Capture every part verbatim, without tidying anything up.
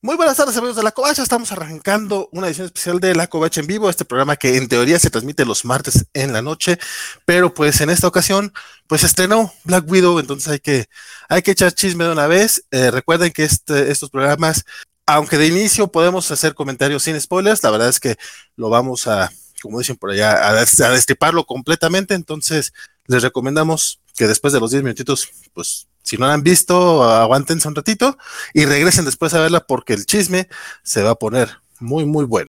Muy buenas tardes, amigos de La Covacha. Estamos arrancando una edición especial de La Covacha en vivo, este programa que en teoría se transmite los martes en la noche, pero pues en esta ocasión pues estrenó Black Widow, entonces hay que, hay que echar chisme de una vez. Eh, recuerden que este, estos programas, aunque de inicio podemos hacer comentarios sin spoilers, la verdad es que lo vamos a, como dicen por allá, a, a destriparlo completamente, entonces les recomendamos que después de los diez minutitos, pues si no la han visto, aguántense un ratito y regresen después a verla porque el chisme se va a poner muy, muy bueno.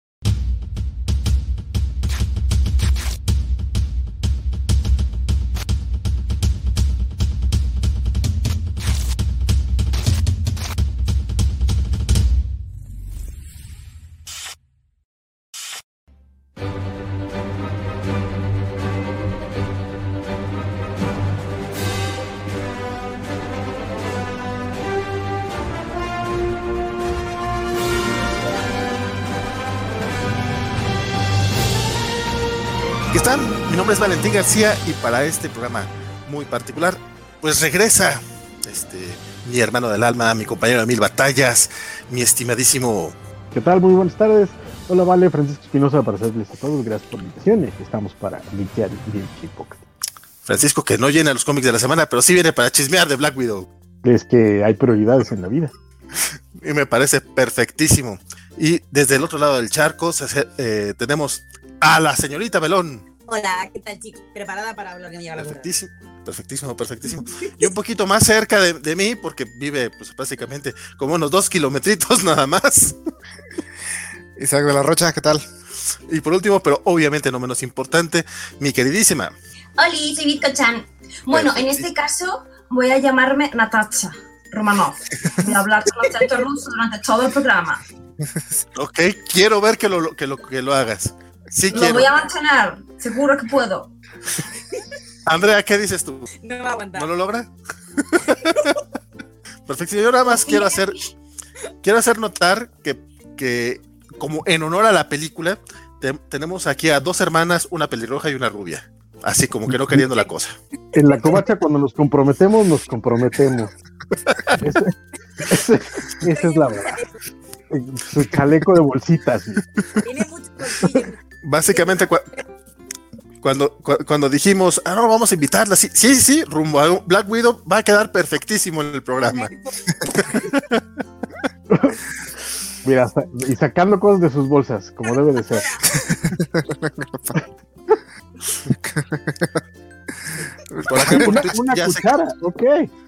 ¿Qué están? Mi nombre es Valentín García y para este programa muy particular, pues regresa este, mi hermano del alma, mi compañero de mil batallas, mi estimadísimo... ¿Qué tal? Muy buenas tardes. Hola, Vale, Francisco Espinosa para servirles a todos. Gracias por la invitación. Estamos para limpiar el Chipoca. Francisco, que no llena los cómics de la semana, pero sí viene para chismear de Black Widow. Es que hay prioridades en la vida. Y me parece perfectísimo. Y desde el otro lado del charco eh, tenemos a la señorita Melón. Hola, ¿qué tal, chicos? ¿Preparada para hablar que me lleva la Perfectísimo, perfectísimo, perfectísimo. Y un poquito más cerca de, de mí, porque vive pues básicamente como unos dos kilometritos nada más. Isaac de la Rocha, ¿qué tal? Y por último, pero obviamente no menos importante, mi queridísima. Hola, soy Vitko-chan. Bueno, en este caso voy a llamarme Natasha Romanov. Voy a hablar con acento ruso durante todo el programa. Ok, quiero ver que lo, que lo, que lo hagas. Sí, lo quiero. voy a mantener, seguro que puedo. Andrea, ¿qué dices tú? No va a aguantar. ¿No lo logra? Perfecto, yo nada más quiero hacer quiero hacer notar que, que como en honor a la película te, tenemos aquí a dos hermanas, una pelirroja y una rubia, así como que no queriendo la cosa. En La Covacha cuando nos comprometemos, nos comprometemos. Ese, ese, esa es la verdad. Su chaleco de bolsitas. Tiene mucho bolsillo. Básicamente cu- cuando, cu- cuando dijimos, ah, no, vamos a invitarla, sí, sí, sí, rumbo a Black Widow, va a quedar perfectísimo en el programa. Mira, y sacando cosas de sus bolsas, como debe de ser. Por acá, por Una, Twitch, una ya cuchara, sé, ok.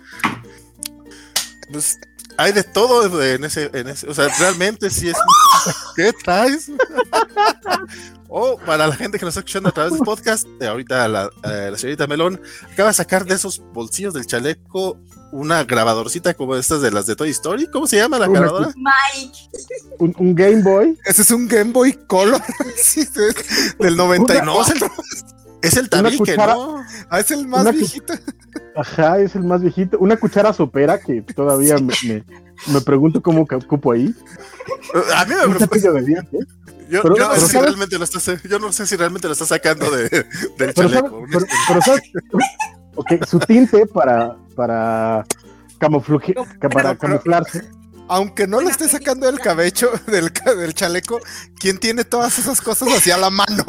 pues, hay de todo en ese, en ese, o sea, realmente sí es. ¿Qué traes? O oh, para la gente que nos está escuchando a través del podcast, eh, ahorita la, eh, la señorita Melón acaba de sacar de esos bolsillos del chaleco una grabadorcita como estas de las de Toy Story. ¿Cómo se llama la Una grabadora? Mike. Un, un Game Boy. Ese es un Game Boy Color sí, del noventa y nueve. No, es el, es el tabique, cuchara, ¿no? Ah, es el más una viejito. Ajá, es el más viejito. Una cuchara sopera que todavía sí. me, me, me pregunto cómo ocupo ahí. A mí me un cepillo de dientes. Yo, pero, yo, no pero, sé si ¿sabes? realmente lo está, yo no sé si realmente lo está sacando de, del pero, chaleco. ¿sabes? Pero, pero ¿sabes? Okay, su tinte para, para, camufluje, para pero, camuflarse. Aunque no lo esté sacando del cabello, del, del chaleco, ¿quién tiene todas esas cosas hacia la mano?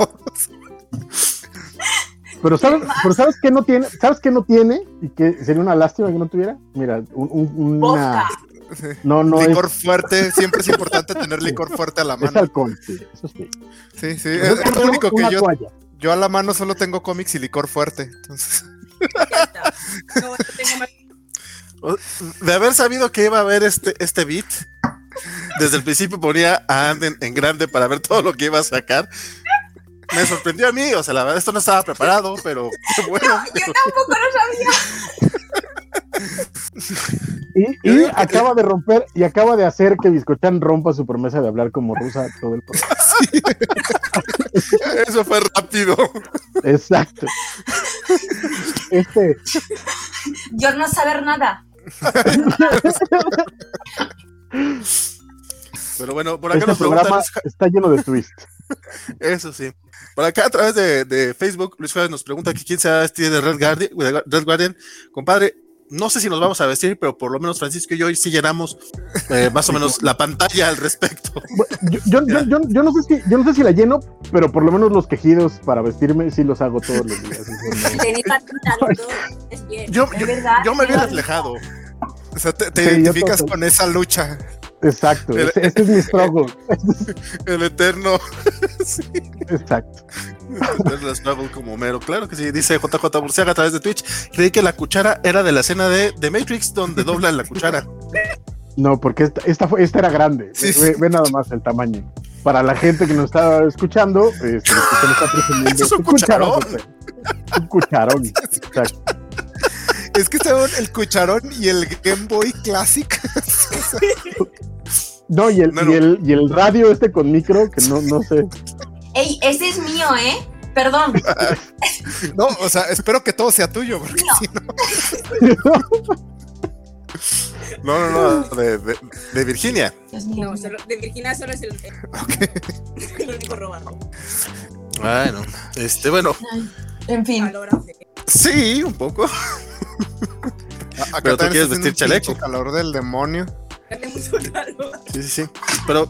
Pero sabes, pero sabes que no tiene, sabes que no tiene y que sería una lástima que no tuviera. Mira, un, un, una, no, no licor es, fuerte, siempre es importante tener licor fuerte a la mano. Es alcohol, sí, eso sí. Sí, sí, es, es lo único que yo, toalla. yo a la mano solo tengo cómics y licor fuerte, entonces. Ya está. No, tengo más... De haber sabido que iba a haber este, este beat, desde el principio ponía a Anden en grande para ver todo lo que iba a sacar. Me sorprendió a mí, o sea, la verdad, esto no estaba preparado, pero bueno. No, yo tampoco lo sabía. Y, y acaba de romper, y acaba de hacer que Biscochan rompa su promesa de hablar como rusa todo el programa. Sí. Eso fue rápido. Exacto. Este. Yo no saber nada. Pero bueno, por acá este nos programa preguntan... está lleno de twists. Eso sí. Por acá a través de, de Facebook, Luis Juárez nos pregunta que quién se va a vestir de Red Guardian, Red Guardian. Compadre, no sé si nos vamos a vestir, pero por lo menos Francisco y yo sí llenamos eh, más o menos la pantalla al respecto. Yo, yo, yo, yo, yo, no sé si, yo no sé si la lleno, pero por lo menos los quejidos para vestirme sí los hago todos los días. Yo, yo, yo me vi reflejado. O sea, te, te Sí, identificas yo con esa lucha. Exacto, El- este, este es mi struggle. El eterno. Sí. Exacto. El eterno struggle como Homero. Claro que sí, dice J J Burciaga a través de Twitch. Creí que la cuchara era de la escena de, de Matrix, donde doblan la cuchara. No, porque esta, esta, fue, esta era grande. Sí, ve, sí. ve- ve nada más el tamaño. Para la gente que nos está escuchando, este, lo que se nos está presumiendo Eso es un un cucharón. cucharón. Un cucharón. Exacto. Es que estaban el cucharón y el Game Boy Classic. No, y el, No, no. Y, el, y el radio este con micro, que no, no sé. Ey, ese es mío, ¿eh? Perdón. No, o sea, espero que todo sea tuyo, porque No. si no. No, no, no, de, de, de Virginia. Dios mío. No, solo, de Virginia solo es el, el único robado. Bueno, este, bueno, Ay, en fin. Valórate. sí, un poco. Acá Pero tú también quieres está haciendo vestir un chaleco. pinche calor del demonio. Hace mucho calor. Sí, sí, sí. Pero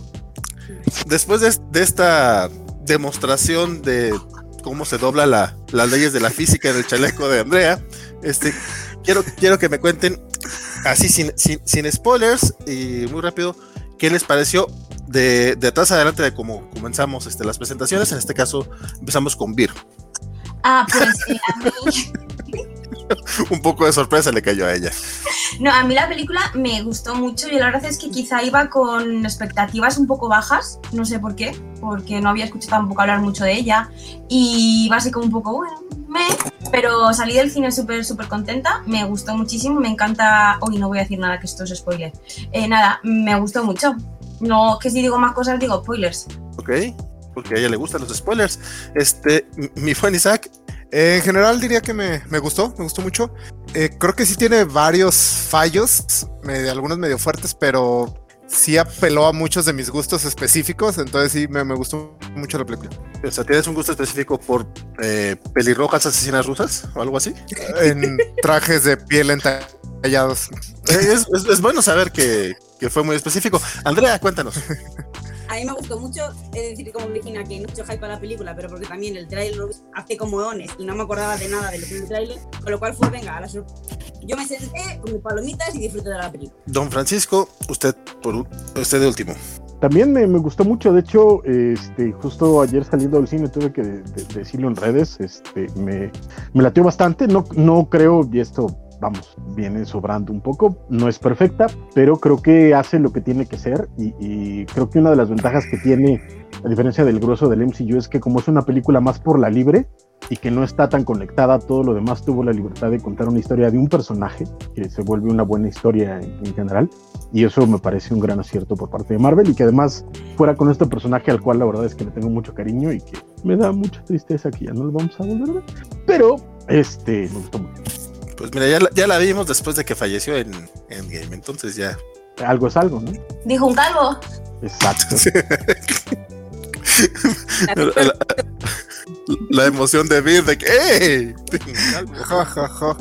después de, de esta demostración de cómo se dobla la, las leyes de la física en el chaleco de Andrea, este, quiero, quiero que me cuenten, así sin, sin, sin spoilers y muy rápido, qué les pareció de, de atrás adelante de cómo comenzamos este, las presentaciones. En este caso, empezamos con Vir. Ah, pues eh, a mí. Un poco de sorpresa le cayó a ella. No, a mí la película me gustó mucho y la verdad es que quizá iba con expectativas un poco bajas, no sé por qué, porque no había escuchado tampoco hablar mucho de ella y iba así como un poco, bueno, me, pero salí del cine súper, súper contenta, me gustó muchísimo, me encanta, hoy no voy a decir nada que esto es spoiler, eh, nada, me gustó mucho, no, que si digo más cosas digo spoilers. Ok, porque a ella le gustan los spoilers. Este, mi- mi buen Isaac, Eh, en general diría que me, me gustó, me gustó mucho. Eh, creo que sí tiene varios fallos, me- algunos medio fuertes, pero sí apeló a muchos de mis gustos específicos, entonces sí me, me gustó mucho la película. o sea, ¿tienes un gusto específico por eh, pelirrojas asesinas rusas o algo así? En trajes de piel entallados. Eh, es, es- es bueno saber que, que fue muy específico. Andrea, cuéntanos. A mí me gustó mucho, es decir, como Virginia, que no he hecho hype para la película, pero porque también el trailer lo hace como eones y no me acordaba de nada de lo que es el trailer, con lo cual fue, venga, a la sor- yo me senté con mis palomitas y disfruté de la película. Don Francisco, usted por u- usted de último. También me, me gustó mucho, de hecho, este, justo ayer saliendo del cine tuve que de- de- decirlo en redes, este, me, me latió bastante, no, no creo, y esto, vamos, viene sobrando un poco, no es perfecta, pero creo que hace lo que tiene que ser, y, y creo que una de las ventajas que tiene, a diferencia del grueso del M C U, es que como es una película más por la libre, y que no está tan conectada a todo lo demás, tuvo la libertad de contar una historia de un personaje, que se vuelve una buena historia en, en general, y eso me parece un gran acierto por parte de Marvel, y que además fuera con este personaje al cual la verdad es que le tengo mucho cariño y que me da mucha tristeza que ya no lo vamos a volver a ver, pero este, me gustó mucho. Pues mira, ya la, ya la vimos después de que falleció en Endgame, entonces ya. Algo es algo, ¿no? Dijo un calvo. Exacto. La, la- la emoción de Vir de que ¡ey! Ja, ja, ja.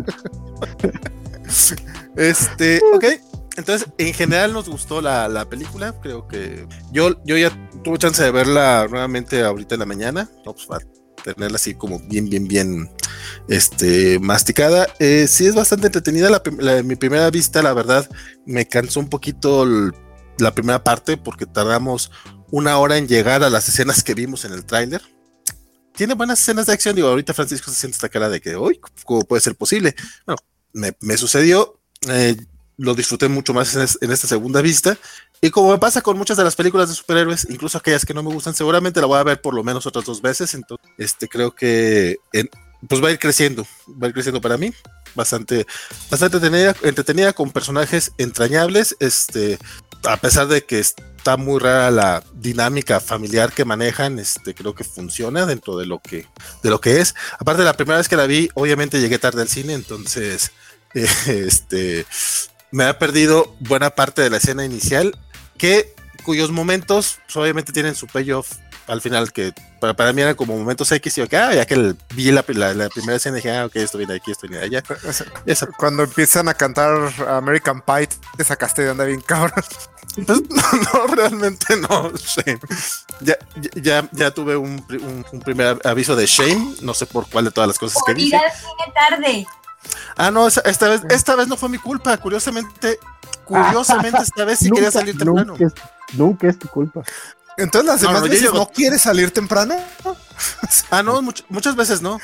Este, ok. Entonces, en general nos gustó la, la película. Creo que yo, yo ya tuve chance de verla nuevamente ahorita en la mañana. No, pues, para tenerla así como bien, bien, bien este, masticada. Eh, sí es bastante entretenida. La, prim- la- mi primera vista, la verdad, me cansó un poquito el- la primera parte porque tardamos una hora en llegar a las escenas que vimos en el tráiler. Tiene buenas escenas de acción. Digo, ahorita Francisco se siente esta cara de que, uy, ¿cómo puede ser posible? Bueno, me, me sucedió. Eh, lo disfruté mucho más en, es- en esta segunda vista. Y como me pasa con muchas de las películas de superhéroes, incluso aquellas que no me gustan, seguramente la voy a ver por lo menos otras dos veces. Entonces, este, creo que en- pues va a ir creciendo, va a ir creciendo para mí. Bastante, bastante entretenida, entretenida con personajes entrañables. Este, a pesar de que está muy rara la dinámica familiar que manejan, este, creo que funciona dentro de lo que, de lo que es. Aparte, la primera vez que la vi, obviamente llegué tarde al cine, entonces eh, este, me ha perdido buena parte de la escena inicial, que, cuyos momentos pues, obviamente tienen su payoff al final, que para, para mí eran como momentos X, y yo que, ah, ya que el, vi la, la, la primera escena y dije, ah, ok, esto viene de aquí, esto viene de allá. Eso. Cuando empiezan a cantar American Pie, te sacaste de onda bien cabrón. Pues, no, no, realmente no sé. Ya, ya, ya tuve un, un, un primer aviso de shame, no sé por cuál de todas las cosas por que dije. Ir al cine tarde. Ah, no, esta, esta vez, esta vez no fue mi culpa, curiosamente, curiosamente esta vez sí nunca, quería salir temprano. Nunca es, nunca es tu culpa. Entonces las demás no, no, veces llego... no quieres salir temprano. Ah, no, much, muchas veces no.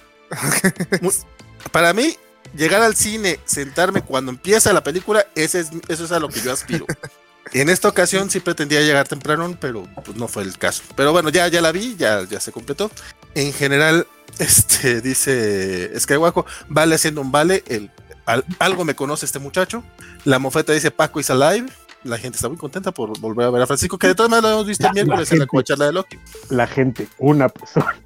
Para mí, llegar al cine, sentarme cuando empieza la película, ese es, eso es a lo que yo aspiro. En esta ocasión sí pretendía llegar temprano, pero pues, no fue el caso. Pero bueno, ya, ya la vi, ya, ya se completó. En general, este dice Skywalker, vale haciendo un vale, el, al, algo me conoce este muchacho. La mofeta dice Paco is alive. La gente está muy contenta por volver a ver a Francisco, que de todas maneras lo hemos visto el miércoles en la covacharla de Loki. La gente, una persona.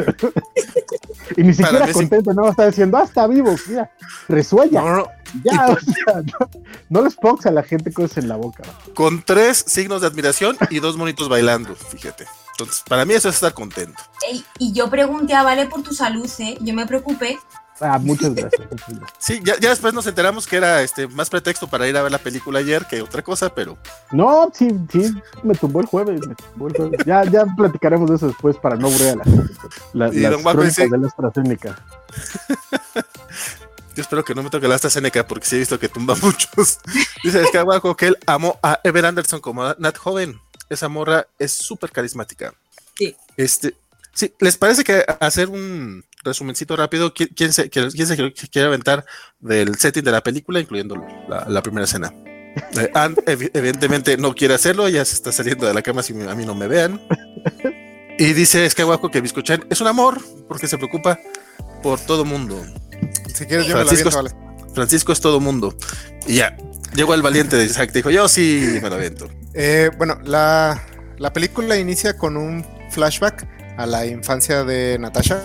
Y ni siquiera contenta, sí. No está diciendo, ah, está vivo, mira, resuella. No, no. Ya, o sea, no, no les pongas a la gente cosas en la boca. ¿No? Con tres signos de admiración y dos monitos bailando, fíjate. Entonces, para mí eso es estar contento. Ey, y yo pregunté a Vale por tu salud, ¿eh? Yo me preocupé. Ah, muchas gracias. Muchas gracias. Sí, ya, ya después nos enteramos que era este más pretexto para ir a ver la película ayer que otra cosa, pero... No, sí, sí, me tumbó el jueves, me tumbó el jueves. Ya, ya platicaremos de eso después para no aburrir a la gente. La, y las don Guapo dice... de la AstraZeneca. Yo espero que no me toque la AstraZeneca porque sí he visto que tumba muchos. Dice Skywalker que él amó a Ever Anderson como Nat joven. Esa morra es súper carismática. Sí. Este, sí, ¿les parece que hacer un resumencito rápido? ¿Quién, quién, se, quién se quiere aventar del setting de la película, incluyendo la, la primera escena? Eh, Ann, ev- evidentemente no quiere hacerlo, ya se está saliendo de la cama si a mí no me vean. Y dice Skywalker que Biscochan es un amor porque se preocupa por todo mundo. Si quieres, yo Francisco, me la aviento, vale. Francisco es todo mundo. Y ya, llegó el valiente de Isaac, dijo, yo sí me lo aviento. Eh, bueno, la, la película inicia con un flashback a la infancia de Natasha,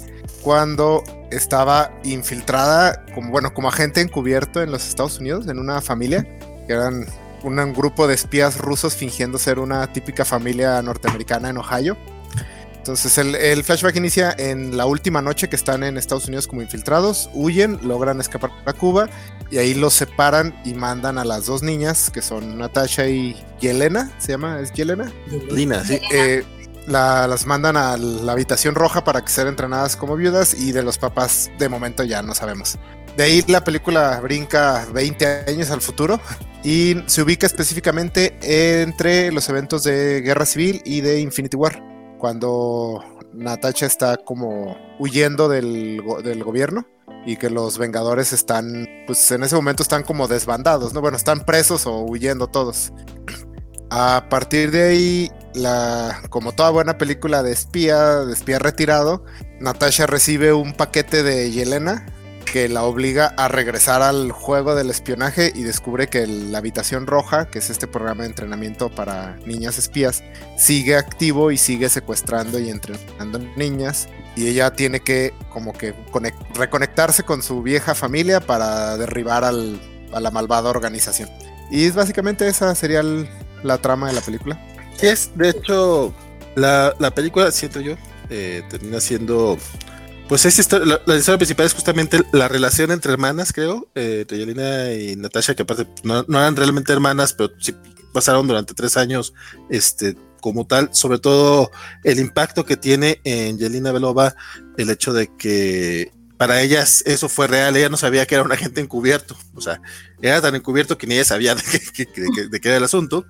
cuando estaba infiltrada como, bueno, como agente encubierto en los Estados Unidos, en una familia, que eran un, un grupo de espías rusos fingiendo ser una típica familia norteamericana en Ohio. Entonces el, el flashback inicia en la última noche que están en Estados Unidos como infiltrados, huyen, logran escapar a Cuba y ahí los separan y mandan a las dos niñas que son Natasha y Yelena, ¿se llama? ¿Es Yelena? Lina, sí. Eh, la, las mandan a la habitación roja para que sean entrenadas como viudas y de los papás de momento ya no sabemos. De ahí la película brinca veinte años al futuro y se ubica específicamente entre los eventos de Guerra Civil y de Infinity War, cuando Natasha está como huyendo del, del gobierno y que los Vengadores están, pues en ese momento están como desbandados, ¿no? Bueno, están presos o huyendo todos. A partir de ahí, la, como toda buena película de espía, de espía retirado, Natasha recibe un paquete de Yelena que la obliga a regresar al juego del espionaje y descubre que la Habitación Roja, que es este programa de entrenamiento para niñas espías, sigue activo y sigue secuestrando y entrenando niñas, y ella tiene que como que conect, reconectarse con su vieja familia para derribar al, a la malvada organización. Y es básicamente esa sería el, la trama de la película. Sí, es, de hecho, la, la película, siento yo, eh, termina siendo... Pues esta historia, la, la historia principal es justamente la relación entre hermanas, creo, eh, entre Yelena y Natasha, que aparte no, no eran realmente hermanas, pero sí pasaron durante tres años este, como tal, sobre todo el impacto que tiene en Yelena Belova el hecho de que para ellas eso fue real, ella no sabía que era un agente encubierto, o sea, era tan encubierto que ni ella sabía de qué de, de, de, de era el asunto,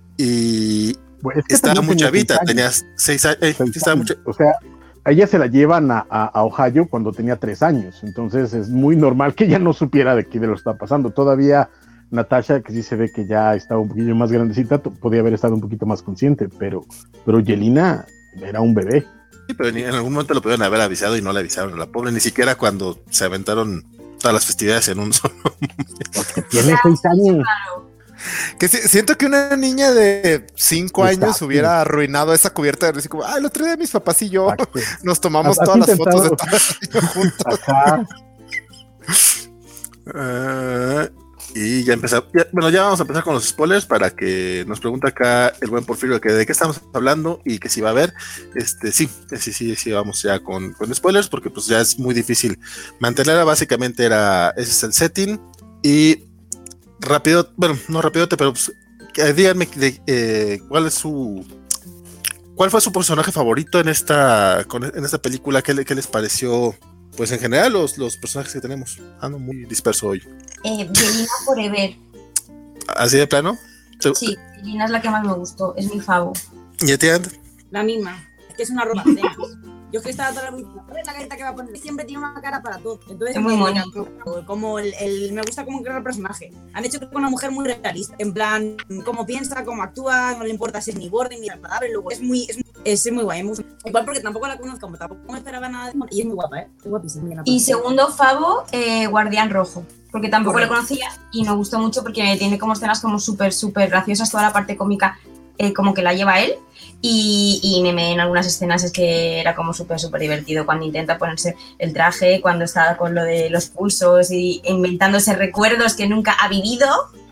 y pues es que estaba muy chavita, tenía seis años, eh, seis estaba años. Mucha... O sea, a ella se la llevan a, a, a Ohio cuando tenía tres años, entonces es muy normal que ella no supiera de qué de lo está pasando. Todavía Natasha, que sí se ve que ya estaba un poquillo más grandecita, podía haber estado un poquito más consciente, pero, pero Yelena era un bebé. Sí, pero en algún momento lo pudieron haber avisado y no le avisaron a la pobre, ni siquiera cuando se aventaron todas las festividades en un solo momento. Tiene seis años. Que si, siento que una niña de cinco años hubiera arruinado esa cubierta de así como, ah, el otro día mis papás y yo Exacto. nos tomamos todas las fotos de todas juntos. Uh, Y ya empezamos, ya, bueno, ya vamos a empezar con los spoilers para que nos pregunte acá el buen Porfirio que de qué estamos hablando y que si va a haber, este, sí, sí, sí, sí, vamos ya con, con spoilers porque pues ya es muy difícil mantenerla, básicamente era, ese es el setting y rápido, bueno, no rapidote, pero pues, eh, díganme de, eh, cuál es su, cuál fue su personaje favorito en esta, con, en esta película, qué, qué les pareció. Pues en general los, los personajes que tenemos. Ando muy disperso hoy. Eh, Yelena Forever. ¿Así de plano? Sí, Yelena es la que más me gustó, es mi favo. ¿Y a ti, And? La misma, es que es una ropa cena. Yo es que estaba toda la vida, la carita que va a poner, siempre tiene una cara para todo. Entonces, es muy bonito. Como el, el, me gusta cómo crea el personaje. Han hecho que una mujer muy realista, en plan, cómo piensa, cómo actúa, no le importa si es ni borde ni agradable, luego es muy, es, es muy guay. Igual porque tampoco la conozco, tampoco me esperaba nada de y es muy guapa, ¿eh? Es guapísima. Y segundo favo, eh, Guardián Rojo, porque tampoco Correcto. Le conocía y me gustó mucho porque tiene como escenas como súper, súper graciosas, toda la parte cómica eh, como que la lleva él. Y, y Meme en algunas escenas es que era como súper, súper divertido cuando intenta ponerse el traje, cuando está con lo de los pulsos y inventándose recuerdos que nunca ha vivido.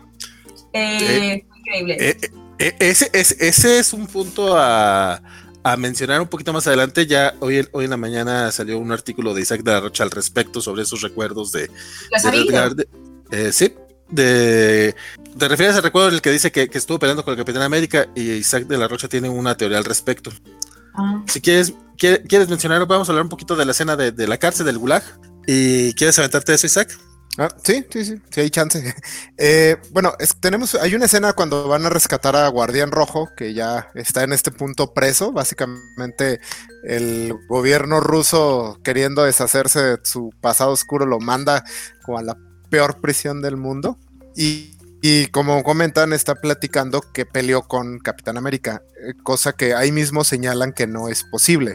Eh, eh, increíble. Eh, eh, ese, ese, ese es un punto a, a mencionar un poquito más adelante. Ya hoy, hoy en la mañana salió un artículo de Isaac de la Rocha al respecto sobre esos recuerdos de, de Edgar. De, eh, sí. De, ¿Te refieres al recuerdo en el que dice que, que estuvo peleando con el Capitán América? Y Isaac de la Rocha tiene una teoría al respecto. Ah. Si quieres, quieres, quieres mencionar, vamos a hablar un poquito de la escena de, de la cárcel del Gulag. ¿Y quieres aventarte eso, Isaac? Ah, sí, sí, sí, sí hay chance. Eh, bueno, es, tenemos, hay una escena cuando van a rescatar a Guardián Rojo, que ya está en este punto preso. Básicamente el gobierno ruso, queriendo deshacerse de su pasado oscuro, lo manda como a la peor prisión del mundo y, y como comentan está platicando que peleó con Capitán América, eh, cosa que ahí mismo señalan que no es posible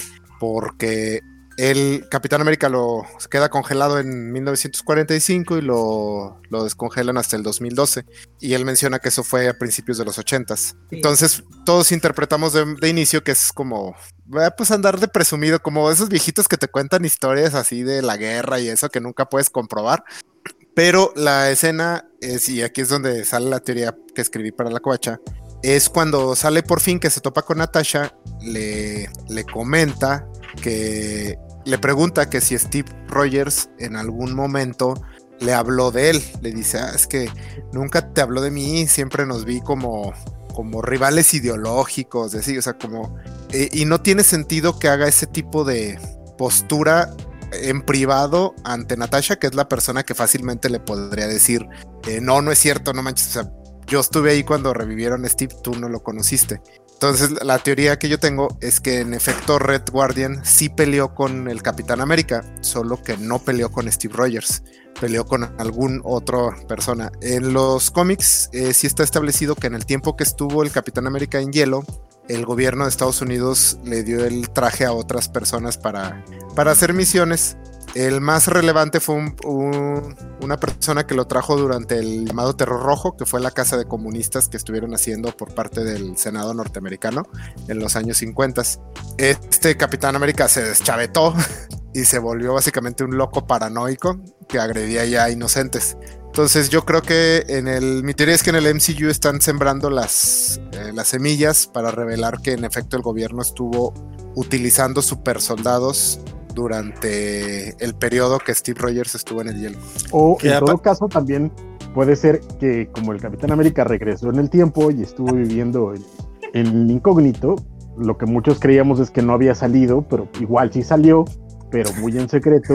porque el Capitán América lo se queda congelado en mil novecientos cuarenta y cinco y lo, lo descongelan hasta el dos mil doce y él menciona que eso fue a principios de los ochentas. Sí. Entonces todos interpretamos de, de inicio que es como pues andar de presumido, como esos viejitos que te cuentan historias así de la guerra y eso que nunca puedes comprobar. Pero la escena es, y aquí es donde sale la teoría que escribí para la covacha, es cuando sale por fin que se topa con Natasha, le, le comenta que le pregunta que si Steve Rogers en algún momento le habló de él, le dice, ah, es que nunca te habló de mí, siempre nos vi como, como rivales ideológicos, así, o sea, como, eh, y no tiene sentido que haga ese tipo de postura en privado ante Natasha, que es la persona que fácilmente le podría decir, eh, no, no es cierto, no manches, o sea, yo estuve ahí cuando revivieron a Steve, tú no lo conociste. Entonces la teoría que yo tengo es que en efecto Red Guardian sí peleó con el Capitán América, solo que no peleó con Steve Rogers, peleó con algún otra persona. En los cómics eh, sí está establecido que en el tiempo que estuvo el Capitán América en hielo, el gobierno de Estados Unidos le dio el traje a otras personas para, para hacer misiones. El más relevante fue un, un, una persona que lo trajo durante el llamado Terror Rojo, que fue la casa de comunistas que estuvieron haciendo por parte del Senado norteamericano en los años cincuenta. Este Capitán América se deschavetó y se volvió básicamente un loco paranoico que agredía ya a inocentes. Entonces yo creo que en el, mi teoría es que en el M C U están sembrando las, eh, las semillas para revelar que en efecto el gobierno estuvo utilizando super soldados durante el periodo que Steve Rogers estuvo en el hielo. O en todo caso también puede ser que como el Capitán América regresó en el tiempo y estuvo viviendo en, en incógnito, lo que muchos creíamos es que no había salido, pero igual sí salió, pero muy en secreto.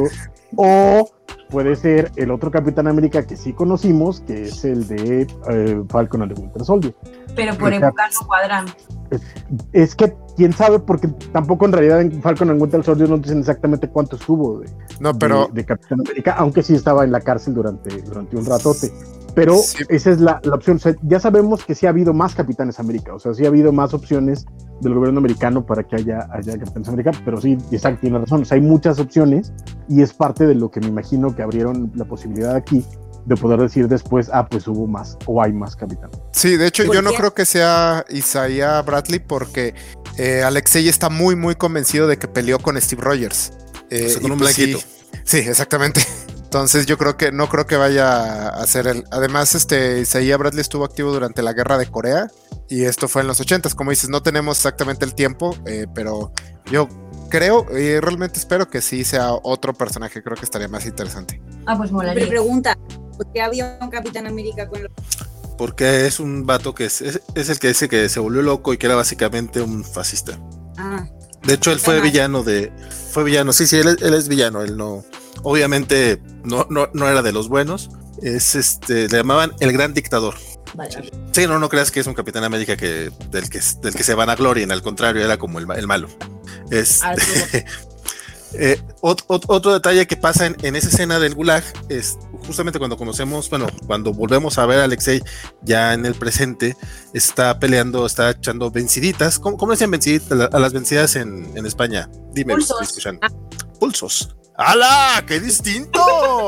O puede ser el otro Capitán América que sí conocimos, que es el de eh, Falcon and the Winter Soldier. Pero por época no cuadran. Es, es que quién sabe, porque tampoco en realidad en Falcon and Winter Soldier no dicen exactamente cuánto estuvo de, no, pero... de, de Capitán América, aunque sí estaba en la cárcel durante, durante un ratote. Pero sí, esa es la, la opción. O sea, ya sabemos que sí ha habido más Capitanes América, o sea, sí ha habido más opciones del gobierno americano para que haya, haya Capitanes América, pero sí, Isaac tiene razón, o sea, hay muchas opciones y es parte de lo que me imagino que abrieron la posibilidad aquí de poder decir después, ah, pues hubo más o hay más capitanes. Sí, de hecho yo no creo que sea Isaiah Bradley porque eh, Alexei está muy, muy convencido de que peleó con Steve Rogers. Eh, o sea, con un blanquito. Pues, sí, sí, exactamente. Entonces yo creo que no creo que vaya a ser el. Además, este Isaiah Bradley estuvo activo durante la guerra de Corea y esto fue en los ochentas. Como dices, no tenemos exactamente el tiempo, eh, pero yo creo y realmente espero que sí sea otro personaje. Creo que estaría más interesante. Ah, pues Pero molaría. pregunta, ¿por qué había un Capitán América con los... Porque es un vato que es, es, es el que dice que se volvió loco y que era básicamente un fascista. Ah, De hecho, él fue Ajá. villano de. Fue villano, sí, sí, él, es- él es villano. Él no. Obviamente no, no, no era de los buenos. Es este. Le llamaban el gran dictador. vale, vale. Sí, no, no creas que es un Capitán América que, del, que, del que se van a gloria. Al contrario, era como el, ma- el malo. Es, Ah, sí. eh, ot- ot- otro detalle que pasa en, en esa escena del Gulag es justamente cuando conocemos, bueno, cuando volvemos a ver a Alexei ya en el presente, está peleando, está echando venciditas. ¿Cómo, cómo decían venciditas a, la- a las vencidas en, en España? Dime, Pulsos. estoy escuchando. Pulsos. ¡Hala! ¡Qué distinto!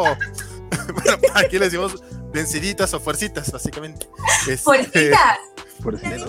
Bueno, aquí les decimos venciditas o fuercitas, básicamente. Este, ¡Fuercitas! Por eso.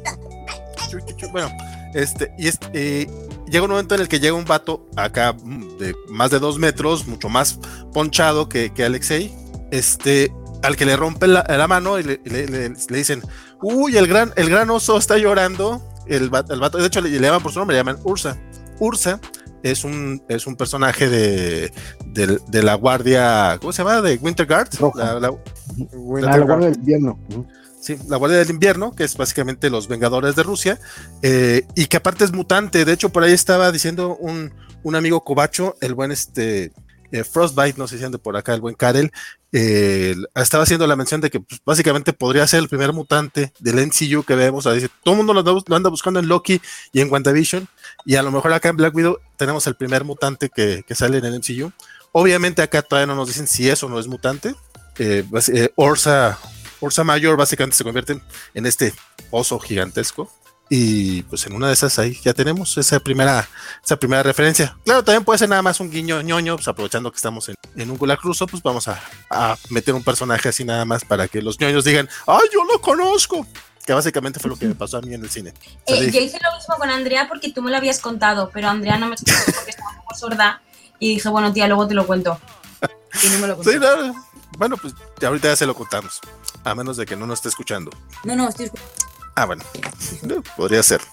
chu, chu, chu. Bueno, este, y este, eh, llega un momento en el que llega un vato acá mm, de más de dos metros, mucho más ponchado que, que Alexei, este, al que le rompe la, la mano y le, le- le- le dicen, uy, el gran, el gran oso está llorando. El, va- el vato, de hecho, le, le llaman por su nombre, le llaman Ursa. Ursa es un, es un personaje de, de, de la guardia, ¿cómo se llama? De Winter Guard. Roja. La- la- Ah, la guardia del invierno. Ujú. Sí, la Guardia del Invierno, que es básicamente los Vengadores de Rusia, eh, y que aparte es mutante. De hecho, por ahí estaba diciendo un, un amigo cobacho, el buen este eh, Frostbite, no sé si ande por acá, el buen Karel, eh, estaba haciendo la mención de que pues, básicamente podría ser el primer mutante del M C U que vemos. O sea, dice, todo el mundo lo anda, lo anda buscando en Loki y en WandaVision, y a lo mejor acá en Black Widow tenemos el primer mutante que, que sale en el M C U. Obviamente acá todavía no nos dicen si eso no es mutante. Eh, bas- eh, Orsa Ursa Mayor básicamente se convierte en, en este oso gigantesco y pues en una de esas ahí ya tenemos esa primera esa primera referencia. Claro, también puede ser nada más un guiño ñoño, pues aprovechando que estamos en, en un Gulag ruso, pues vamos a, a meter un personaje así nada más para que los ñoños digan, ¡ay, yo lo conozco! Que básicamente fue lo que me pasó a mí en el cine. O sea, Eh, dije, yo hice lo mismo con Andrea porque tú me lo habías contado, pero Andrea no me escuchó porque estaba un poco sorda y dije, bueno, tía, luego te lo cuento. Y no me lo contó. sí, no, bueno, pues ya ahorita ya se lo contamos, a menos de que no nos esté escuchando. No, no, estoy escuchando. Ah, bueno, no, podría ser.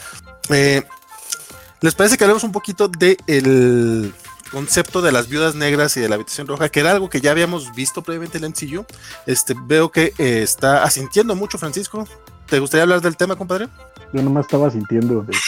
Eh, ¿Les parece que hablemos un poquito del concepto de las viudas negras y de la habitación roja, que era algo que ya habíamos visto previamente en el M C U? Este, veo que eh, está asintiendo mucho, Francisco. ¿Te gustaría hablar del tema, compadre? Yo nomás estaba sintiendo de,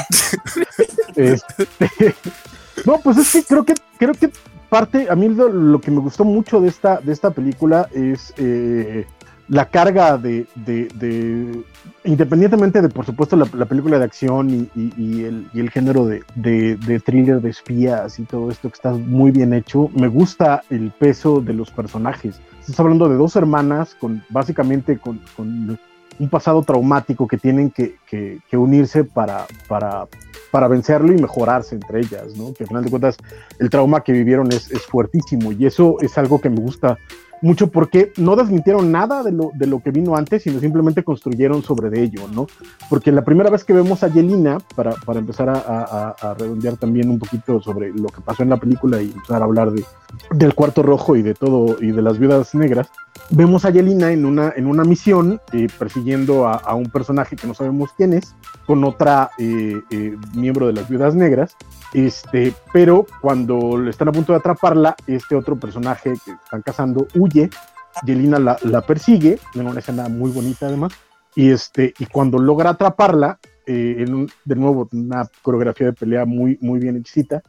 de- este, no, pues es que creo que creo que parte, a mí lo, lo que me gustó mucho de esta, de esta película es eh, la carga de, de, de, independientemente de, por supuesto, la, la película de acción y, y, y, el, y el género de, de, de thriller de espías y todo esto que está muy bien hecho, me gusta el peso de los personajes. Estás hablando de dos hermanas con básicamente con, con un pasado traumático que tienen que, que, que unirse para, para, para vencerlo y mejorarse entre ellas, ¿no? Que al final de cuentas el trauma que vivieron es, es fuertísimo y eso es algo que me gusta mucho porque no desmintieron nada de lo, de lo que vino antes, sino simplemente construyeron sobre de ello, ¿no? Porque la primera vez que vemos a Yelena, para, para empezar a, a, a redondear también un poquito sobre lo que pasó en la película y empezar a hablar de, del Cuarto Rojo y de todo, y de las Viudas Negras, vemos a Yelena en una, en una misión eh, persiguiendo a, a un personaje que no sabemos quién es, con otra eh, eh, miembro de las Viudas Negras, este, pero cuando están a punto de atraparla, este otro personaje que están cazando huye, Yelena la, la persigue, en una escena muy bonita además, y, este, y cuando logra atraparla, eh, en un, de nuevo una coreografía de pelea muy, muy bien hechicita,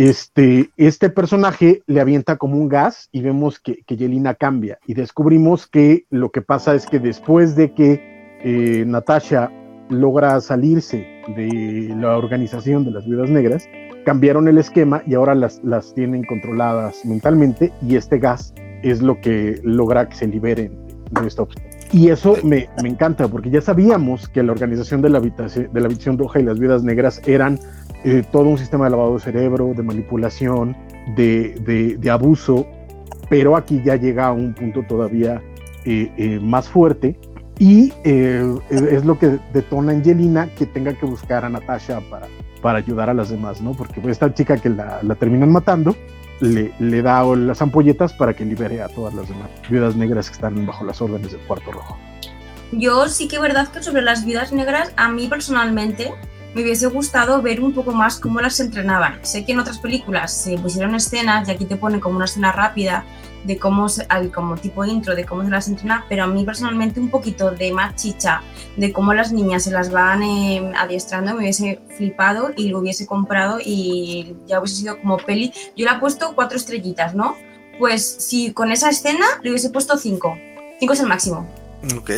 este, este personaje le avienta como un gas y vemos que, que Yelena cambia y descubrimos que lo que pasa es que después de que eh, Natasha logra salirse de la organización de las Viudas Negras, cambiaron el esquema y ahora las, las tienen controladas mentalmente y este gas es lo que logra que se liberen de esta opción. Y eso me, me encanta porque ya sabíamos que la organización de la, habitación, de la habitación roja y las Viudas Negras eran eh, todo un sistema de lavado de cerebro, de manipulación, de, de, de abuso, pero aquí ya llega a un punto todavía eh, eh, más fuerte y eh, es lo que detona en Yelena que tenga que buscar a Natasha para, para ayudar a las demás, ¿no? Porque esta chica que la, la terminan matando le, le da las ampolletas para que libere a todas las demás viudas negras que están bajo las órdenes del Cuarto Rojo. Yo sí que es verdad que sobre las viudas negras, a mí personalmente me hubiese gustado ver un poco más cómo las entrenaban. Sé que en otras películas se pusieron escenas y aquí te ponen como una escena rápida de cómo, se, como tipo intro, de cómo se las entrena, pero a mí personalmente un poquito de más chicha, de cómo las niñas se las van eh, adiestrando, me hubiese flipado y lo hubiese comprado y ya hubiese sido como peli. Yo le he puesto cuatro estrellitas, ¿no? Pues si con esa escena le hubiese puesto cinco. Cinco es el máximo. Ok.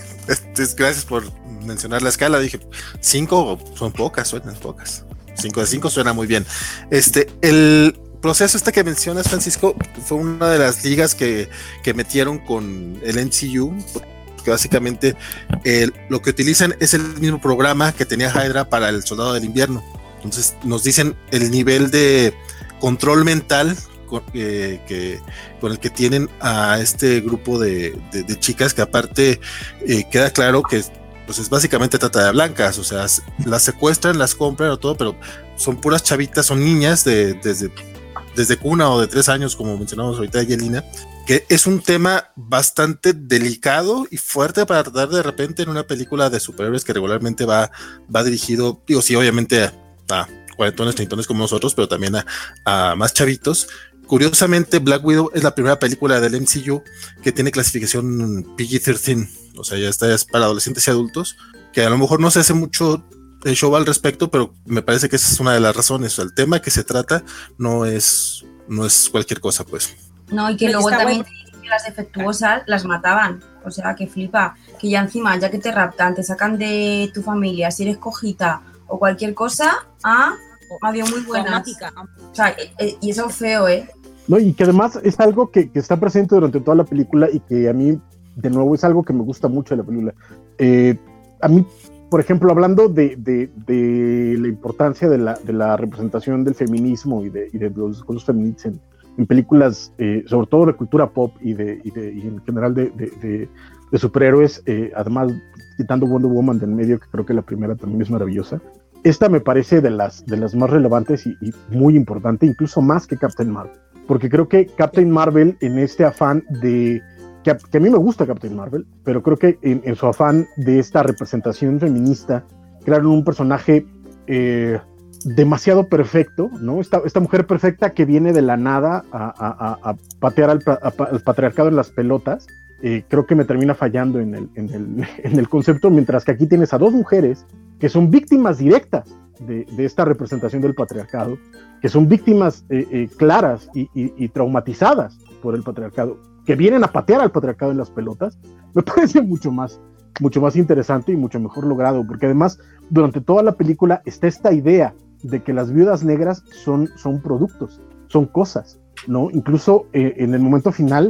Gracias por mencionar la escala. Dije, cinco son pocas, suenan pocas. Cinco de cinco suena muy bien. Este, el proceso este que mencionas, Francisco, fue una de las ligas que, que metieron con el M C U, que básicamente eh, lo que utilizan es el mismo programa que tenía Hydra para el Soldado del Invierno. Entonces nos dicen el nivel de control mental con, eh, que, con el que tienen a este grupo de, de, de chicas, que aparte eh, queda claro que pues es básicamente trata de blancas, o sea, las secuestran, las compran o todo, pero son puras chavitas, son niñas de, desde, desde cuna o de tres años, como mencionamos ahorita de Yelena, que es un tema bastante delicado y fuerte para tratar de repente en una película de superhéroes que regularmente va, va dirigido, digo, sí, obviamente a, a cuarentones, treintones como nosotros, pero también a, a más chavitos. Curiosamente, Black Widow es la primera película del M C U que tiene clasificación P G trece, o sea, ya está es para adolescentes y adultos, que a lo mejor no se hace mucho show al respecto, pero me parece que esa es una de las razones. O sea, el tema que se trata no es, no es cualquier cosa, pues. No, y que Pero luego está también bueno. que las defectuosas las mataban, o sea, que flipa, que ya encima, ya que te raptan, te sacan de tu familia, si eres cojita o cualquier cosa, ah, adiós, muy buenas. Traumática. O sea, eh, y eso es feo, ¿eh? No, y que además es algo que, que está presente durante toda la película y que a mí, de nuevo, es algo que me gusta mucho de la película. Eh, a mí, por ejemplo, hablando de, de, de la importancia de la, de la representación del feminismo y de, y de los discursos feministas en, en películas, eh, sobre todo de cultura pop y, de, y, de, y en general de, de, de, de superhéroes, eh, además quitando Wonder Woman del medio, que creo que la primera también es maravillosa. Esta me parece de las, de las más relevantes y, y muy importante, incluso más que Captain Marvel. Porque creo que Captain Marvel, en este afán de... Que, que a mí me gusta Captain Marvel, pero creo que en, en su afán de esta representación feminista, crearon un personaje eh, demasiado perfecto, ¿no? Esta, esta mujer perfecta que viene de la nada a, a, a, a patear al, a, al patriarcado en las pelotas. Eh, creo que me termina fallando en el, en, el, en el concepto, mientras que aquí tienes a dos mujeres que son víctimas directas de, de esta representación del patriarcado, que son víctimas eh, eh, claras y, y, y traumatizadas por el patriarcado, que vienen a patear al patriarcado en las pelotas. Me parece mucho más, mucho más interesante y mucho mejor logrado, porque además durante toda la película está esta idea de que las viudas negras son, son productos, son cosas, ¿no? Incluso eh, en el momento final,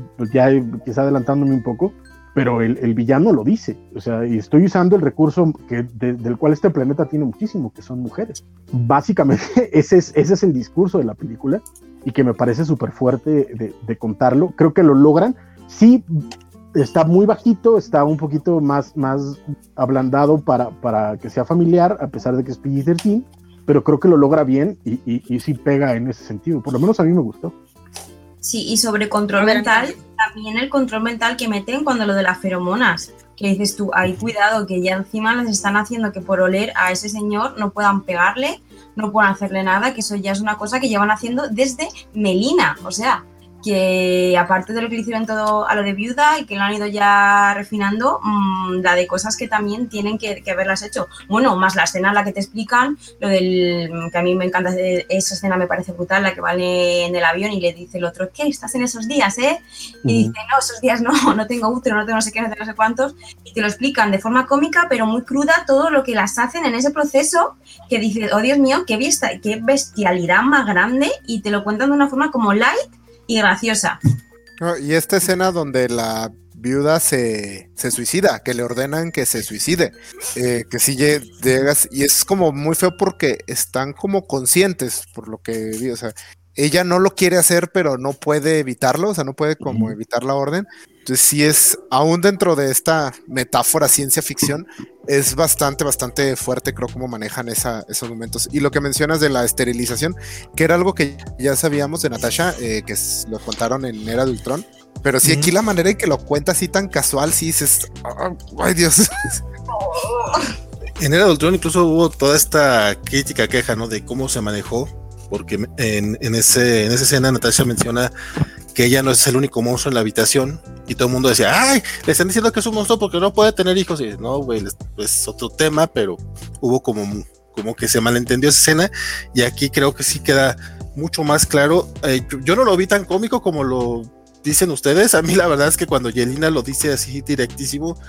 ya quizá adelantándome un poco, pero el, el villano lo dice, o sea, y estoy usando el recurso que, de, del cual este planeta tiene muchísimo, que son mujeres. Básicamente ese es, ese es el discurso de la película y que me parece súper fuerte de, de contarlo. Creo que lo logran. Sí, está muy bajito, está un poquito más, más ablandado para, para que sea familiar, a pesar de que es P G trece, pero creo que lo logra bien y, y, y sí pega en ese sentido. Por lo menos a mí me gustó. Sí, y sobre control mental, también el control mental que meten cuando lo de las feromonas, que dices tú, ay, cuidado, que ya encima les están haciendo que por oler a ese señor no puedan pegarle, no puedan hacerle nada, que eso ya es una cosa que llevan haciendo desde Melina, o sea, que aparte de lo que le hicieron todo a lo de viuda y que lo han ido ya refinando, mmm, la de cosas que también tienen que, que haberlas hecho. Bueno, más la escena en la que te explican, lo del, que a mí me encanta, esa escena me parece brutal, la que va en el avión y le dice el otro, ¿qué? ¿Estás en esos días, eh? Y uh-huh. dice, no, esos días no, no tengo útero, no tengo no sé qué, no tengo no sé cuántos, y te lo explican de forma cómica, pero muy cruda, todo lo que las hacen en ese proceso, que dices, oh Dios mío, qué, besta, qué bestialidad más grande, y te lo cuentan de una forma como light y graciosa. No, y esta escena donde la viuda se, se suicida, que le ordenan que se suicide, eh, que si llegas, y es como muy feo porque están como conscientes, por lo que vi, o sea, ella no lo quiere hacer, pero no puede evitarlo, o sea, no puede como Ujú. evitar la orden. Entonces sí es, aún dentro de esta metáfora ciencia ficción, es bastante, bastante fuerte, creo, cómo manejan esa, esos momentos. Y lo que mencionas de la esterilización, que era algo que ya sabíamos de Natasha, eh, que es- lo contaron en Era de Ultron, pero sí, Ujú. aquí la manera en que lo cuenta así tan casual, sí dices, "Ah, ay Dios". En Era de Ultron incluso hubo toda esta crítica, queja, ¿no? De cómo se manejó, porque en, en, ese, en esa escena Natasha menciona que ella no es el único monstruo en la habitación y todo el mundo decía, ay, le están diciendo que es un monstruo porque no puede tener hijos. Y no, güey, es otro tema, pero hubo como, como que se malentendió esa escena y aquí creo que sí queda mucho más claro. Eh, yo no lo vi tan cómico como lo dicen ustedes. A mí la verdad es que cuando Yelena lo dice así directísimo,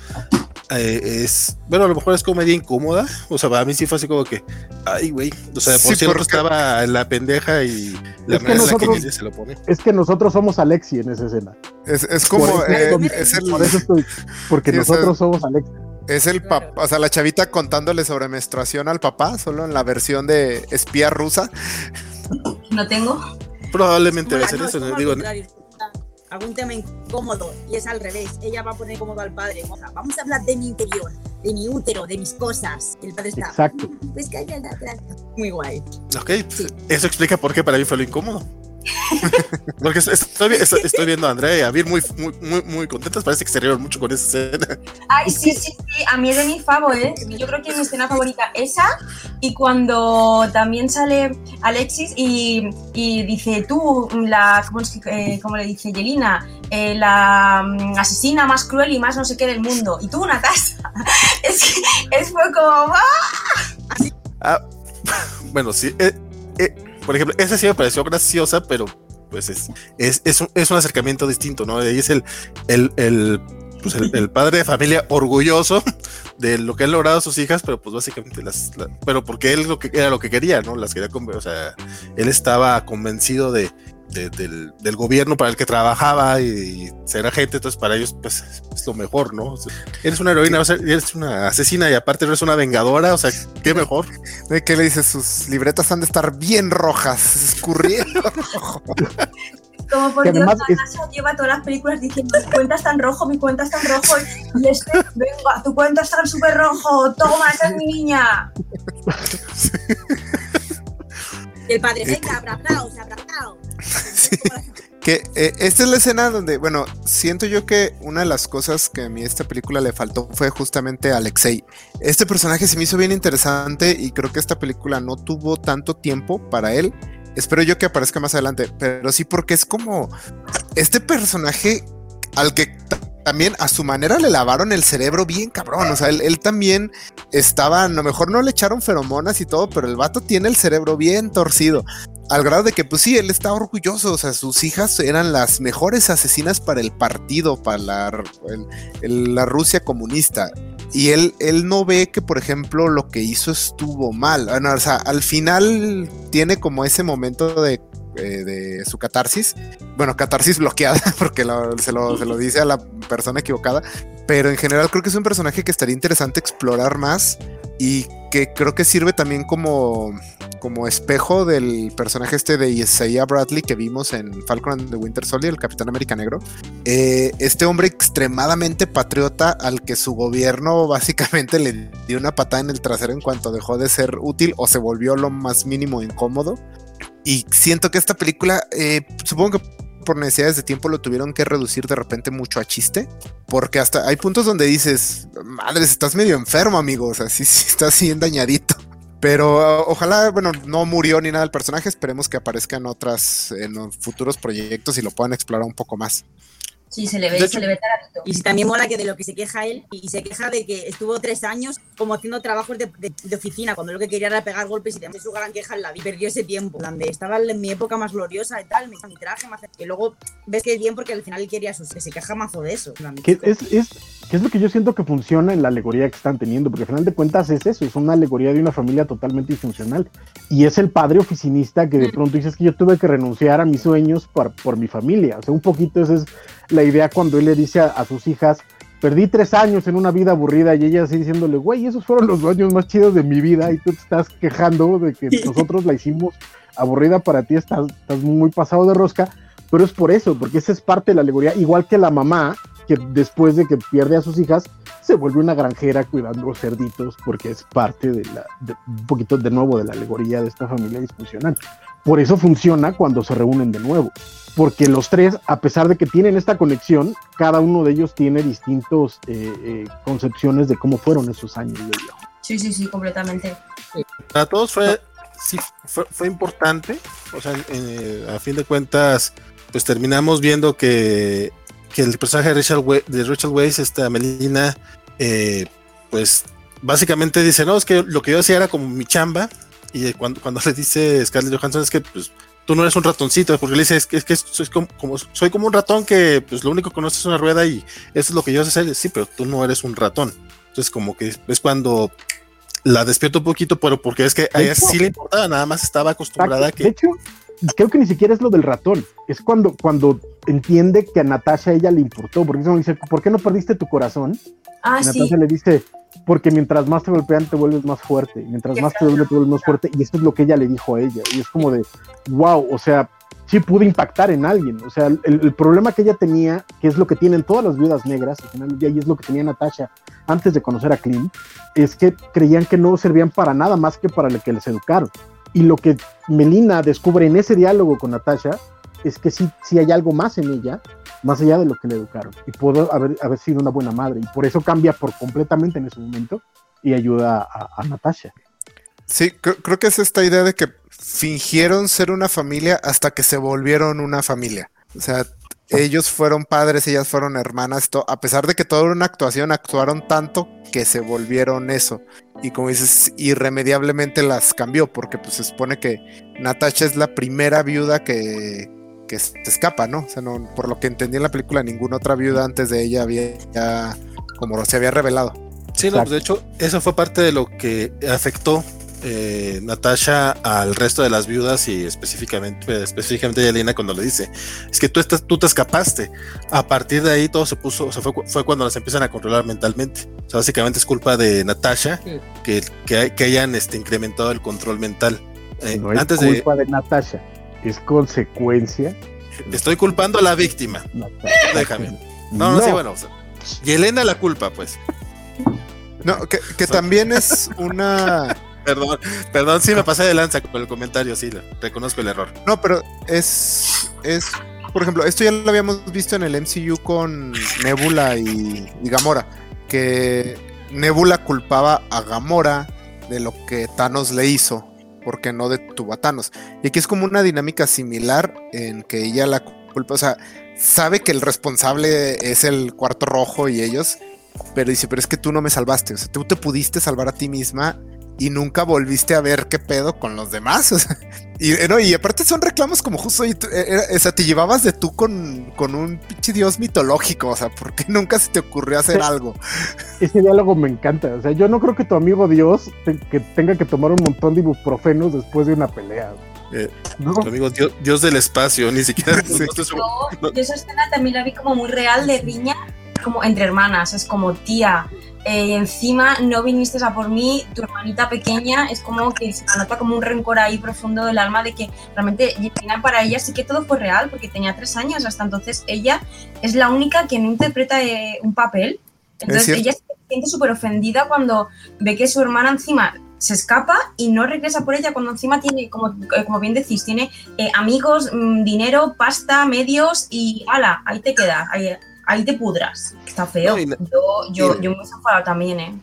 eh, es, bueno, a lo mejor es comedia incómoda, o sea, para mí sí fue así como que, ay, güey, o sea, por Sí, cierto porque- estaba en la pendeja y la Es que manera en la que nosotros- ella se lo pone. Es que nosotros somos Alexi en esa escena. Es, es como, Por eh, eso- es el, Por eso estoy, porque Sí, o sea, nosotros somos Alexi. es el papá, o sea, la chavita contándole sobre menstruación al papá, solo en la versión de espía rusa. No tengo. Probablemente va a Bueno, ser no, eso, es ¿no? como al Digo, contrario, algún tema incómodo y es al revés. Ella va a poner incómodo al padre. O sea, vamos a hablar de mi interior, de mi útero, de mis cosas. Y el padre está. Exacto. Pues cállate atrás. Muy guay. ok, pues, eso explica por qué para mí fue lo incómodo. Porque estoy, estoy, estoy viendo a Andrea y a Vir muy, muy, muy, muy contentas, parece que se rieron mucho con esa escena. Ay, sí, sí, sí, a mí es de mis favoritos. Yo creo que es mi escena favorita esa y cuando también sale Alexis y, y dice tú, la, ¿cómo, es que, eh, cómo le dice Yelena? Eh, la mm, asesina más cruel y más no sé qué del mundo. Y tú, Natasha. Es que es fue como... ¡ah! Ah, bueno, sí, eh, eh, por ejemplo, esa sí me pareció graciosa, pero pues es, es, es, un, es un acercamiento distinto, ¿no? Ahí es el, el, el, pues el, el padre de familia orgulloso de lo que han logrado sus hijas, pero pues básicamente las, la, pero porque él lo que, era lo que quería, ¿no? Las quería, o sea, él estaba convencido de, de, del, del gobierno para el que trabajaba y, y ser agente, entonces para ellos pues es lo mejor, ¿no? O sea, eres una heroína, o sea, eres una asesina y aparte eres una vengadora, o sea, qué mejor. ¿De qué le dices? Sus libretas han de estar bien rojas, escurriendo rojo. Como por Que Dios, además es- Natasha lleva todas las películas diciendo mi cuenta está en rojo, mi cuenta está en rojo y este, venga, tu cuenta está en súper rojo, toma, esa es mi niña. Y el padre, venga, abrazaos, abrazaos. Sí. Que eh, esta es la escena donde, bueno, siento yo que una de las cosas que a mí a esta película le faltó fue justamente a Alexei. Este personaje se me hizo bien interesante y creo que esta película no tuvo tanto tiempo para él. Espero yo que aparezca más adelante, pero sí porque es como este personaje al que t- también a su manera le lavaron el cerebro bien cabrón. O sea, él, él también estaba, a lo mejor no le echaron feromonas y todo, pero el vato tiene el cerebro bien torcido. Al grado de que, pues sí, él está orgulloso, o sea, sus hijas eran las mejores asesinas para el partido, para la, el, el, la Rusia comunista. Y él, él no ve que, por ejemplo, lo que hizo estuvo mal. Bueno, o sea, al final tiene como ese momento de, eh, de su catarsis. Bueno, catarsis bloqueada, porque lo, se, lo, se lo dice a la persona equivocada. Pero en general creo que es un personaje que estaría interesante explorar más y que creo que sirve también como... como espejo del personaje este de Isaiah Bradley que vimos en Falcon and the Winter Soldier, el Capitán América Negro. Eh, este hombre extremadamente patriota al que su gobierno básicamente le dio una patada en el trasero en cuanto dejó de ser útil o se volvió lo más mínimo incómodo. Y siento que esta película, eh, supongo que por necesidades de tiempo lo tuvieron que reducir de repente mucho a chiste, porque hasta hay puntos donde dices, madres, estás medio enfermo, amigo, o sea, sí, sí estás bien dañadito. Pero uh, ojalá, bueno, no murió ni nada el personaje, esperemos que aparezca en otras, en futuros proyectos y lo puedan explorar un poco más. Sí, se le ve, De hecho- se le ve taradito. Y si también mola que de lo que se queja él, y se queja de que estuvo tres años como haciendo trabajos de, de, de oficina, cuando lo que quería era pegar golpes y también su gran queja en la vida. Perdió ese tiempo, en plan de, estaba en mi época más gloriosa y tal, me hizo mi traje, más... Y luego ves que es bien porque al final él quería sus... Se queja mazo de eso. En plan, Que es, es, que es lo que yo siento que funciona en la alegoría que están teniendo, porque al final de cuentas es eso, es una alegoría de una familia totalmente disfuncional. Y es el padre oficinista que de pronto dice, es que yo tuve que renunciar a mis sueños por, por mi familia. O sea, un poquito esa es la idea cuando él le dice a, a sus hijas, perdí tres años en una vida aburrida y ella así diciéndole, güey, esos fueron los años más chidos de mi vida y tú te estás quejando de que nosotros la hicimos aburrida para ti, estás, estás muy pasado de rosca, pero es por eso, porque esa es parte de la alegoría, igual que la mamá, que después de que pierde a sus hijas, se vuelve una granjera cuidando cerditos, porque es parte de la, de, un poquito de nuevo de la alegoría de esta familia disfuncional. Por eso funciona cuando se reúnen de nuevo, porque los tres, a pesar de que tienen esta conexión, cada uno de ellos tiene distintos eh, eh, concepciones de cómo fueron esos años de vida. Sí, sí, sí, completamente. Para todos fue, sí, fue, fue importante, o sea, eh, a fin de cuentas, pues terminamos viendo que, que el personaje de Rachel, We- de Rachel Weisz, esta Melina, eh, pues básicamente dice, no, es que lo que yo hacía era como mi chamba, y cuando, cuando le dice Scarlett Johansson es que pues tú no eres un ratoncito, porque le dice es que, es que soy, como, como, soy como un ratón que pues lo único que conoces es una rueda y eso es lo que yo sé hacer, sí, pero tú no eres un ratón. Entonces como que es cuando la despierto un poquito, pero porque es que a ella sí le importaba, nada más estaba acostumbrada a que... De hecho, creo que ni siquiera es lo del ratón, es cuando, cuando entiende que a Natasha ella le importó, porque eso me dice, ¿por qué no perdiste tu corazón? Ah, y sí. Natasha le dice, porque mientras más te golpean te vuelves más fuerte, mientras Qué más te duele te vuelves más fuerte, y esto es lo que ella le dijo a ella, y es como de, wow, o sea, sí pudo impactar en alguien, o sea, el, el problema que ella tenía, que es lo que tienen todas las viudas negras, al final del día, y es lo que tenía Natasha antes de conocer a Clint, es que creían que no servían para nada más que para lo que les educaron, y lo que Melina descubre en ese diálogo con Natasha, es que sí, sí hay algo más en ella, más allá de lo que le educaron, y pudo haber, haber sido una buena madre, y por eso cambia por completamente en ese momento, y ayuda a, a Natasha. Sí, creo, creo que es esta idea de que fingieron ser una familia hasta que se volvieron una familia. O sea, ellos fueron padres, ellas fueron hermanas, to- a pesar de que todo era una actuación, actuaron tanto que se volvieron eso. Y como dices, irremediablemente las cambió, porque pues se supone que Natasha es la primera viuda que, que se escapa, ¿no? O sea, no, por lo que entendí en la película, ninguna otra viuda antes de ella había, ya, como se había revelado. Sí, no, pues de hecho, eso fue parte de lo que afectó eh, Natasha al resto de las viudas y específicamente, específicamente a Yelena cuando le dice, es que tú, estás, tú te escapaste. A partir de ahí todo se puso, o sea, fue, fue cuando las empiezan a controlar mentalmente. O sea, básicamente es culpa de Natasha sí. que, que, que hayan este, incrementado el control mental. Eh, no es antes culpa de... de Natasha, es consecuencia. Estoy culpando a la víctima. Natasha. Déjame. No, no, no, sí, bueno. O sea, Yelena la culpa, pues. No, que, que también es una... Perdón, perdón, sí me pasé de lanza con el comentario, sí, reconozco el error. No, pero es, es, por ejemplo, esto ya lo habíamos visto en el M C U con Nebula y, y Gamora, que Nebula culpaba a Gamora de lo que Thanos le hizo, porque no detuvo a Thanos. Y aquí es como una dinámica similar en que ella la culpa, o sea, sabe que el responsable es el Cuarto Rojo y ellos, pero dice, pero es que tú no me salvaste, o sea, tú te pudiste salvar a ti misma y nunca volviste a ver qué pedo con los demás, o sea, y, no, y aparte son reclamos como justo, y tú, era, o sea, te llevabas de tú con, con un pinche dios mitológico, o sea, ¿por qué nunca se te ocurrió hacer algo? Ese diálogo me encanta, o sea, yo no creo que tu amigo Dios te, que tenga que tomar un montón de ibuprofenos después de una pelea. Eh, ¿no? Tu amigo Dios, Dios del espacio, ni siquiera... Sí. No, no. Yo esa escena también la vi como muy real de riña, como entre hermanas, es como tía... Eh, encima no viniste a por mí, tu hermanita pequeña, es como que se nota como un rencor ahí profundo del alma de que realmente Yelena para ella sí que todo fue real porque tenía tres años, hasta entonces ella es la única que no interpreta eh, un papel, entonces ella se siente súper ofendida cuando ve que su hermana encima se escapa y no regresa por ella cuando encima tiene, como, como bien decís, tiene eh, amigos, mmm, dinero, pasta, medios y ala, ahí te quedas, ahí, ahí te pudras. Está feo. No, la, yo, yo, yo me he enfadado también, ¿eh?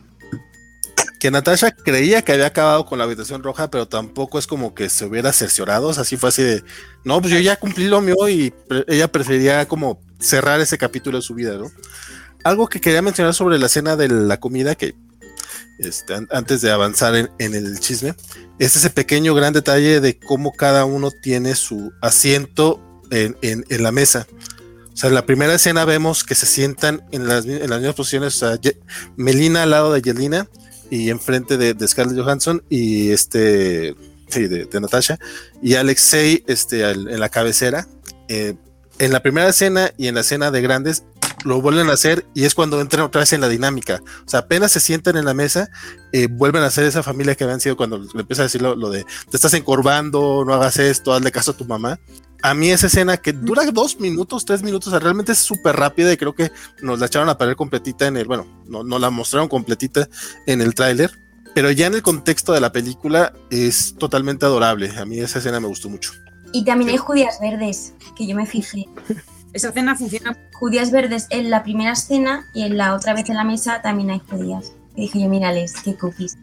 Que Natasha creía que había acabado con la habitación roja, pero tampoco es como que se hubiera cerciorado. O sea, así fue así de, no, pues yo ya cumplí lo mío y pre- ella prefería como cerrar ese capítulo de su vida, ¿no? Algo que quería mencionar sobre la escena de la comida, que este, an- antes de avanzar en, en el chisme, es ese pequeño gran detalle de cómo cada uno tiene su asiento en, en, en la mesa. O sea, en la primera escena vemos que se sientan en las, en las mismas posiciones, o sea, Ye- Melina al lado de Yelena y enfrente de, de Scarlett Johansson y este, sí, de, de Natasha y Alexei este, al, en la cabecera. Eh, en la primera escena y en la escena de grandes lo vuelven a hacer y es cuando entran otra vez en la dinámica. O sea, apenas se sientan en la mesa, eh, vuelven a ser esa familia que habían sido cuando le empieza a decir lo, lo de te estás encorvando, no hagas esto, hazle caso a tu mamá. A mí esa escena que dura dos minutos, tres minutos, o sea, realmente es súper rápida y creo que nos la echaron a parar completita en el, bueno, no, no la mostraron completita en el tráiler, pero ya en el contexto de la película es totalmente adorable. A mí esa escena me gustó mucho. Y también hay judías verdes, que yo me fijé. Esa escena funciona. Judías verdes en la primera escena y en la otra vez en la mesa también hay judías. Y dije yo, mírales, qué cookies.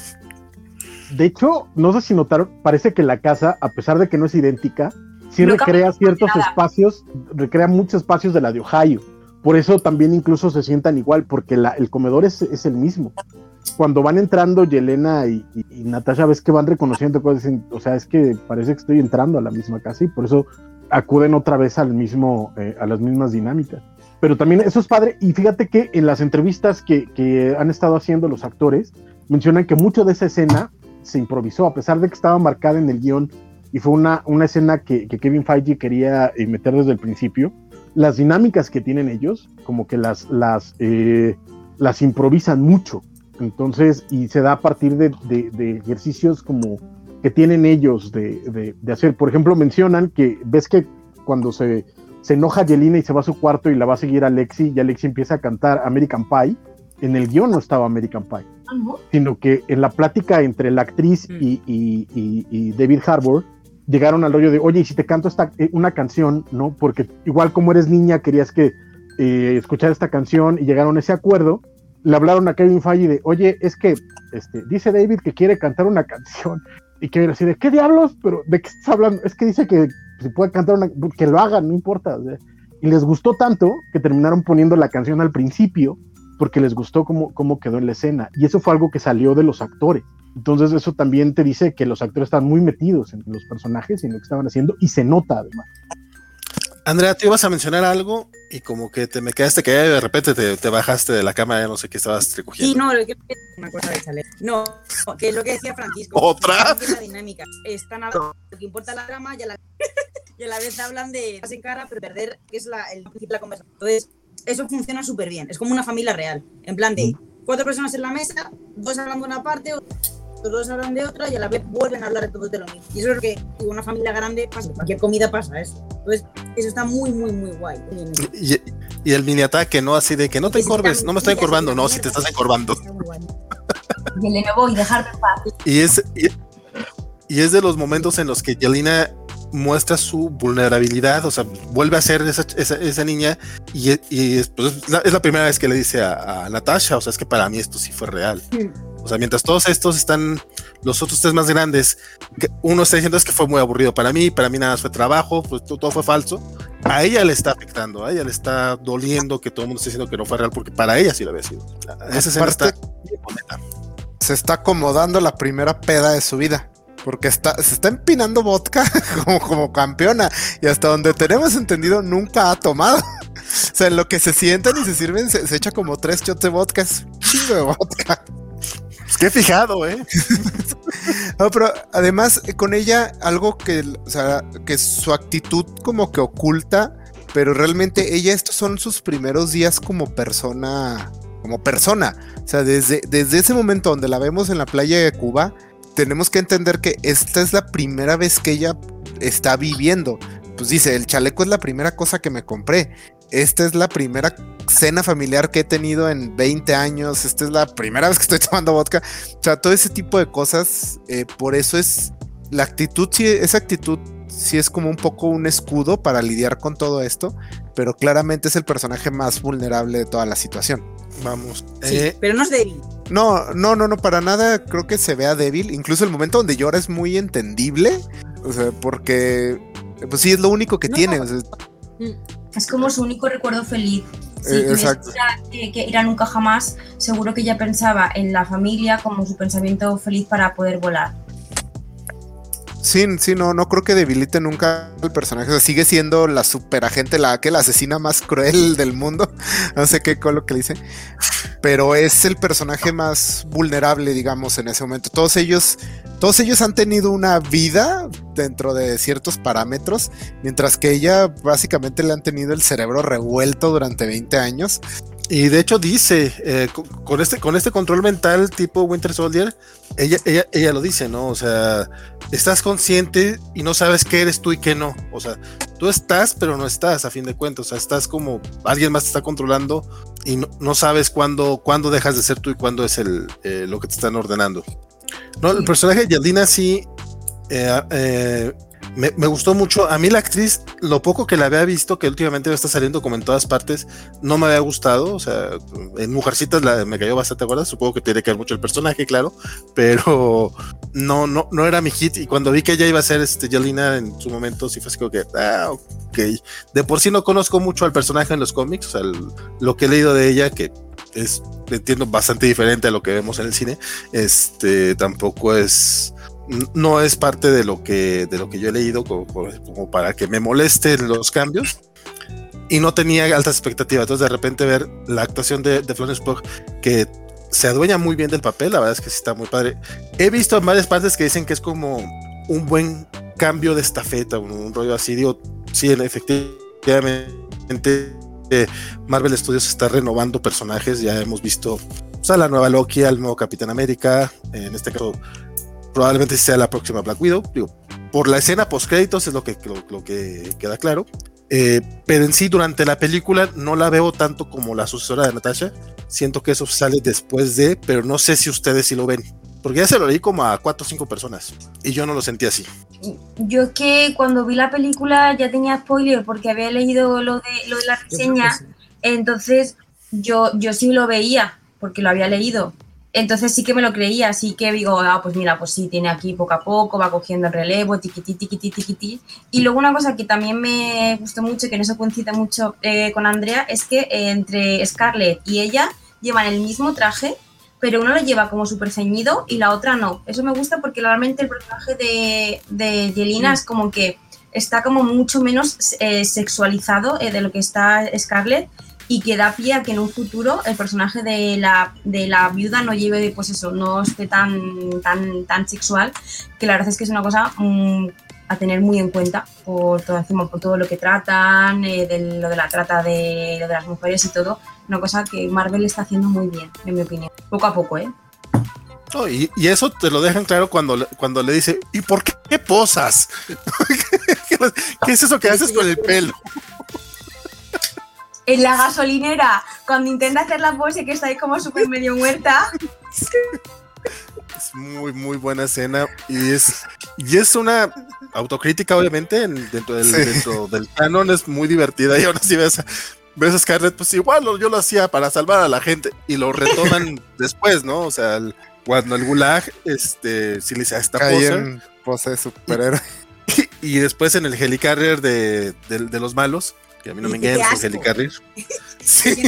De hecho, no sé si notaron, parece que la casa, a pesar de que no es idéntica, sí No recrea cambia ciertos nada. espacios, recrea muchos espacios de la de Ohio. Por eso también incluso se sientan igual, porque la, el comedor es, es el mismo. Cuando van entrando Yelena y, y, y Natasha, ves que van reconociendo cosas, dicen, o sea, es que parece que estoy entrando a la misma casa y por eso acuden otra vez al mismo, eh, a las mismas dinámicas. Pero también eso es padre, y fíjate que en las entrevistas que, que han estado haciendo los actores, mencionan que mucho de esa escena se improvisó, a pesar de que estaba marcada en el guión, y fue una, una escena que, que Kevin Feige quería eh, meter desde el principio. Las dinámicas que tienen ellos, como que las, las, eh, las improvisan mucho, entonces, y se da a partir de, de, de ejercicios como que tienen ellos de, de, de hacer. Por ejemplo, mencionan que ves que cuando se, se enoja Yelena y se va a su cuarto y la va a seguir Alexi, y Alexi empieza a cantar American Pie, en el guión no estaba American Pie, Uh-huh. sino que en la plática entre la actriz y, y, y, y David Harbour, llegaron al rollo de, oye, y si te canto esta, eh, una canción, ¿no? Porque igual como eres niña, querías que eh, escuchar esta canción, y llegaron a ese acuerdo. Le hablaron a Kevin Feige de, oye, es que este, dice David que quiere cantar una canción, y Kevin así de, ¿qué diablos? Pero, ¿de qué estás hablando? Es que dice que si puede cantar una, que lo hagan, no importa. O sea, y les gustó tanto que terminaron poniendo la canción al principio, porque les gustó cómo, cómo quedó en la escena, y eso fue algo que salió de los actores. Entonces eso también te dice que los actores están muy metidos en los personajes y en lo que estaban haciendo, y se nota además. Andrea, tú ibas a mencionar algo y como que te me quedaste callada y de repente te, te bajaste de la cama, ya no sé qué estabas recogiendo. Sí, no, lo que una cosa de Chalet. No, que es lo que decía Francisco. ¿Otra? Que la dinámica. Están hablando, lo que importa la trama y a la, y a la vez hablan de en cara, pero perder, que es la, el principio de la conversación. Entonces, eso funciona súper bien. Es como una familia real. En plan de cuatro personas en la mesa, dos hablando de una parte, los dos hablan de otra y a la vez vuelven a hablar de todos de lo mismo. Y eso es lo que en una familia grande pasa. Cualquier comida pasa eso. Entonces, eso está muy, muy, muy guay. Y, y el mini ataque, ¿no? Así de que no te encorves, no me estoy encorvando, no, si te estás encorvando. Y el de voy, dejarte en paz. Y es, y, y es de los momentos en los que Yelena muestra su vulnerabilidad, o sea, vuelve a ser esa, esa, esa niña, y, y es, pues, es, la, es la primera vez que le dice a, a Natasha, o sea, es que para mí esto sí fue real. O sea, mientras todos estos están, los otros tres más grandes, que uno está diciendo es que fue muy aburrido para mí, para mí nada más fue trabajo, pues todo, todo fue falso. A ella le está afectando, a ella le está doliendo que todo el mundo esté diciendo que no fue real, porque para ella sí lo había sido. Esa escena está bien bonita. Se está acomodando la primera peda de su vida, porque está, se está empinando vodka como, como campeona, y hasta donde tenemos entendido nunca ha tomado. O sea, en lo que se sientan y se sirven, se, se echa como tres shots de vodka, es un chingo de vodka. Pues qué fijado, ¿eh? No, pero además con ella algo que, o sea, que su actitud como que oculta, pero realmente ella, estos son sus primeros días como persona, como persona. O sea, desde, desde ese momento donde la vemos en la playa de Cuba, tenemos que entender que esta es la primera vez que ella está viviendo. Pues dice, el chaleco es la primera cosa que me compré. Esta es la primera cena familiar que he tenido en veinte años. Esta es la primera vez que estoy tomando vodka. O sea, todo ese tipo de cosas. Eh, por eso es la actitud, sí, esa actitud sí es como un poco un escudo para lidiar con todo esto. Pero claramente es el personaje más vulnerable de toda la situación. Vamos. Sí, Eh, pero no es débil. No, no, no, no, para nada creo que se vea débil. Incluso el momento donde llora es muy entendible. O sea, porque pues sí, es lo único que No. tiene. O sea, Es como su único recuerdo feliz. Si Eh, tuviese exacto. que, que ir a nunca jamás, seguro que ella pensaba en la familia como su pensamiento feliz para poder volar. sí, sí, no, no creo que debilite nunca al personaje. O sea, sigue siendo la superagente, la que la asesina más cruel del mundo. No sé qué con lo que le dice. pero es el personaje más vulnerable, digamos, en ese momento. Todos ellos, todos ellos han tenido una vida dentro de ciertos parámetros, mientras que ella básicamente le han tenido el cerebro revuelto durante veinte años. Y de hecho dice, eh, con, este, con este control mental tipo Winter Soldier, ella, ella, ella lo dice, ¿no? O sea, estás consciente y no sabes qué eres tú y qué no. O sea, tú estás, pero no estás, a fin de cuentas. O sea, estás como, alguien más te está controlando y no, no sabes cuándo, cuándo dejas de ser tú y cuándo es el, eh, lo que te están ordenando. No, el personaje de Yelena sí... Eh, eh, Me, me gustó mucho. A mí la actriz, lo poco que la había visto, que últimamente está saliendo como en todas partes, no me había gustado. O sea, en Mujercitas la, me cayó bastante, ¿te acuerdas? Supongo que tiene que ver mucho el personaje, claro, pero no, no, no era mi hit. Y cuando vi que ella iba a ser este, Yelena en su momento, sí fue así como que, ah, ok. De por sí no conozco mucho al personaje en los cómics, o sea, el, lo que he leído de ella, que es, entiendo, bastante diferente a lo que vemos en el cine, este, tampoco es... no es parte de lo que de lo que yo he leído como, como para que me molesten los cambios, y no tenía altas expectativas. Entonces de repente ver la actuación de, de Florence Pugh, que se adueña muy bien del papel, la verdad es que sí está muy padre. He visto en varias partes que dicen que es como un buen cambio de estafeta, un, un rollo así. Digo, sí, efectivamente eh, Marvel Studios está renovando personajes. Ya hemos visto, o sea, la nueva Loki, al nuevo Capitán América, en este caso probablemente sea la próxima Black Widow. Digo, por la escena post créditos es lo que, lo, lo que queda claro, eh, pero en sí durante la película no la veo tanto como la sucesora de Natasha. Siento que eso sale después de, pero no sé si ustedes sí lo ven, porque ya se lo leí como a cuatro o cinco personas y yo no lo sentí así. Yo es que cuando vi la película ya tenía spoiler porque había leído lo de, lo de la reseña, entonces yo, yo sí lo veía porque lo había leído. Entonces sí que me lo creía, así que digo, ah, pues mira, pues sí, tiene aquí poco a poco, va cogiendo el relevo, tiquití, tiquití, tiquití. Y luego una cosa que también me gustó mucho, que en eso coincide mucho eh, con Andrea, es que eh, entre Scarlett y ella llevan el mismo traje, pero uno lo lleva como súper ceñido y la otra no. Eso me gusta porque realmente el personaje de, de Yelena es como que está como mucho menos eh, sexualizado eh, de lo que está Scarlett, y que da pie a que en un futuro el personaje de la, de la viuda no lleve, pues eso, no esté tan, tan, tan sexual, que la verdad es que es una cosa mmm, a tener muy en cuenta por todo, encima, por todo lo que tratan, eh, de lo de la trata de, de las mujeres y todo, una cosa que Marvel está haciendo muy bien, en mi opinión, poco a poco, ¿eh? Oh, y, y eso te lo dejan claro cuando, cuando le dice, ¿y por qué posas? ¿Qué es eso que haces con el pelo? En la gasolinera, cuando intenta hacer la pose que está ahí como súper medio muerta. Es muy, muy buena escena y es, y es una autocrítica, obviamente, en, dentro, del, sí. dentro del canon es muy divertida. Y ahora sí ves, ves a Scarlett, pues igual yo lo hacía para salvar a la gente y lo retoman después, ¿no? O sea, el, cuando el Gulag, este, sí le dice a esta pose. En pose de superhéroe. Y, y después en el Helicarrier de, de, de los malos, que a mí no me engañan, es el Helicarrier. Sí.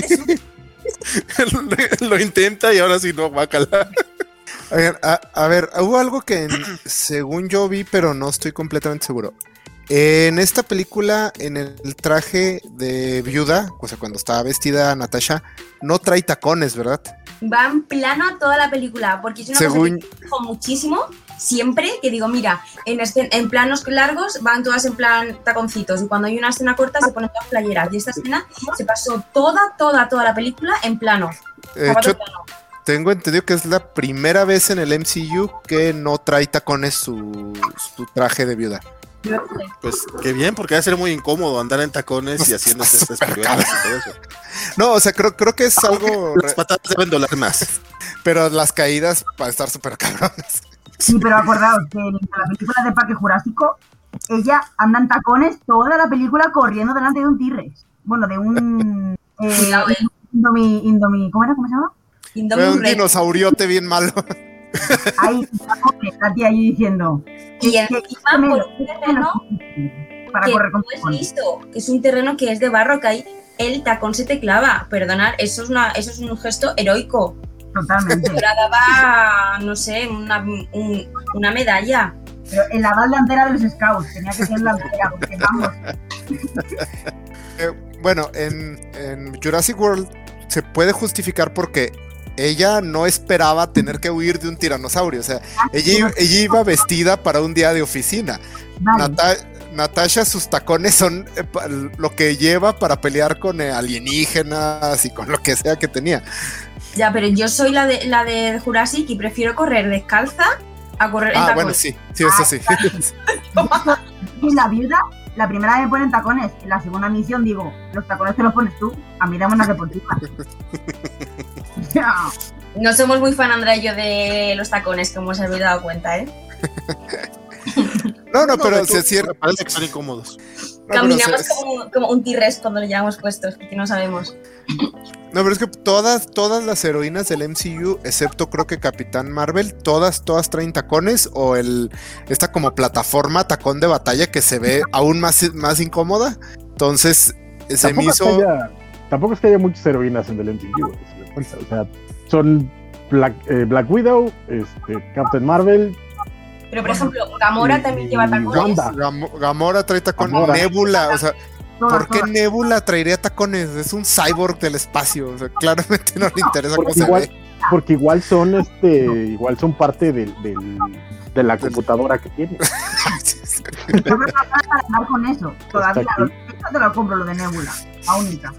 lo, lo intenta y ahora sí no va a calar. A ver, a, a ver, hubo algo que en, según yo vi, pero no estoy completamente seguro. En esta película, en el traje de viuda, o sea, cuando estaba vestida Natasha, no trae tacones, ¿verdad? Va en plano toda la película, porque es una según... cosa que me fijo muchísimo, siempre, que digo, mira, en, este, en planos largos van todas en plan taconcitos, y cuando hay una escena corta se ponen todas playeras, y esta escena se pasó toda, toda, toda la película en plano. De hecho, plano. Tengo entendido que es la primera vez en el M C U que no trae tacones su, su traje de viuda. Pues qué bien, porque va a ser muy incómodo andar en tacones y haciendo estas piruetas y todo eso. No, o sea, creo, creo que es ah, algo... Las patatas deben doler más. Pero las caídas para estar súper cabrones. Sí, pero acordaos que en la película de Parque Jurásico, ella anda en tacones toda la película corriendo delante de un T-Rex. Bueno, de un... eh, Indomi, Indomi... ¿Cómo era? ¿Cómo se llama? Indomi un dinosauriote bien malo. Ahí, la tía ahí diciendo... Y encima por un terreno para que correr con no es listo, que es un terreno que es de barro, que ahí el tacón se te clava. Perdonad, eso es, una, eso es un gesto heroico. Totalmente. Yo la daba, no sé, una, un, una medalla. Pero en la banda entera de los Scouts, tenía que ser la entera, porque vamos. Eh, bueno, en, en Jurassic World se puede justificar porque ella no esperaba tener que huir de un tiranosaurio. O sea, ella, ella iba vestida para un día de oficina. Vale. Nata- Natasha, sus tacones son eh, pa- lo que lleva para pelear con eh, alienígenas y con lo que sea que tenía. Ya, pero yo soy la de la de Jurassic y prefiero correr descalza a correr en Ah, tacones. bueno, sí, sí, eso sí. Y la viuda, la primera vez me ponen tacones, en la segunda misión digo, los tacones te los pones tú, a mí dame una deportiva. No somos muy fan, Andrea y yo, de los tacones, como os habéis dado cuenta, ¿eh? No, no, pero de sí es hecho, cierto. me parece que son incómodos. No, pero Caminamos se- como, como un T-Rex cuando lo llevamos puestos, porque no sabemos. No, pero es que todas, todas las heroínas del M C U, excepto creo que Capitán Marvel, todas, todas traen tacones o el esta como plataforma tacón de batalla que se ve aún más, más incómoda. Entonces, se me Tampoco, es que hizo. haya, tampoco es que haya muchas heroínas en el M C U, si me cuenta. O sea, son Black, eh, Black Widow, este, Captain Marvel. Pero, por ejemplo, Gamora y- también lleva y tacones. Wanda. Gam- Gamora trae tacones. Gamora. Nebula, o sea, Todas, ¿por qué todas. Nebula traería tacones? Es un cyborg del espacio. O sea, claramente no le interesa cómo Porque se igual, ve. porque igual son este, igual son parte del, del- de la computadora que tiene. Yo creo que para andar con eso. Todavía Está lo aquí. eso te lo compro, lo de Nebula, la única.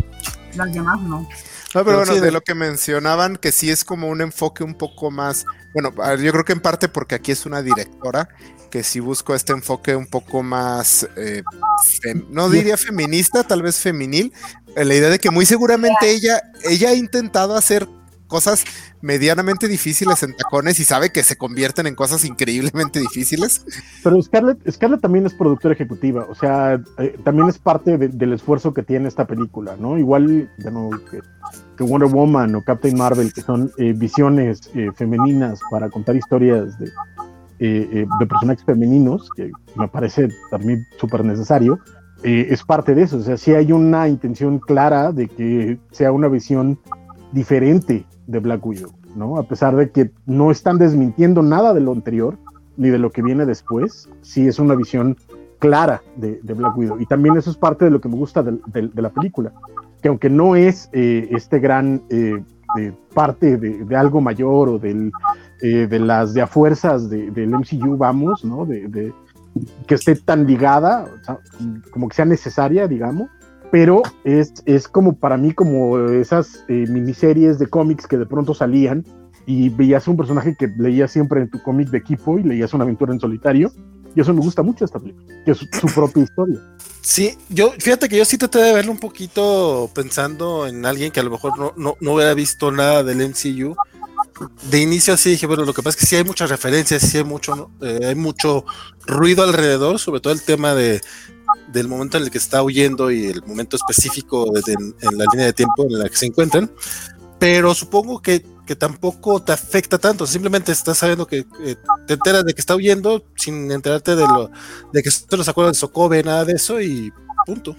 Las demás no. No, pero, Pero bueno, sí, de de- lo que mencionaban, que sí es como un enfoque un poco más, bueno, a ver, yo creo que en parte porque aquí es una directora, que sí busco este enfoque un poco más, eh, fem- no diría feminista, tal vez femenil, eh, la idea de que muy seguramente ella, ella ha intentado hacer cosas medianamente difíciles en tacones y sabe que se convierten en cosas increíblemente difíciles. Pero Scarlett, Scarlett también es productora ejecutiva, o sea, eh, también es parte de- del esfuerzo que tiene esta película, ¿no? Igual, ya no, que, que Wonder Woman o Captain Marvel, que son eh, visiones eh, femeninas para contar historias de, eh, eh, de personajes femeninos, que me parece también súper necesario, eh, es parte de eso, o sea, sí hay una intención clara de que sea una visión diferente de Black Widow, ¿no? A pesar de que no están desmintiendo nada de lo anterior, ni de lo que viene después, sí es una visión clara de, de Black Widow. Y también eso es parte de lo que me gusta de, de, de la película, que aunque no es eh, este gran eh, eh, parte de, de algo mayor o del, eh, de las de a fuerzas de, del M C U, vamos, ¿no? De, de, que esté tan ligada, o sea, como que sea necesaria, digamos, pero es, es como para mí como esas eh, miniseries de cómics que de pronto salían y veías un personaje que leías siempre en tu cómic de equipo y leías una aventura en solitario, y eso me gusta mucho esta película, que es su, su propia historia. Sí, yo, fíjate que yo sí traté de verlo un poquito pensando en alguien que a lo mejor no, no, no hubiera visto nada del M C U. De inicio sí dije, bueno, lo que pasa es que sí hay muchas referencias, sí hay mucho, ¿no? eh, hay mucho ruido alrededor, sobre todo el tema de, del momento en el que está huyendo y el momento específico de, en, en la línea de tiempo en la que se encuentran, pero supongo que, que tampoco te afecta tanto, simplemente estás sabiendo que eh, te enteras de que está huyendo sin enterarte de lo de que te los acuerdas de Sokovia, nada de eso y punto.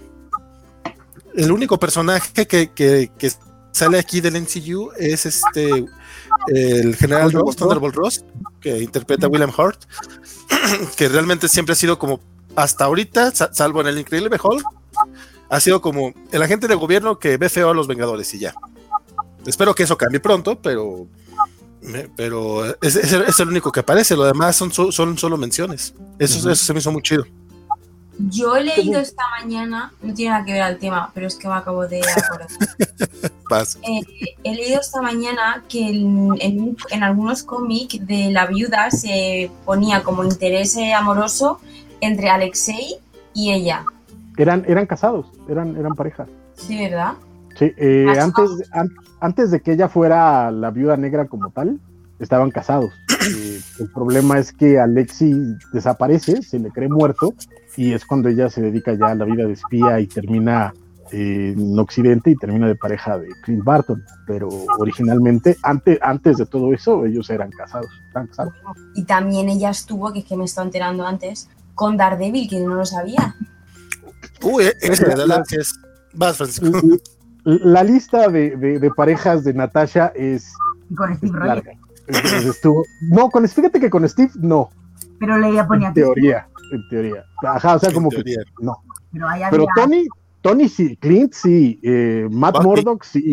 El único personaje que, que, que sale aquí del M C U es este el general Ross, Thunderbolt Ross, que interpreta a William Hurt, que realmente siempre ha sido como, hasta ahorita, salvo en el Increíble Hulk, ha sido como el agente del gobierno que ve feo a los Vengadores y ya. Espero que eso cambie pronto, pero pero es, es, es el único que aparece, lo demás son, son solo menciones. Eso, uh-huh. eso se me hizo muy chido. Yo he leído esta mañana, no tiene nada que ver al tema, pero es que me acabo de acordar. eh, he leído esta mañana que en, en, en algunos cómics de la viuda se ponía como interés amoroso entre Alexei y ella. Eran, eran casados, eran, eran pareja. Sí, ¿verdad? Sí, eh, antes, an, antes de que ella fuera la viuda negra como tal, estaban casados. Eh, el problema es que Alexei desaparece, se le cree muerto, y es cuando ella se dedica ya a la vida de espía y termina eh, en Occidente y termina de pareja de Clint Barton. Pero originalmente, antes, antes de todo eso, ellos eran casados, eran casados. Y también ella estuvo, que es que me estaba enterando antes, con Daredevil, que no lo sabía. Uy, esa es la que es... Vas, Francisco. La lista de, de, de parejas de Natasha es con Steve larga. Estuvo, no, con, fíjate que con Steve no. Pero leía ponía en teoría, en teoría. Ajá, o sea, en como teoría. que no. Pero, había... Pero Tony, Tony sí, Clint sí, eh, Matt Bucky. Murdock sí,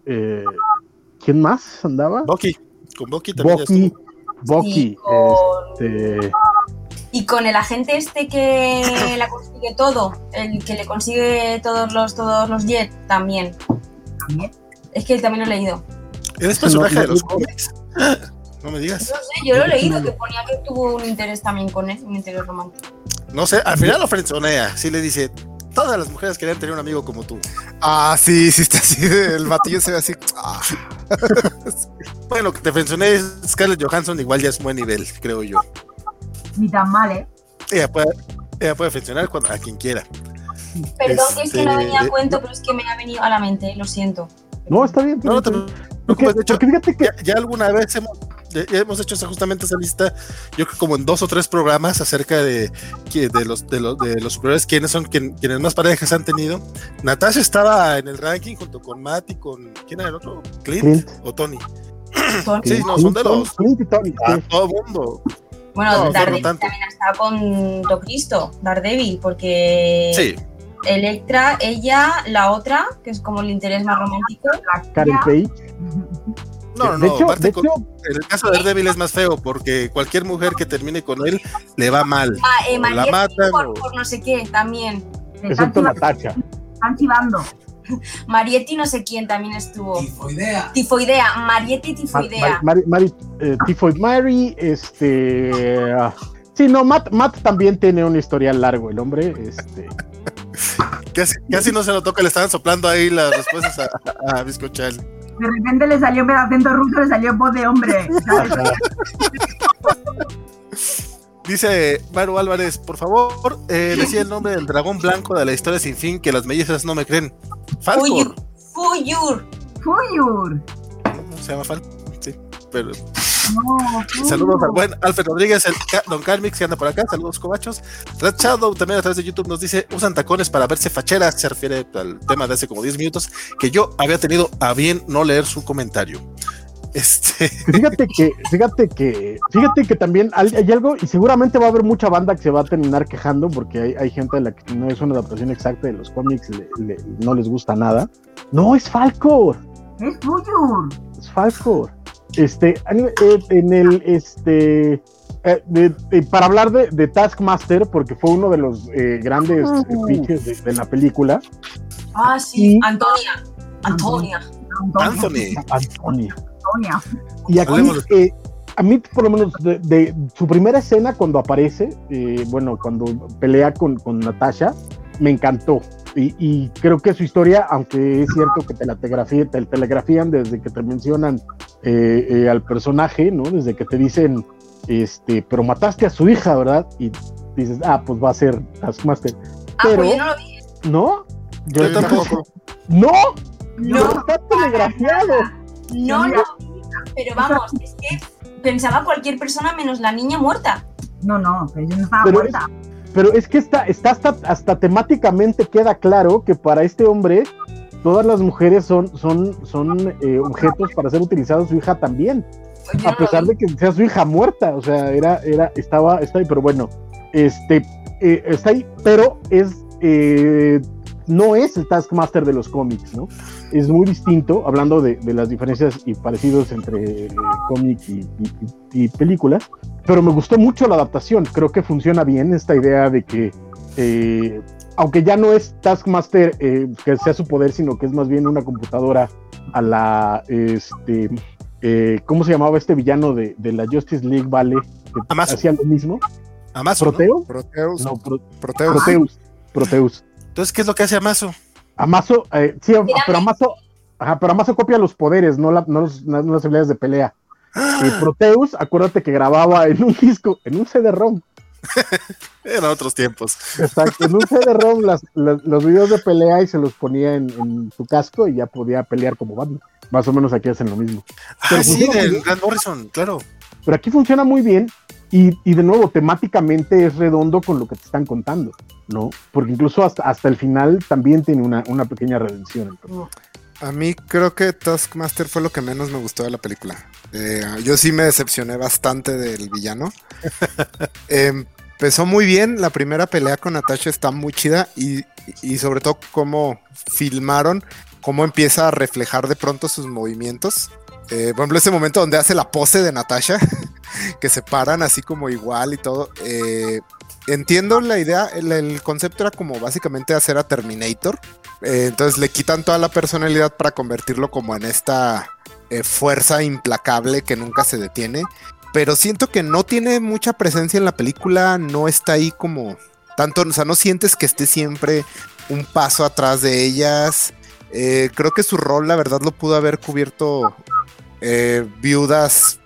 eh, ¿quién más andaba? Bucky, con Bucky también ya Bucky, estuvo. Bucky, Sí, con- este, Y con el agente este que la consigue todo, el que le consigue todos los todos los jets también. También. Es que también lo he leído. ¿Eres personaje No, no, de los no. cómics? No me No digas. sé, yo lo he leído, que ponía que tuvo un interés también con él, un interés romántico. No sé, al final lo frenzonea. Sí le dice, todas las mujeres querían tener un amigo como tú. Ah, sí, sí está así. El batillo se ve así. Ah. Bueno, que te frenzonee Scarlett Johansson igual ya es buen nivel, creo yo. Ni tan mal, ¿eh? Ella puede, ella puede frenzonear cuando- a quien quiera. Perdón, que es que no Este, venía a eh, cuento, pero es que me ha venido a la mente, lo siento. no, está bien. No, no te Porque, preocupes. De hecho, porque fíjate que ya, ya alguna vez hemos, ya- ya hemos hecho esa, justamente esa lista, yo creo como en dos o tres programas acerca de, que- de los de los, de los superiores, quiénes son quien- quienes más parejas han tenido. Natasha estaba en el ranking junto con Matt y con, ¿quién era el otro? ¿Clint, Clint. o Tony? Son- Sí, no, son de los... Clint y Tony, A sí. todo mundo. Bueno, No, Daredevil no tanto. también está con Tocristo, Daredevil, porque Sí, Electra, ella, la otra, que es como el interés más romántico. La Karen tía- Page. no, no, de no. hecho, aparte de con- hecho, en el caso de Daredevil es más feo porque cualquier mujer que termine con él le va mal. Ah, eh, O la Marietti matan por, o- por no sé qué, también. Están excepto chivando. Natasha. Están chivando. Marietti no sé quién también estuvo. Tifoidea. Tifoidea, Marietti Ma- Tifoidea. Mari, Mari- eh, Tifoid Mary, este. ah, sí, no, Matt, Matt también tiene un historial largo, el hombre. Este, Casi, casi no se lo toca, le estaban soplando ahí las respuestas a, a Bizcochal. De repente le salió en vez de acento ruso, le salió voz de hombre. ¿sabes? Dice Maru Álvarez, por favor, eh, decía el nombre del dragón blanco de la historia sin fin que las mellizas no me creen. Falcor. Fuyur. Fuyur. Fuyur. ¿No se llama Falcor? Sí, pero No, Fuyur. saludos al buen Alfred Rodríguez, el Ca- Don Carmix que anda por acá, saludos cobachos. Red Shadow también a través de YouTube nos dice, usan tacones para verse facheras, se refiere al tema de hace como diez minutos, que yo había tenido a bien no leer su comentario. Este, fíjate que, fíjate que, fíjate que también hay, hay algo, y seguramente va a haber mucha banda que se va a terminar quejando, porque hay, hay gente a la que no es una adaptación exacta de los cómics, le- le- no les gusta nada. No, es Falcor. Es Fuyur. Es Falcor. Este, a nivel- eh, en el, este, eh, de- de- para hablar de, de Taskmaster, porque fue uno de los eh, grandes eh, pitches de, de la película, Ah, sí. Y- Antonia. Antonia. Anthony. Antonia. Antonia. Y aquí, Hablemos eh, a mí, por lo menos, de, de su primera escena cuando aparece, eh, bueno, cuando pelea con, con Natasha, me encantó. Y, y creo que su historia, aunque es cierto que te la telegrafían, te la telegrafían desde que te mencionan eh, eh, al personaje, ¿no? Desde que te dicen, este, pero mataste a su hija, ¿verdad? Y dices, ah, pues va a ser Taskmaster. Ah, Pero- pues yo no lo vi. ¿No? Yo tampoco. ¡No! No, Está telegrafiado. no lo vi. Pero vamos, es que pensaba cualquier persona menos la niña muerta. No, no, pero yo no estaba Pero muerta. Pero es que está, está hasta, hasta temáticamente queda claro que para este hombre todas las mujeres son, son, son eh, objetos para ser utilizados, su hija también, Pues yo a no lo pesar vi. de que sea su hija muerta, o sea, era, era, estaba, está ahí, pero bueno, este, eh, está ahí, pero es, eh, no es el Taskmaster de los cómics, ¿no? Es muy distinto, hablando de, de las diferencias y parecidos entre eh, cómic y, y- y- y películas, pero me gustó mucho la adaptación, creo que funciona bien esta idea de que, eh, aunque ya no es Taskmaster eh, que sea su poder, sino que es más bien una computadora a la, este, eh, ¿cómo se llamaba este villano de, de la Justice League, vale? Que Amazo. hacía lo mismo. Amazo, ¿no? ¿Proteo? Proteus. No, Pro- Proteus. Proteus. Proteus. Entonces, ¿qué es lo que hace Amazo? Amazo, eh, sí, pero Amazo, ajá, pero Amazo copia los poderes, no, la- no, los- no las habilidades de pelea. Y Proteus, acuérdate que grababa en un disco, en un C D ROM. Eran otros tiempos. Exacto, en un C D ROM las, las- los videos de pelea y se los ponía en, en su casco y ya podía pelear como Batman. Más o menos aquí hacen lo mismo. Ah, Pero sí, funciona muy del bien. Grant Morrison, claro. Pero aquí funciona muy bien y, y de nuevo, temáticamente es redondo con lo que te están contando, ¿no? Porque incluso hasta, hasta el final también tiene una, una pequeña redención. Entonces. A mí creo que Taskmaster fue lo que menos me gustó de la película. Eh, yo sí me decepcioné bastante del villano. Eh, empezó muy bien, la primera pelea con Natasha está muy chida y, y sobre todo cómo filmaron cómo empieza a reflejar de pronto sus movimientos. Eh, por ejemplo, ese momento donde hace la pose de Natasha, que se paran así como igual y todo. Eh, entiendo la idea, el, el concepto era como básicamente hacer a Terminator. Eh, entonces le quitan toda la personalidad para convertirlo como en esta eh, fuerza implacable que nunca se detiene. Pero siento que no tiene mucha presencia en la película, no está ahí como tanto, o sea, no sientes que esté siempre un paso atrás de ellas. Eh, creo que su rol, la verdad, lo pudo haber cubierto eh, Viudas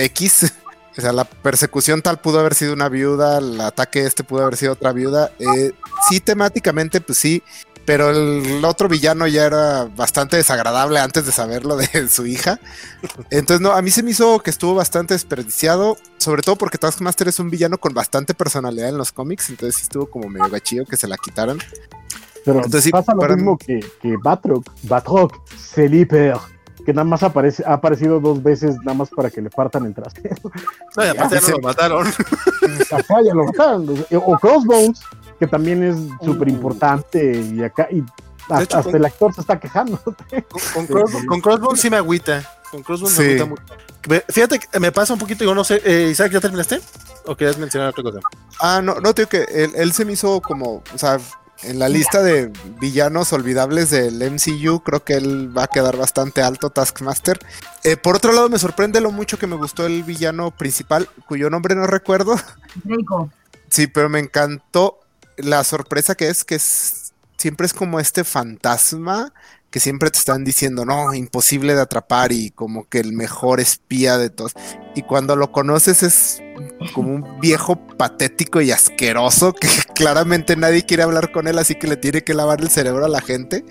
X. O sea, la persecución tal pudo haber sido una viuda, el ataque este pudo haber sido otra viuda. Eh, sí, temáticamente, pues sí, pero el otro villano ya era bastante desagradable antes de saberlo de su hija. Entonces, no, a mí se me hizo que estuvo bastante desperdiciado, sobre todo porque Taskmaster es un villano con bastante personalidad en los cómics, entonces sí estuvo como medio gachillo que se la quitaran. Pero entonces, sí, pasa lo para... mismo que, que Batroc, Batroc, Celiper, que nada más aparece, ha aparecido dos veces nada más para que le partan el trastero. No, y aparte ya no lo mataron. Acá ya lo mataron. O Crossbones, que también es súper importante, y acá, y hasta, hecho, hasta con, el actor se está quejando. Con, con, Cross, con Crossbones sí me agüita. Con Crossbones sí. me agüita mucho. Fíjate que me pasa un poquito, yo no sé, eh, Isaac, ¿ya terminaste? ¿O querías mencionar otra cosa? Ah, no, no, tío, que él, él se me hizo como, o sea, en la lista de villanos olvidables del M C U, creo que él va a quedar bastante alto, Taskmaster. Eh, por otro lado, me sorprende lo mucho que me gustó el villano principal, cuyo nombre no recuerdo. Draco. Sí, pero me encantó la sorpresa que es, que es, siempre es como este fantasma que siempre te están diciendo, no, imposible de atrapar y como que el mejor espía de todos. Y cuando lo conoces es como un viejo patético y asqueroso que claramente nadie quiere hablar con él, así que le tiene que lavar el cerebro a la gente.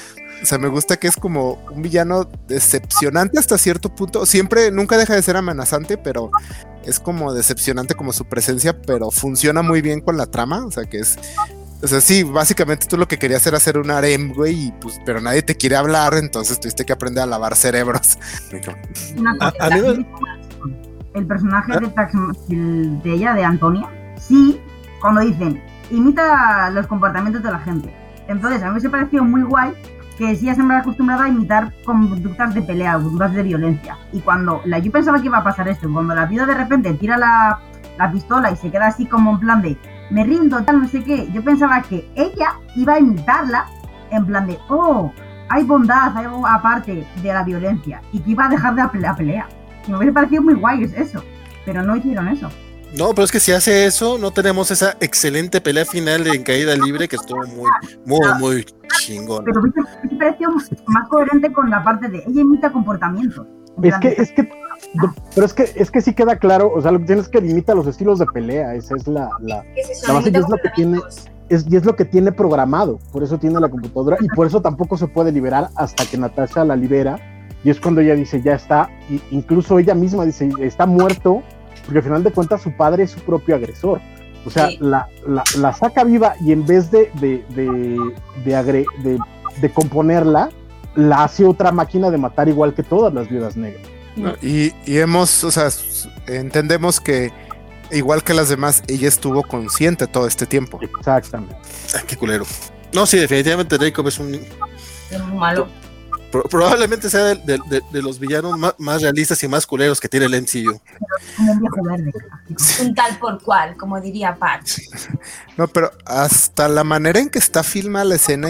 O sea, me gusta que es como un villano decepcionante hasta cierto punto. Siempre, nunca deja de ser amenazante, pero es como decepcionante como su presencia, pero funciona muy bien con la trama. O sea, que es... O sea, sí, básicamente tú lo que querías era hacer un harem, güey, y pues, pero nadie te quiere hablar, entonces tuviste que aprender a lavar cerebros. Una cosa, a, a mí... El personaje ¿Eh? de, Tax, de ella, de Antonia, sí, cuando dicen, imita los comportamientos de la gente. Entonces, a mí me ha parecido muy guay que sí ya se me ha acostumbrado a imitar conductas de pelea, conductas de violencia. Y cuando la, yo pensaba que iba a pasar esto, cuando la vida de repente tira la, la pistola y se queda así como en plan de me rindo, tal, no sé qué, yo pensaba que ella iba a imitarla en plan de, oh, hay bondad, hay algo aparte de la violencia, y que iba a dejar de la pelea. pelea. Y me hubiese parecido muy guay eso, pero no hicieron eso. No, pero es que si hace eso, no tenemos esa excelente pelea final en caída libre que estuvo muy, muy, muy chingón. Pero me hubiese parecido más coherente con la parte de ella imita comportamientos. Es que, es que, pero es que, es que sí queda claro, o sea, lo que tienes es que limita los estilos de pelea, esa es la, la, es la base, y es lo que tiene, es, y es lo que tiene programado, por eso tiene la computadora, y por eso tampoco se puede liberar hasta que Natasha la libera, y es cuando ella dice, ya está, y incluso ella misma dice, está muerto, porque al final de cuentas su padre es su propio agresor, o sea, sí. la, la, la saca viva, y en vez de, de, de, de, agre, de, de componerla, la hace otra máquina de matar igual que todas las viudas negras. No, y, y hemos, o sea, entendemos que igual que las demás, ella estuvo consciente todo este tiempo. Exactamente. Ay, qué culero. No, sí, definitivamente Jacob es un... Es muy malo. Pro, probablemente sea de, de, de, de los villanos más, más realistas y más culeros que tiene el M C U. Como un viejo verde. Un tal por cual, como diría Patch. No, pero hasta la manera en que está filmada la escena...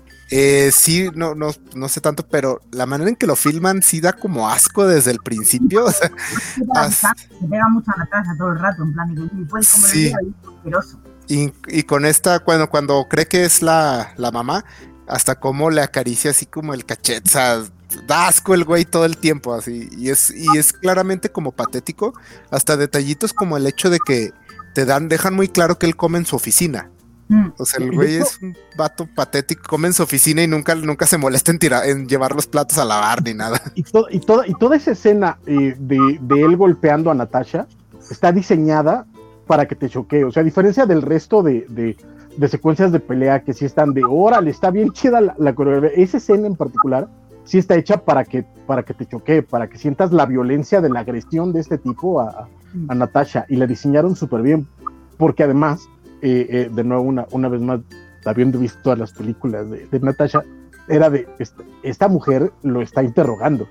Eh, sí, no, no, no sé tanto, pero la manera en que lo filman sí da como asco desde el principio. O sea, se pega, as... se pega mucho a la casa todo el rato, en plan de que pues, como sí. asqueroso. Y, y con esta, cuando, cuando cree que es la, la mamá, hasta como le acaricia así como el cachete, o sea, da asco el güey todo el tiempo, así, y es, y es claramente como patético, hasta detallitos como el hecho de que te dan, dejan muy claro que él come en su oficina. O sea, el güey es un vato patético, come en su oficina y nunca, nunca se molesta en, tirar, en llevar los platos a lavar ni nada. Y, to, y, toda, y toda esa escena eh, de, de él golpeando a Natasha está diseñada para que te choquee. O sea, a diferencia del resto de, de, de secuencias de pelea que sí están de órale, está bien chida la, la coreografía. Esa escena en particular sí está hecha para que, para que te choquee, para que sientas la violencia de la agresión de este tipo a, a Natasha. Y la diseñaron súper bien, porque además... Eh, eh, de nuevo una, una vez más habiendo visto todas las películas de, de Natasha, era de, esta, esta mujer lo está interrogando.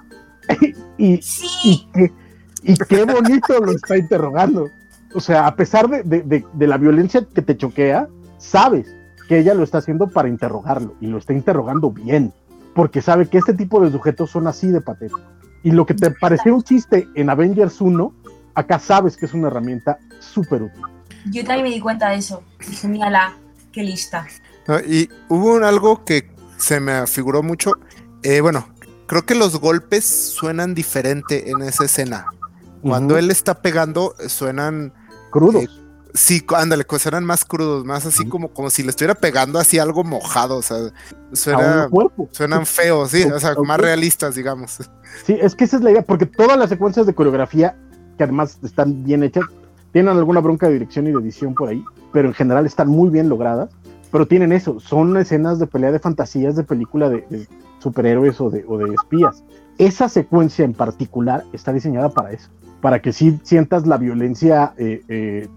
y, Sí. y, qué, y qué bonito lo está interrogando. O sea, a pesar de, de, de, de la violencia que te choquea, sabes que ella lo está haciendo para interrogarlo, y lo está interrogando bien, porque sabe que este tipo de sujetos son así de patéticos. Y lo que te parecía un chiste en Avengers uno, acá sabes que es una herramienta súper útil. Yo también me di cuenta de eso. Dije, mírala, qué lista. No, y hubo un algo que se me afiguró mucho. Eh, bueno, creo que los golpes suenan diferente en esa escena. Cuando Uh-huh. él está pegando, suenan Crudos. Eh, sí, ándale, suenan más crudos, más así uh-huh. como, como si le estuviera pegando así algo mojado. O sea, suena, a un cuerpo. Suenan feos, sí, o sea, okay. más realistas, digamos. Sí, es que esa es la idea, porque todas las secuencias de coreografía, que además están bien hechas, tienen alguna bronca de dirección y de edición por ahí, pero en general están muy bien logradas, pero tienen eso, son escenas de pelea de fantasías de película de, de superhéroes o de, o de espías. Esa secuencia en particular está diseñada para eso, para que sí sientas la violencia eh, eh,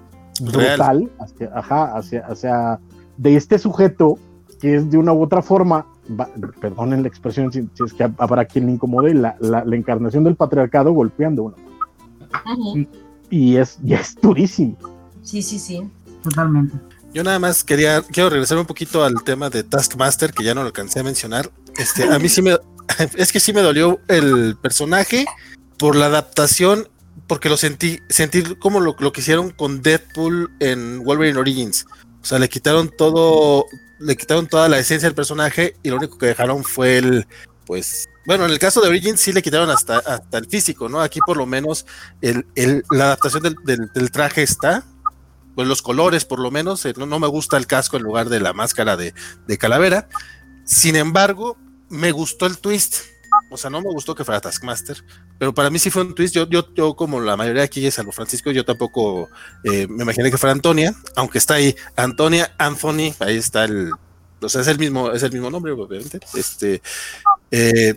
brutal hacia, ajá, hacia, hacia de este sujeto que es de una u otra forma, va, perdonen la expresión si, si es que habrá quien le incomode, la, la, la encarnación del patriarcado golpeando a uno. Uh-huh. Y, y, es, y es durísimo. Sí, sí, sí. Totalmente. Yo nada más quería, quiero regresar un poquito al tema de Taskmaster, que ya no lo alcancé a mencionar. Este, a mí sí me, es que sí me dolió el personaje por la adaptación, porque lo sentí, sentí como lo, lo que hicieron con Deadpool en Wolverine Origins. O sea, le quitaron todo, le quitaron toda la esencia del personaje y lo único que dejaron fue el, pues, bueno, en el caso de Origins sí le quitaron hasta, hasta el físico, ¿no? Aquí por lo menos el, el, la adaptación del, del, del traje está, pues los colores por lo menos, eh, no, no me gusta el casco en lugar de la máscara de, de calavera. Sin embargo, me gustó el twist. O sea, no me gustó que fuera Taskmaster, pero para mí sí fue un twist. Yo, yo, yo como la mayoría de aquí, salvo Francisco, yo tampoco eh, me imaginé que fuera Antonia, aunque está ahí Antonia, Anthony, ahí está el, o sea, es el mismo, es el mismo nombre, obviamente. Este, eh,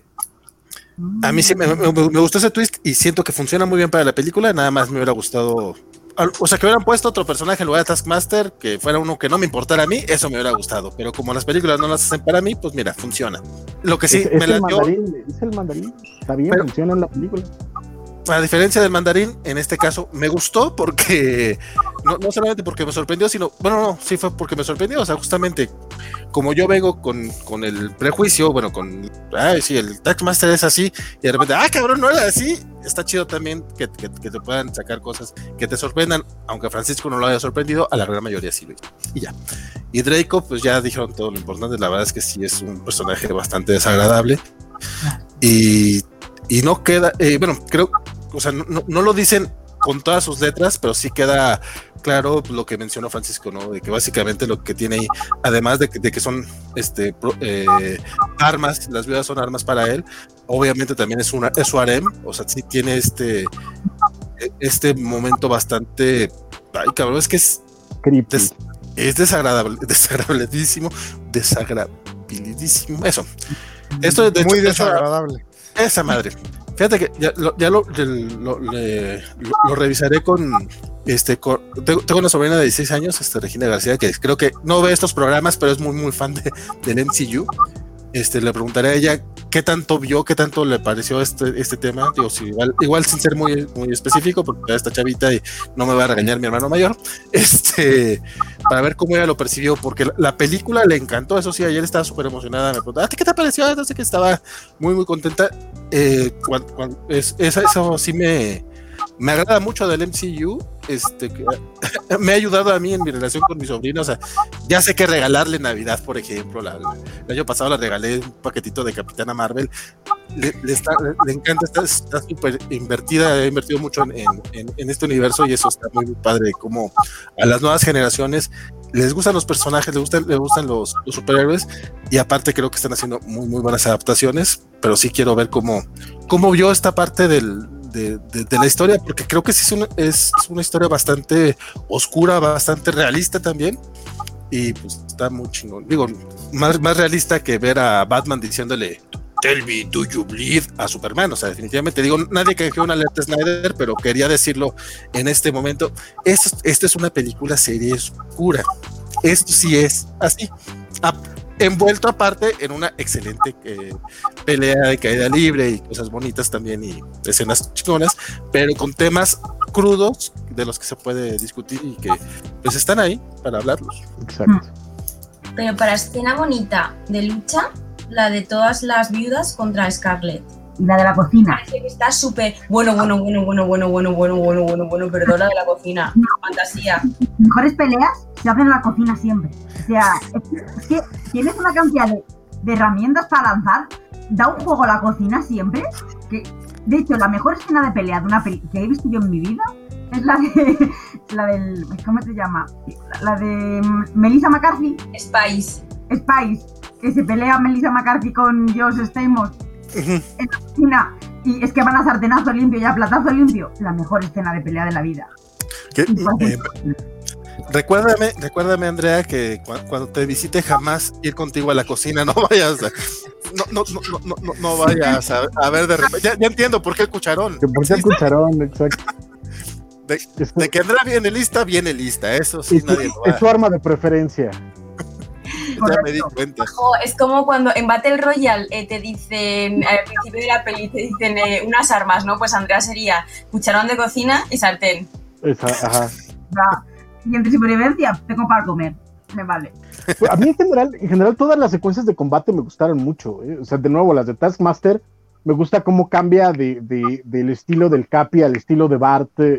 a mí sí me, me, me gustó ese twist y siento que funciona muy bien para la película. Nada más me hubiera gustado, o sea, que hubieran puesto otro personaje en lugar de Taskmaster, que fuera uno que no me importara a mí, eso me hubiera gustado, pero como las películas no las hacen para mí, pues mira, funciona. Lo que sí es, me es la el dio, mandarín, es el mandarín, está bien, pero, funciona en la película. A diferencia del mandarín, en este caso me gustó porque, no, no solamente porque me sorprendió, sino, bueno, no, sí fue porque me sorprendió, o sea, justamente, como yo vengo con, con el prejuicio, bueno, con, ay, sí, el Taskmaster es así, y de repente, ah, cabrón, no era así, está chido también que, que, que te puedan sacar cosas que te sorprendan, aunque a Francisco no lo haya sorprendido, a la gran mayoría sí, y ya. Y Draco, pues ya dijeron todo lo importante, la verdad es que sí es un personaje bastante desagradable, y, y no queda, eh, bueno, creo, o sea, no, no lo dicen con todas sus letras, pero sí queda claro lo que mencionó Francisco, ¿no? De que básicamente lo que tiene ahí, además de que, de que son este, eh, armas, las viudas son armas para él, obviamente también es, una, es su harem, o sea, sí tiene este, este momento bastante, ay cabrón, es que es, des, es desagradable, desagradabilísimo, desagradabilísimo, eso. Esto de muy hecho, desagradable. Esa, esa madre. Fíjate que ya lo, ya lo, lo, le, lo, lo revisaré con, este, con, tengo, tengo una sobrina de dieciséis años, este, Regina García, que creo que no ve estos programas, pero es muy, muy fan de, del M C U. Este, le preguntaré a ella qué tanto vio, qué tanto le pareció este, este tema. Digo, si igual, igual sin ser muy, muy específico, porque ya está chavita y no me va a regañar mi hermano mayor, este, para ver cómo ella lo percibió, porque la, la película le encantó. Eso sí, ayer estaba súper emocionada, me preguntaba, ¿qué te pareció? Entonces que estaba muy, muy contenta. Eh, cuando, cuando, es, es, eso sí me, me agrada mucho del M C U. Este, que, me ha ayudado a mí en mi relación con mi sobrino. O sea, ya sé qué regalarle en Navidad, por ejemplo. La, la, el año pasado le regalé un paquetito de Capitana Marvel. Le, le, está, le, le encanta, está súper invertida, ha invertido mucho en, en, en este universo y eso está muy, muy padre. Como a las nuevas generaciones les gustan los personajes, les gustan, les gustan los, los superhéroes, y aparte creo que están haciendo muy, muy buenas adaptaciones, pero sí quiero ver cómo, cómo vio esta parte del, de, de, de la historia, porque creo que sí es una, es una historia bastante oscura, bastante realista también, y pues está muy chingón. Digo, más, más realista que ver a Batman diciéndole "Tell me, do you bleed" a Superman. O sea, definitivamente, digo, nadie canjeó una alerta Snyder, pero quería decirlo en este momento. Esto, esto es una película serie oscura. Esto sí es así. A, envuelto aparte en una excelente eh, pelea de caída libre y cosas bonitas también y escenas chingonas, pero con temas crudos de los que se puede discutir y que pues están ahí para hablarlos. Exacto. Pero para escena bonita de lucha, la de todas las viudas contra Scarlett. Y la de la cocina. Parece que está súper bueno, bueno, bueno, bueno, bueno, bueno, bueno, bueno, bueno, bueno, perdón, la de la cocina. Fantasía. Las mejores peleas se hacen en la cocina siempre. O sea, es, es que tienes una cantidad de, de herramientas para lanzar. Da un juego a la cocina siempre. Que, de hecho, la mejor escena de pelea de una peli que he visto yo en mi vida es la de la del ¿cómo se llama? La, la de Melissa McCarthy. Spice. Spice, que se pelea Melissa McCarthy con Josh Stamos en la cocina y es que van a sartenazo limpio y a platazo limpio. La mejor escena de pelea de la vida. ¿Qué? Eh, recuérdame, recuérdame, Andrea, que cu cuando te visite jamás ir contigo a la cocina, no vayas a, no, no, no, no, no, no vayas a, a ver de repente. Ya, ya entiendo por qué el cucharón. ¿Por qué el cucharón? Exacto. De, de que Andrea viene lista, viene lista. Eso sí, es, nadie lo va. Es su arma de preferencia. Ya me di cuenta. Oh, es como cuando en Battle Royale eh, te dicen, al principio de la peli, te dicen eh, unas armas, ¿no? Pues Andrea sería cucharón de cocina y sartén. Esa, ajá. Ya. Y entre supervivencia, tengo para comer. Me vale. Pues a mí en general, en general todas las secuencias de combate me gustaron mucho. ¿eh? O sea, de nuevo, las de Taskmaster, me gusta cómo cambia de, de, del estilo del Capi al estilo de Bart, de,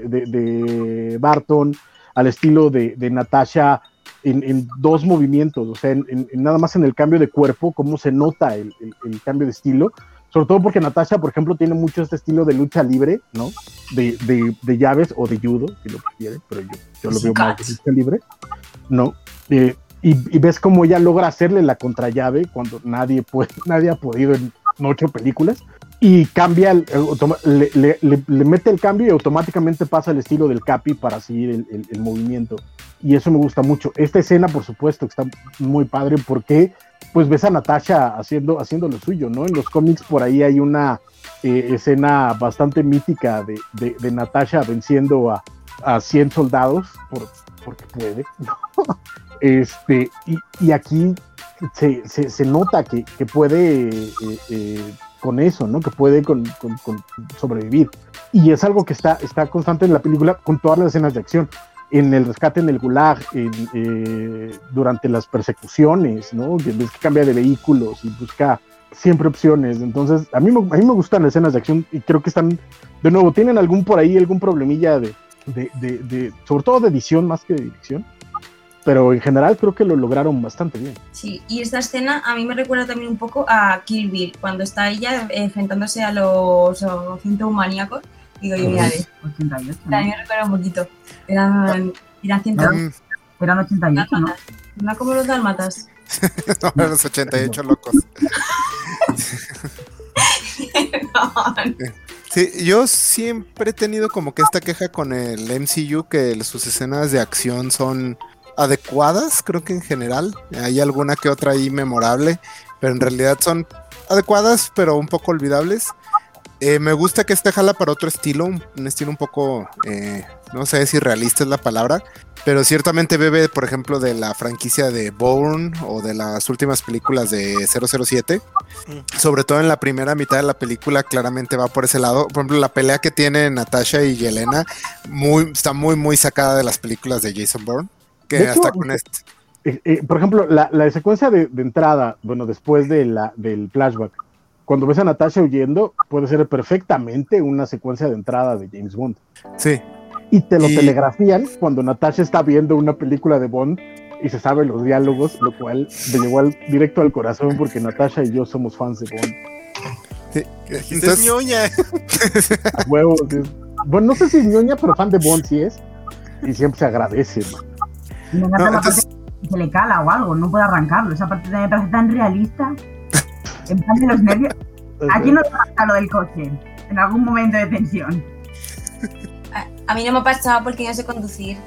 de Barton, al estilo de, de Natasha. En, en dos movimientos, o sea, en, en, en nada más en el cambio de cuerpo, cómo se nota el, el, el cambio de estilo, sobre todo porque Natasha, por ejemplo, tiene mucho este estilo de lucha libre, ¿no? De, de, de llaves o de judo, si lo prefieren, pero yo, yo lo veo más de lucha libre, ¿no? Eh, y, y ves cómo ella logra hacerle la contrallave cuando nadie, puede, nadie ha podido en ocho películas, y cambia, el, le, le, le, le mete el cambio y automáticamente pasa el estilo del Capi para seguir el, el, el movimiento. Y eso me gusta mucho. Esta escena, por supuesto, está muy padre porque pues ves a Natasha haciendo, haciendo lo suyo, ¿no? En los cómics por ahí hay una eh, escena bastante mítica de, de, de Natasha venciendo a, a cien soldados por, porque puede, ¿no? Este, y, y aquí se, se, se nota que, que puede eh, eh, con eso, ¿no? Que puede con, con, con sobrevivir. Y es algo que está, está constante en la película con todas las escenas de acción. En el rescate en el Gulag, en, eh, durante las persecuciones, ¿no? Que ves que cambia de vehículos y busca siempre opciones. Entonces, a mí, me, a mí me gustan las escenas de acción y creo que están, de nuevo, tienen algún por ahí, algún problemilla de, de, de, de sobre todo de edición más que de dirección. Pero en general creo que lo lograron bastante bien. Sí, y esta escena a mí me recuerda también un poco a Kill Bill, cuando está ella enfrentándose a los ciento un maníacos. Digo yo, mira, de ochenta y ocho. a mí me recuerda un poquito. Eran, eran ciento uno. Eran ochenta y ocho, ¿no? No como los dálmatas. No, eran los ochenta y ocho locos. Sí, yo siempre he tenido como que esta queja con el M C U, que sus escenas de acción son adecuadas, creo que en general. Hay alguna que otra ahí memorable, pero en realidad son adecuadas, pero un poco olvidables. Eh, me gusta que este jala para otro estilo, un, un estilo un poco, eh, no sé si realista es la palabra, pero ciertamente bebe, por ejemplo, de la franquicia de Bourne o de las últimas películas de cero cero siete. Mm. Sobre todo en la primera mitad de la película claramente va por ese lado. Por ejemplo, la pelea que tienen Natasha y Yelena muy, está muy, muy sacada de las películas de Jason Bourne, que de hasta hecho, con este. Eh, eh, por ejemplo, la, la secuencia de, de entrada, bueno, después de la, del flashback, cuando ves a Natasha huyendo, puede ser perfectamente una secuencia de entrada de James Bond. Sí. Y te lo y... telegrafían cuando Natasha está viendo una película de Bond y se sabe los diálogos, lo cual me llegó al, directo al corazón porque Natasha y yo somos fans de Bond. Sí. Entonces, es ñoña. A huevos. Es... Bueno, no sé si es ñoña, pero fan de Bond sí es. Y siempre se agradece, man. Me encanta no, entonces... la parte que se le cala o algo, no puede arrancarlo. Esa parte me parece tan realista. En plan de los nervios. ¿A quién no le pasa lo del coche? En algún momento de tensión. A, a mí no me ha pasado porque no sé conducir.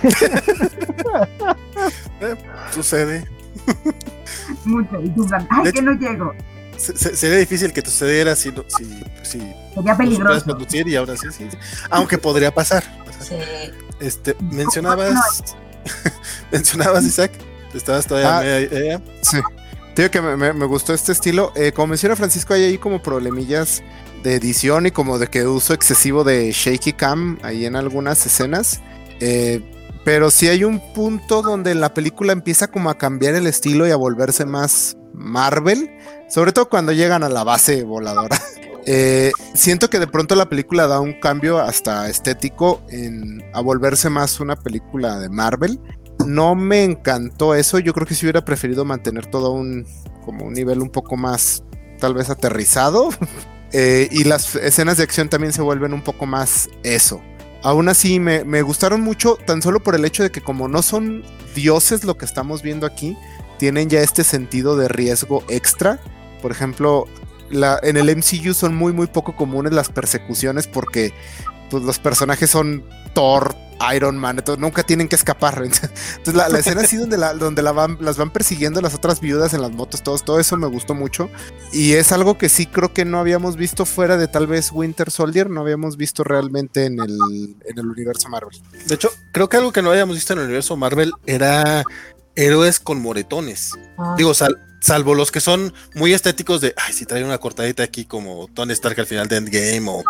eh, sucede. Mucho. Y tú, plan, ¡ay, de que hecho, no llego! Se, se, sería difícil que te sucediera si, si, si sería peligroso. No conducir y ahora sí, sí, sí. Aunque podría pasar. Sí. Este, mencionabas. mencionabas, Isaac. Estabas todavía ah, media idea. Sí. Te digo que me, me, me gustó este estilo. Eh, como menciona Francisco, hay ahí como problemillas de edición y como de que uso excesivo de shaky cam ahí en algunas escenas. Eh, pero sí hay un punto donde la película empieza como a cambiar el estilo y a volverse más Marvel, sobre todo cuando llegan a la base voladora. Eh, siento que de pronto la película da un cambio hasta estético en, a volverse más una película de Marvel. No me encantó eso, yo creo que sí hubiera preferido mantener todo un, como un nivel un poco más tal vez aterrizado. eh, y las escenas de acción también se vuelven un poco más eso. Aún así me, me gustaron mucho, tan solo por el hecho de que como no son dioses lo que estamos viendo aquí, tienen ya este sentido de riesgo extra. Por ejemplo, la, en el M C U son muy muy poco comunes las persecuciones porque pues, los personajes son Thor, Iron Man, entonces nunca tienen que escapar. Entonces la, la escena así donde, la, donde la van, las van persiguiendo las otras viudas en las motos, todos, todo eso me gustó mucho. Y es algo que sí creo que no habíamos visto fuera de tal vez Winter Soldier, no habíamos visto realmente en el, en el universo Marvel. De hecho, creo que algo que no habíamos visto en el universo Marvel era héroes con moretones. Ah. Digo, sal, salvo los que son muy estéticos de, ay, si trae una cortadita aquí como Tony Stark al final de Endgame o...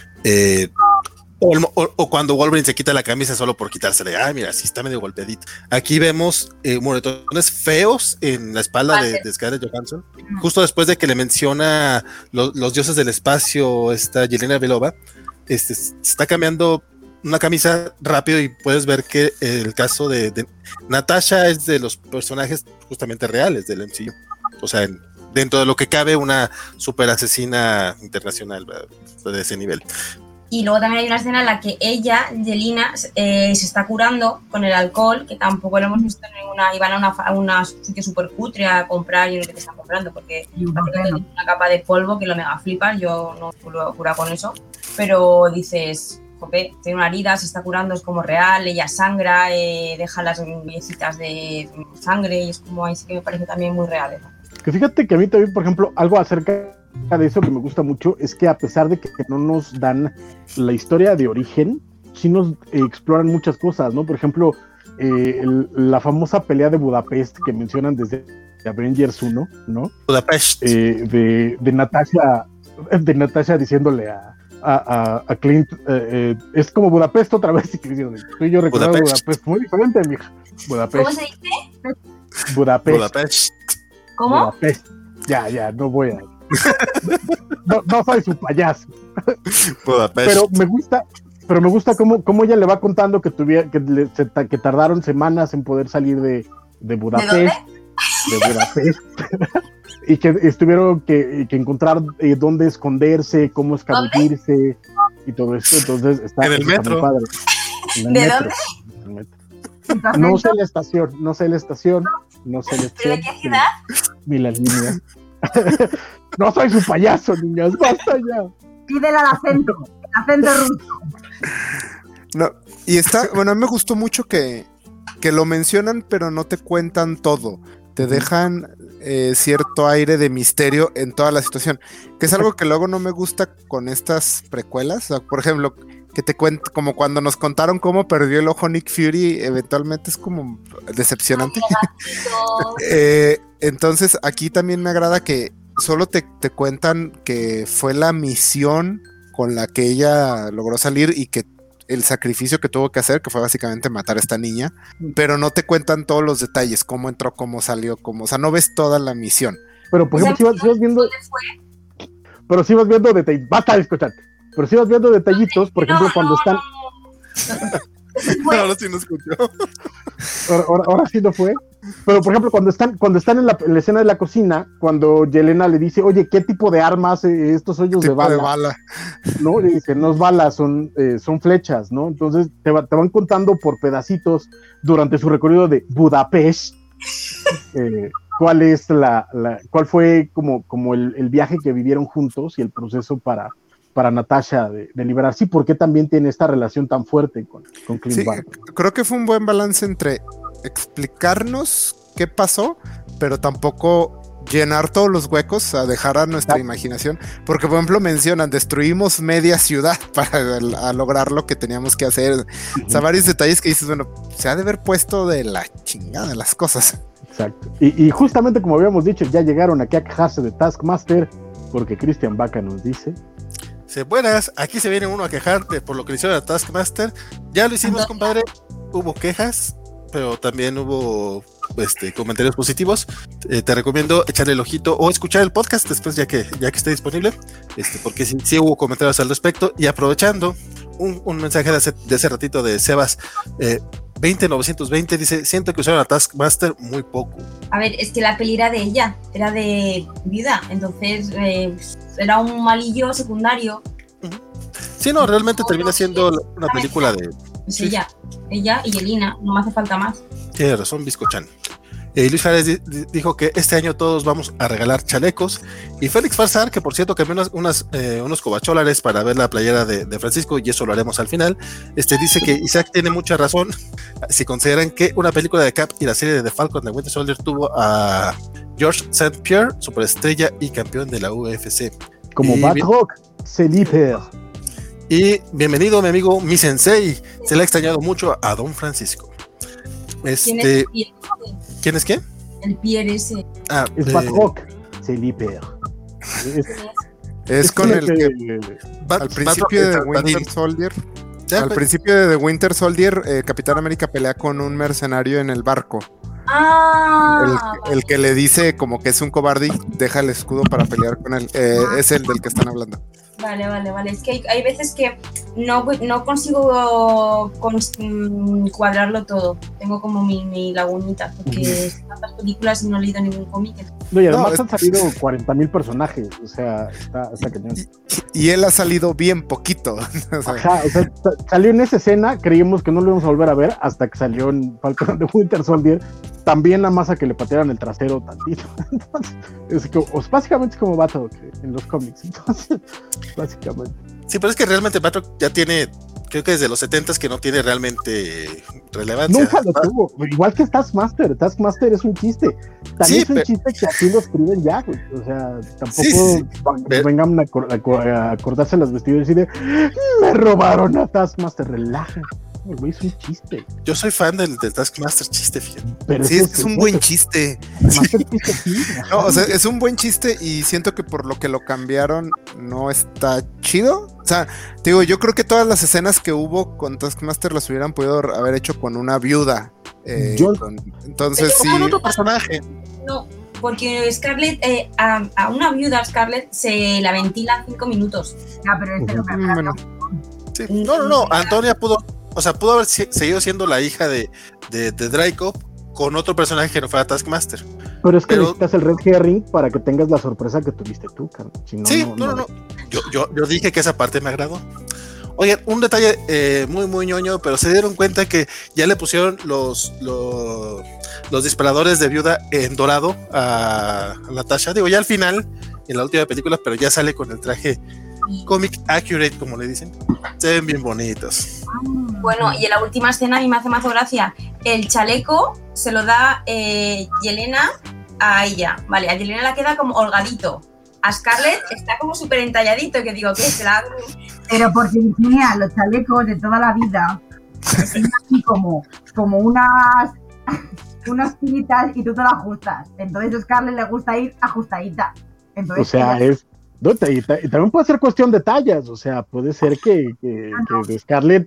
Eh, O, o, o cuando Wolverine se quita la camisa solo por quitársela, ay, mira, sí está medio golpeadito. Aquí vemos eh, moretones feos en la espalda de, de Scarlett Johansson, justo después de que le menciona lo, los dioses del espacio, esta Yelena Belova, este, se está cambiando una camisa rápido y puedes ver que el caso de, de Natasha es de los personajes justamente reales del M C U, o sea, en, dentro de lo que cabe una super asesina internacional de ese nivel. Y luego también hay una escena en la que ella, Yelena, eh, se está curando con el alcohol, que tampoco lo hemos visto en ninguna... Iban a, una, a un sitio súper cutre a comprar y no sé qué te están comprando, porque parece que una capa de polvo que lo mega flipas, yo no puedo curar con eso. Pero dices, jope, tiene una herida, se está curando, es como real, ella sangra, eh, deja las huellecitas de sangre y es como ahí sí que me parece también muy real eso. Que fíjate que a mí también, por ejemplo, algo acerca de eso que me gusta mucho es que a pesar de que no nos dan la historia de origen, sí nos eh, exploran muchas cosas, ¿no? Por ejemplo, eh, el, la famosa pelea de Budapest que mencionan desde Avengers uno, ¿no? Budapest. Eh, de, de Natasha, de Natasha diciéndole a, a, a, a Clint, eh, eh, es como Budapest otra vez, y que diciendo, tú y yo recordamos Budapest. Budapest muy diferente, mija. Budapest. ¿Cómo se dice? Budapest. Budapest. ¿Cómo? Budapest. Ya, ya, no voy a... no, no soy su payaso. Budapest. Pero me gusta, pero me gusta cómo, cómo ella le va contando que tuviera, que, le, se, que tardaron semanas en poder salir de, de Budapest. ¿De dónde? De Budapest. Y que estuvieron que, que encontrar eh, dónde esconderse, cómo escabullirse y todo esto. Entonces está, en el está metro. muy padre. En el ¿De metro. dónde? En el metro. No sé la estación, no sé la estación, no sé la estación. ¿De qué ciudad? Ni las líneas. No soy su payaso, niñas, basta ya. Pídele al acento, el acento ruso. No, y está, bueno, a mí me gustó mucho que, que lo mencionan, pero no te cuentan todo. Te dejan eh, cierto aire de misterio en toda la situación, que es algo que luego no me gusta con estas precuelas. O sea, por ejemplo, que te cuenten, como cuando nos contaron cómo perdió el ojo Nick Fury, eventualmente es como decepcionante. eh, entonces, aquí también me agrada que solo te, te cuentan que fue la misión con la que ella logró salir y que el sacrificio que tuvo que hacer, que fue básicamente matar a esta niña, pero no te cuentan todos los detalles, cómo entró, cómo salió, cómo, o sea, no ves toda la misión. Pero por ejemplo, si vas, si vas viendo, pero si vas viendo detalles, basta de escucharte, pero si vas viendo detallitos, por ejemplo, no, cuando no, están, no. Ahora sí no escuchó. Ahora, ahora, ahora sí no fue. Pero por ejemplo, cuando están, cuando están en la, en la escena de la cocina, cuando Yelena le dice, oye, ¿qué tipo de armas eh, estos hoyos de bala? de bala? No, le dice, no es bala, son, eh, son flechas, ¿no? Entonces te, va, te van contando por pedacitos durante su recorrido de Budapest, eh, cuál es la, la, cuál fue como, como el, el viaje que vivieron juntos y el proceso para, para Natasha de, de liberar. Sí, ¿por qué también tiene esta relación tan fuerte con, con Clint sí, Barton? Creo que fue un buen balance entre explicarnos qué pasó, pero tampoco llenar todos los huecos, a dejar a nuestra imaginación, porque por ejemplo mencionan, destruimos media ciudad para a lograr lo que teníamos que hacer. Uh-huh. O sea, varios detalles que dices, bueno, se ha de haber puesto de la chingada las cosas. Exacto. Y, y justamente como habíamos dicho, ya llegaron aquí a quejarse de Taskmaster, porque Cristian Vaca nos dice... Se buenas, aquí se viene uno a quejar de, por lo que le hicieron a Taskmaster. Ya lo hicimos, compadre. Hubo quejas, pero también hubo este, comentarios positivos. Eh, te recomiendo echarle el ojito o escuchar el podcast después, ya que, ya que esté disponible, este, porque sí, sí hubo comentarios al respecto. Y aprovechando un, un mensaje de hace, de ese ratito de Sebas, eh, veinte novecientos veinte dice: siento que usaron a Taskmaster muy poco. A ver, es que la peli era de ella, era de Viuda, entonces eh, era un malillo secundario. Sí, no, realmente no, termina siendo una película de... Es sí. ella, ella y Yelena, no me hace falta más. Tiene razón, Biscochan. Eh, Luis Juárez di- dijo que este año todos vamos a regalar chalecos. Y Félix Farsar, que por cierto cambió unas, unas, eh, unos cobacholares para ver la playera de, de Francisco, y eso lo haremos al final. Este dice que Isaac tiene mucha razón si consideran que una película de Cap y la serie de The Falcon de Winter Soldier tuvo a George Saint Pierre, superestrella y campeón de la U F C. Como Batroc, Celiper. Y bienvenido, mi amigo, mi sensei. Se le ha extrañado mucho a Don Francisco. Este, ¿Quién es Pierre? ¿Quién es quién? El Pierre ese. Ah, es eh, Batroc, Celiper. Es, es con el que, que Bat, al principio de Winter Soldier, al principio de The Winter Soldier, eh, Capitán América pelea con un mercenario en el barco. Ah, el, el que le dice como que es un cobarde y deja el escudo para pelear con él. Eh, es el del que están hablando. Vale, vale, vale. Es que hay, hay veces que no, no consigo con, um, cuadrarlo todo. Tengo como mi, mi lagunita, porque son tantas películas y no he leído ningún cómic. No, y además no, han salido cuarenta mil personajes, o sea, está, está cañón. Y, y él ha salido bien poquito. O sea, Ajá, o sea, salió en esa escena, creímos que no lo íbamos a volver a ver hasta que salió en Falcon de Winter Soldier. También nada más a que le patearan el trasero tantito. Entonces, es como, o básicamente es como Batroc en los cómics. Entonces, básicamente. Sí, pero es que realmente Batroc ya tiene, creo que desde los setentas que no tiene realmente relevancia. Nunca lo tuvo, igual que Taskmaster. Taskmaster es un chiste. También sí, es un pero... chiste que así lo escriben ya, güey. O sea, tampoco sí, sí, sí. vengan a, acor- a acordarse las vestiduras y de me robaron a Taskmaster, relaja. El güey es un chiste. Yo soy fan del, del Taskmaster chiste, fíjate. Pero sí, es, es, es un buen chiste. No, o sea, es un buen chiste y siento que por lo que lo cambiaron no está chido. O sea, te digo, yo creo que todas las escenas que hubo con Taskmaster las hubieran podido haber hecho con una viuda. Eh, yo... con, entonces sí. Con otro personaje. No, porque Scarlett, eh, a, a una viuda Scarlett se la ventila cinco minutos. Ah, pero este uh-huh. no, bueno. Sí. no, no, no. Antonia pudo. O sea, pudo haber seguido siendo la hija de, de, de Draco con otro personaje que no fuera Taskmaster. Pero es que pero... necesitas el Red Herring para que tengas la sorpresa que tuviste tú, Carlos. Si no, sí, no, no, no. no. Yo, yo, yo dije que esa parte me agradó. Oigan, un detalle eh, muy, muy ñoño, pero se dieron cuenta que ya le pusieron los, los, los disparadores de viuda en dorado a, a Natasha. Digo, ya al final, en la última película, pero ya sale con el traje comic accurate, como le dicen. Se ven bien bonitos. Bueno, y en la última escena a mí me hace más gracia. El chaleco se lo da eh, Yelena a ella. Vale, a Yelena la queda como holgadito. A Scarlett está como súper entalladito, que digo, ¿qué? Se la... Pero porque Virginia, los chalecos de toda la vida tienen así como, como unas, unas tiritas y tú te las ajustas. Entonces a Scarlett le gusta ir ajustadita. Entonces, o sea, ella... es... No, y, y también puede ser cuestión de tallas, o sea, puede ser que, que, que Scarlett,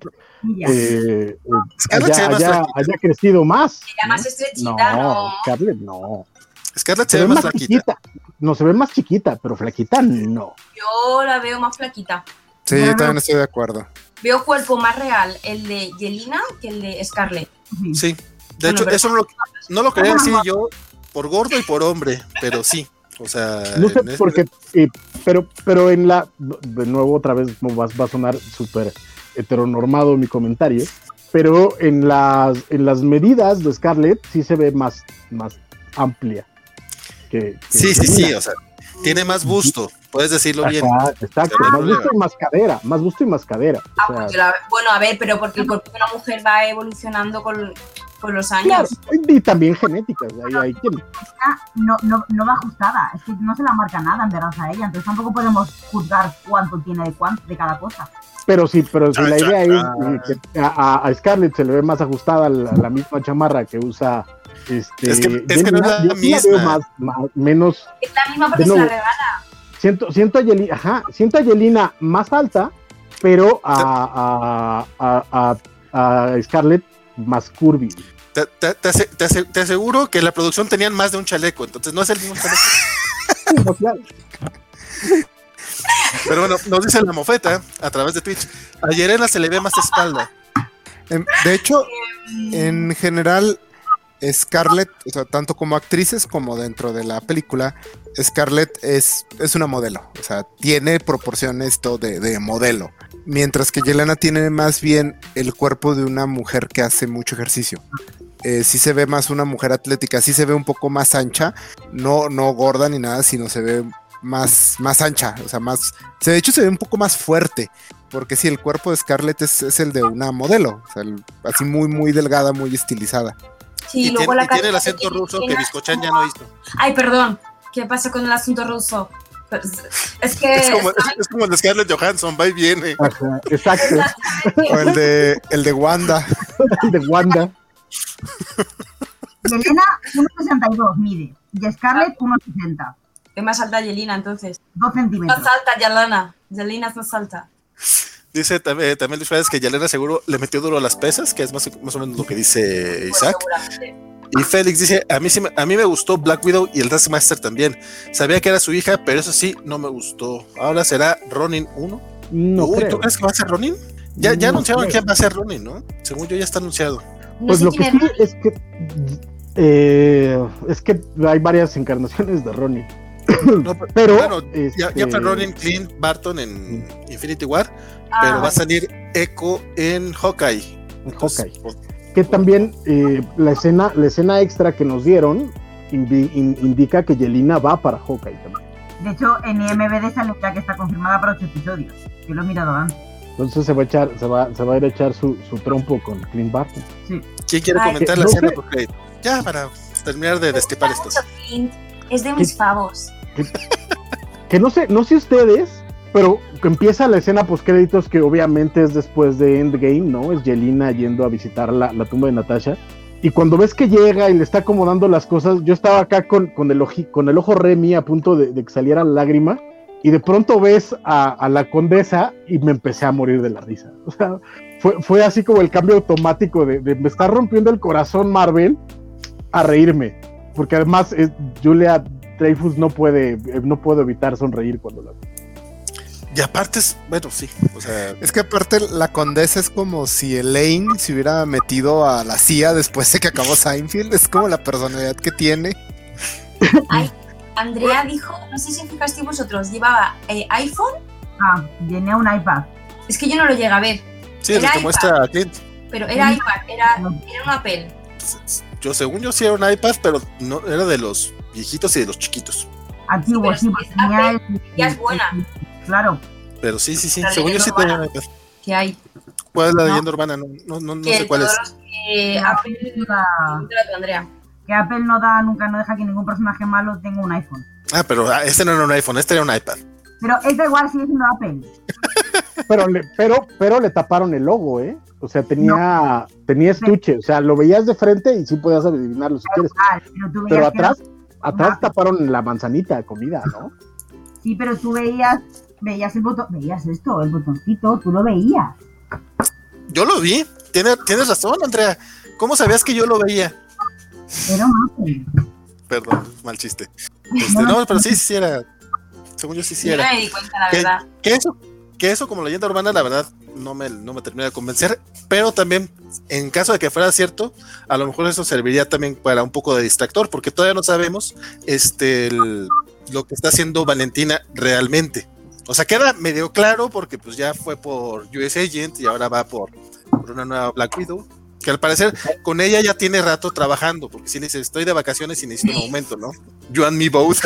eh, Scarlett haya, haya, haya crecido más. Era más estrechita, ¿no? No, Scarlett no. Scarlett se, se ve más flaquita. Chiquita. No, se ve más chiquita, pero flaquita no. Yo la veo más flaquita. Sí, yo también estoy de acuerdo. Veo cuerpo más real el de Yelena que el de Scarlett. Sí, de bueno, hecho, eso no lo, no lo quería decir yo por gordo y por hombre, pero sí. O sea, no sé por qué, eh, pero, pero en la, de nuevo otra vez va, va a sonar súper heteronormado mi comentario, pero en las, en las medidas de Scarlett sí se ve más, más amplia. Que, que sí, sí, sí, o sea, tiene más busto, puedes decirlo Ajá, bien. Exacto, más busto y más cadera, más busto y más cadera. Ah, o sea, la, bueno, a ver, pero porque el cuerpo de una mujer va evolucionando con, con los años. Claro, y también genéticas, ahí hay quien. No, no, no va ajustada, es que no se la marca nada en verdad a ella, entonces tampoco podemos juzgar cuánto tiene de cuánto de cada cosa. Pero sí, pero si Ah, la idea ah, es que a, a Scarlett se le ve más ajustada la, la misma chamarra que usa este. Es que- es que no es la yo sí la misma. veo más, más, menos. Es la misma porque De se la nuevo. regala. Siento, siento a Yelena, ajá, siento a Yelena más alta, pero a, a, a, a, a Scarlett más curvy. Te, te- te ase- te ase- te aseguro que en la producción tenían más de un chaleco, entonces no es el mismo chaleco. No, claro. Pero bueno, nos dice la mofeta a través de Twitch. A Yelena se le ve más espalda. Em, De hecho, en general, Scarlett, o sea, tanto como actrices como dentro de la película, Scarlett es, es una modelo, o sea, tiene proporciones todo de, de modelo, mientras que Yelena tiene más bien el cuerpo de una mujer que hace mucho ejercicio. Eh, sí se ve más una mujer atlética, sí se ve un poco más ancha, no, no gorda ni nada, sino se ve más, más ancha, o sea, más, se- de hecho se ve un poco más fuerte, porque sí, el cuerpo de Scarlett es, es el de una modelo, o sea, el- así muy, muy delgada, muy estilizada. Sí, y luego tiene, la y tiene el cara acento tiene- ruso que tiene- Biscochan ya no hizo. Ay, perdón. ¿Qué pasa con el asunto ruso? Pues, es que Es como, es, es como el de Scarlett Johansson, va y viene. Ajá, exacto. O el de, el de Wanda. El de Wanda. Yelena uno sesenta y dos mide y Scarlett uno sesenta, es más alta Yelena, entonces. dos centímetros. Más alta Yelena. Yelena es más alta. Dice también, también Luis Suárez que Yelena seguro le metió duro a las pesas, que es más, más o menos lo que dice Pues Isaac. seguramente. Y Félix dice, a mí, sí me, a mí me gustó Black Widow y el Taskmaster también. Sabía que era su hija, pero eso sí, no me gustó. Ahora será Ronin uno. No Uy, creo. ¿tú crees que va a ser Ronin? Ya, ya No anunciaron creo. quién va a ser Ronin, ¿no? Según yo ya está anunciado. No Pues sé lo que quién sí es. es que eh, es que hay varias encarnaciones de Ronnie. No, pero, Pero bueno, ya, ya este, fue Ronin Clint Barton en Infinity War, Ah, pero va a bueno. salir Echo en Hawkeye. en Entonces, Hawkeye. pues, Que también eh, la escena la escena extra que nos dieron indi- in- indica que Yelena va para Hawkeye también. De hecho, en I M D B sale ya que está confirmada para ocho episodios. Yo lo he mirado antes. Entonces se va a echar, se va, se va a ir a echar su, su trompo con Clint Barton. Sí. ¿quién quiere Ay, comentar no la escena? sé. Porque ya para terminar de destipar Mucho esto. Clint. Es de mis favos. Que no sé, no sé ustedes, pero que empieza la escena post créditos que obviamente es después de Endgame, ¿no? Es Yelena yendo a visitar la, la tumba de Natasha. Y cuando ves que llega y le está acomodando las cosas, yo estaba acá con, con, el, oji, con el ojo Remy a punto de, de que saliera la lágrima. Y de pronto ves a, a la condesa y me empecé a morir de la risa. O sea, fue, fue así como el cambio automático de, de me está rompiendo el corazón Marvel a reírme. Porque además eh, Julia Dreyfus no puede, eh, no puedo evitar sonreír cuando la veo. Y aparte es, bueno, sí, o sea, Es que aparte la condesa es como si Elaine se hubiera metido a la C I A después de que acabó Seinfeld. Es como la personalidad que tiene. Ay, Andrea dijo, no sé si fijasteis vosotros, llevaba eh, iPhone. Ah, tiene un iPad. Es que yo no lo llegué a ver, sí, es lo Era que iPad. muestra a Clint. pero era Mm. iPad, era, era un Apple. Yo, según yo, sí era un iPad, pero no era de los viejitos y de los chiquitos. Antiguo, Sí, sí, pero porque si tenía es el- ya es buena. Claro. Pero sí, sí, sí. La Según yo, sí leyenda tenía un urbana. iPad. Que hay. ¿Cuál es la No. leyenda urbana? No, no, no, no Que sé cuál todos es. los que No, Apple nunca- pregúntale a tu Andrea. Que Apple no da, nunca no deja que ningún personaje malo tenga un iPhone. Ah, pero ah, este no era un iPhone, este era un iPad. Pero es da igual, sigue siendo Apple. Pero le, pero, pero le taparon el logo, ¿eh? O sea, tenía, tenía estuche. O sea, lo veías de frente y sí podías adivinarlo si quieres. Ah, pero tú veías Pero que atrás, no- atrás Ajá. taparon la manzanita de comida, ¿no? Sí, pero tú veías, veías el botón, veías esto, el botoncito, tú lo veías. Yo lo vi. Tienes, tienes razón, Andrea. ¿Cómo sabías que yo lo veía? Era un Apple. Perdón, mal chiste. Este, no, pero sí, sí era. Según yo, sí, sí Yo no era. me di cuenta, la Que, verdad. que eso, que eso como leyenda urbana, la verdad, no me, no me termina de convencer. Pero también, en caso de que fuera cierto, a lo mejor eso serviría también para un poco de distractor, porque todavía no sabemos este, el- lo que está haciendo Valentina realmente. O sea, queda medio claro porque pues ya fue por U S Agent y ahora va por, por una nueva Black Widow. Que al parecer con ella ya tiene rato trabajando, porque si le dice estoy de vacaciones y necesito un aumento, ¿no? You and me both.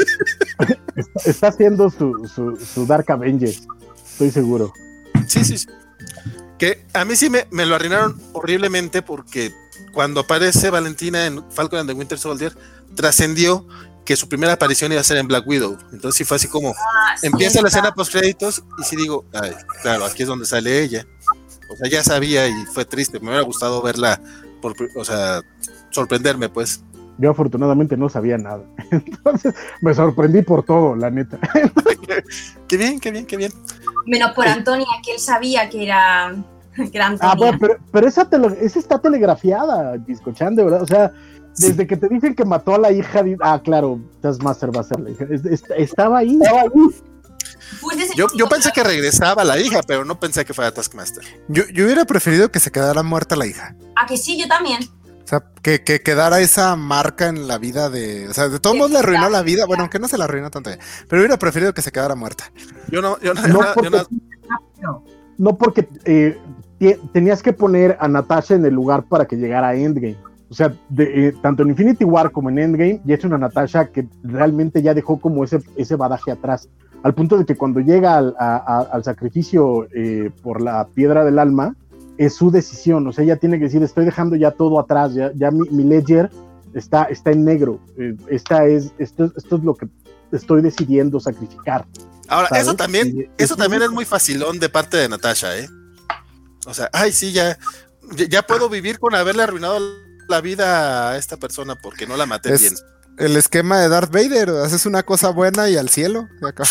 Está, está haciendo su, su, su Dark Avengers, estoy seguro. Sí, sí, sí. Que a mí sí me, me lo arruinaron horriblemente porque cuando aparece Valentina en Falcon and the Winter Soldier, trascendió que su primera aparición iba a ser en Black Widow. Entonces sí fue así como, Ah, sí, empieza la está. escena post créditos y sí digo, ay, claro, aquí es donde sale ella. O sea, ya sabía y fue triste. Me hubiera gustado verla, por, o sea, sorprenderme, pues. Yo afortunadamente no sabía nada. Entonces me sorprendí por todo, la neta. Qué bien, qué bien, qué bien. Menos por Antonia, que él sabía que era, que era Antonia. Ah, bueno, pero, pero esa, tele, esa está telegrafiada, Biscochan, de verdad. O sea, desde sí. que te dicen que mató a la hija, de, ah, claro, Taskmaster va a ser la hija. Es, es, estaba ahí, estaba ahí. Pues yo, yo pensé que regresaba la hija, pero no pensé que fuera Taskmaster. Yo, yo hubiera preferido que se quedara muerta la hija. Ah, que sí, yo también. O sea, que, que quedara esa marca en la vida de... O sea, de todos modos le arruinó la vida. Bueno, aunque no se la arruinó tanto. Pero hubiera preferido que se quedara muerta. Yo no... Yo no, no, yo porque, no, no. no porque eh, tenías que poner a Natasha en el lugar para que llegara a Endgame. O sea, de, eh, tanto en Infinity War como en Endgame, ya es una Natasha que realmente ya dejó como ese, ese badaje atrás. Al punto de que cuando llega al, a, a, al sacrificio eh, por la piedra del alma, es su decisión, o sea, ella tiene que decir, estoy dejando ya todo atrás, ya, ya mi, mi ledger está, está en negro, eh, esta es, esto, esto es lo que estoy decidiendo sacrificar. Ahora, ¿sabes? eso también, Y, eso es también muy... es muy facilón de parte de Natasha, ¿eh? O sea, ay, sí, ya, ya puedo vivir con haberle arruinado la vida a esta persona porque no la maté es... bien. El esquema de Darth Vader, haces una cosa buena y al cielo.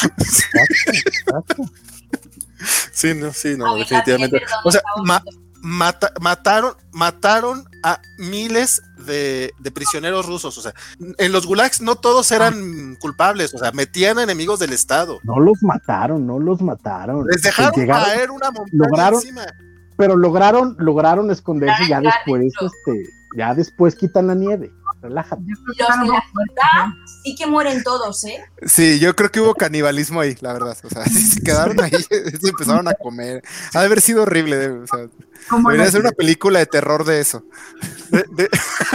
Sí, no, sí, no, definitivamente. O sea, ma mata mataron, mataron a miles de, de prisioneros rusos. O sea, en los gulags no todos eran culpables, o sea, metían a enemigos del Estado. No los mataron, no los mataron. Les dejaron llegaron, caer una montaña lograron, encima. Pero lograron, lograron esconderse, ya después, este, ya después quitan la nieve. Relájate. Los de la ciudad sí que mueren todos, ¿eh? Sí, yo creo que hubo canibalismo ahí, la verdad. O sea, se quedaron ahí, se empezaron a comer. Ha de haber sido horrible. O sea, debería ser una película de terror de eso. De, de,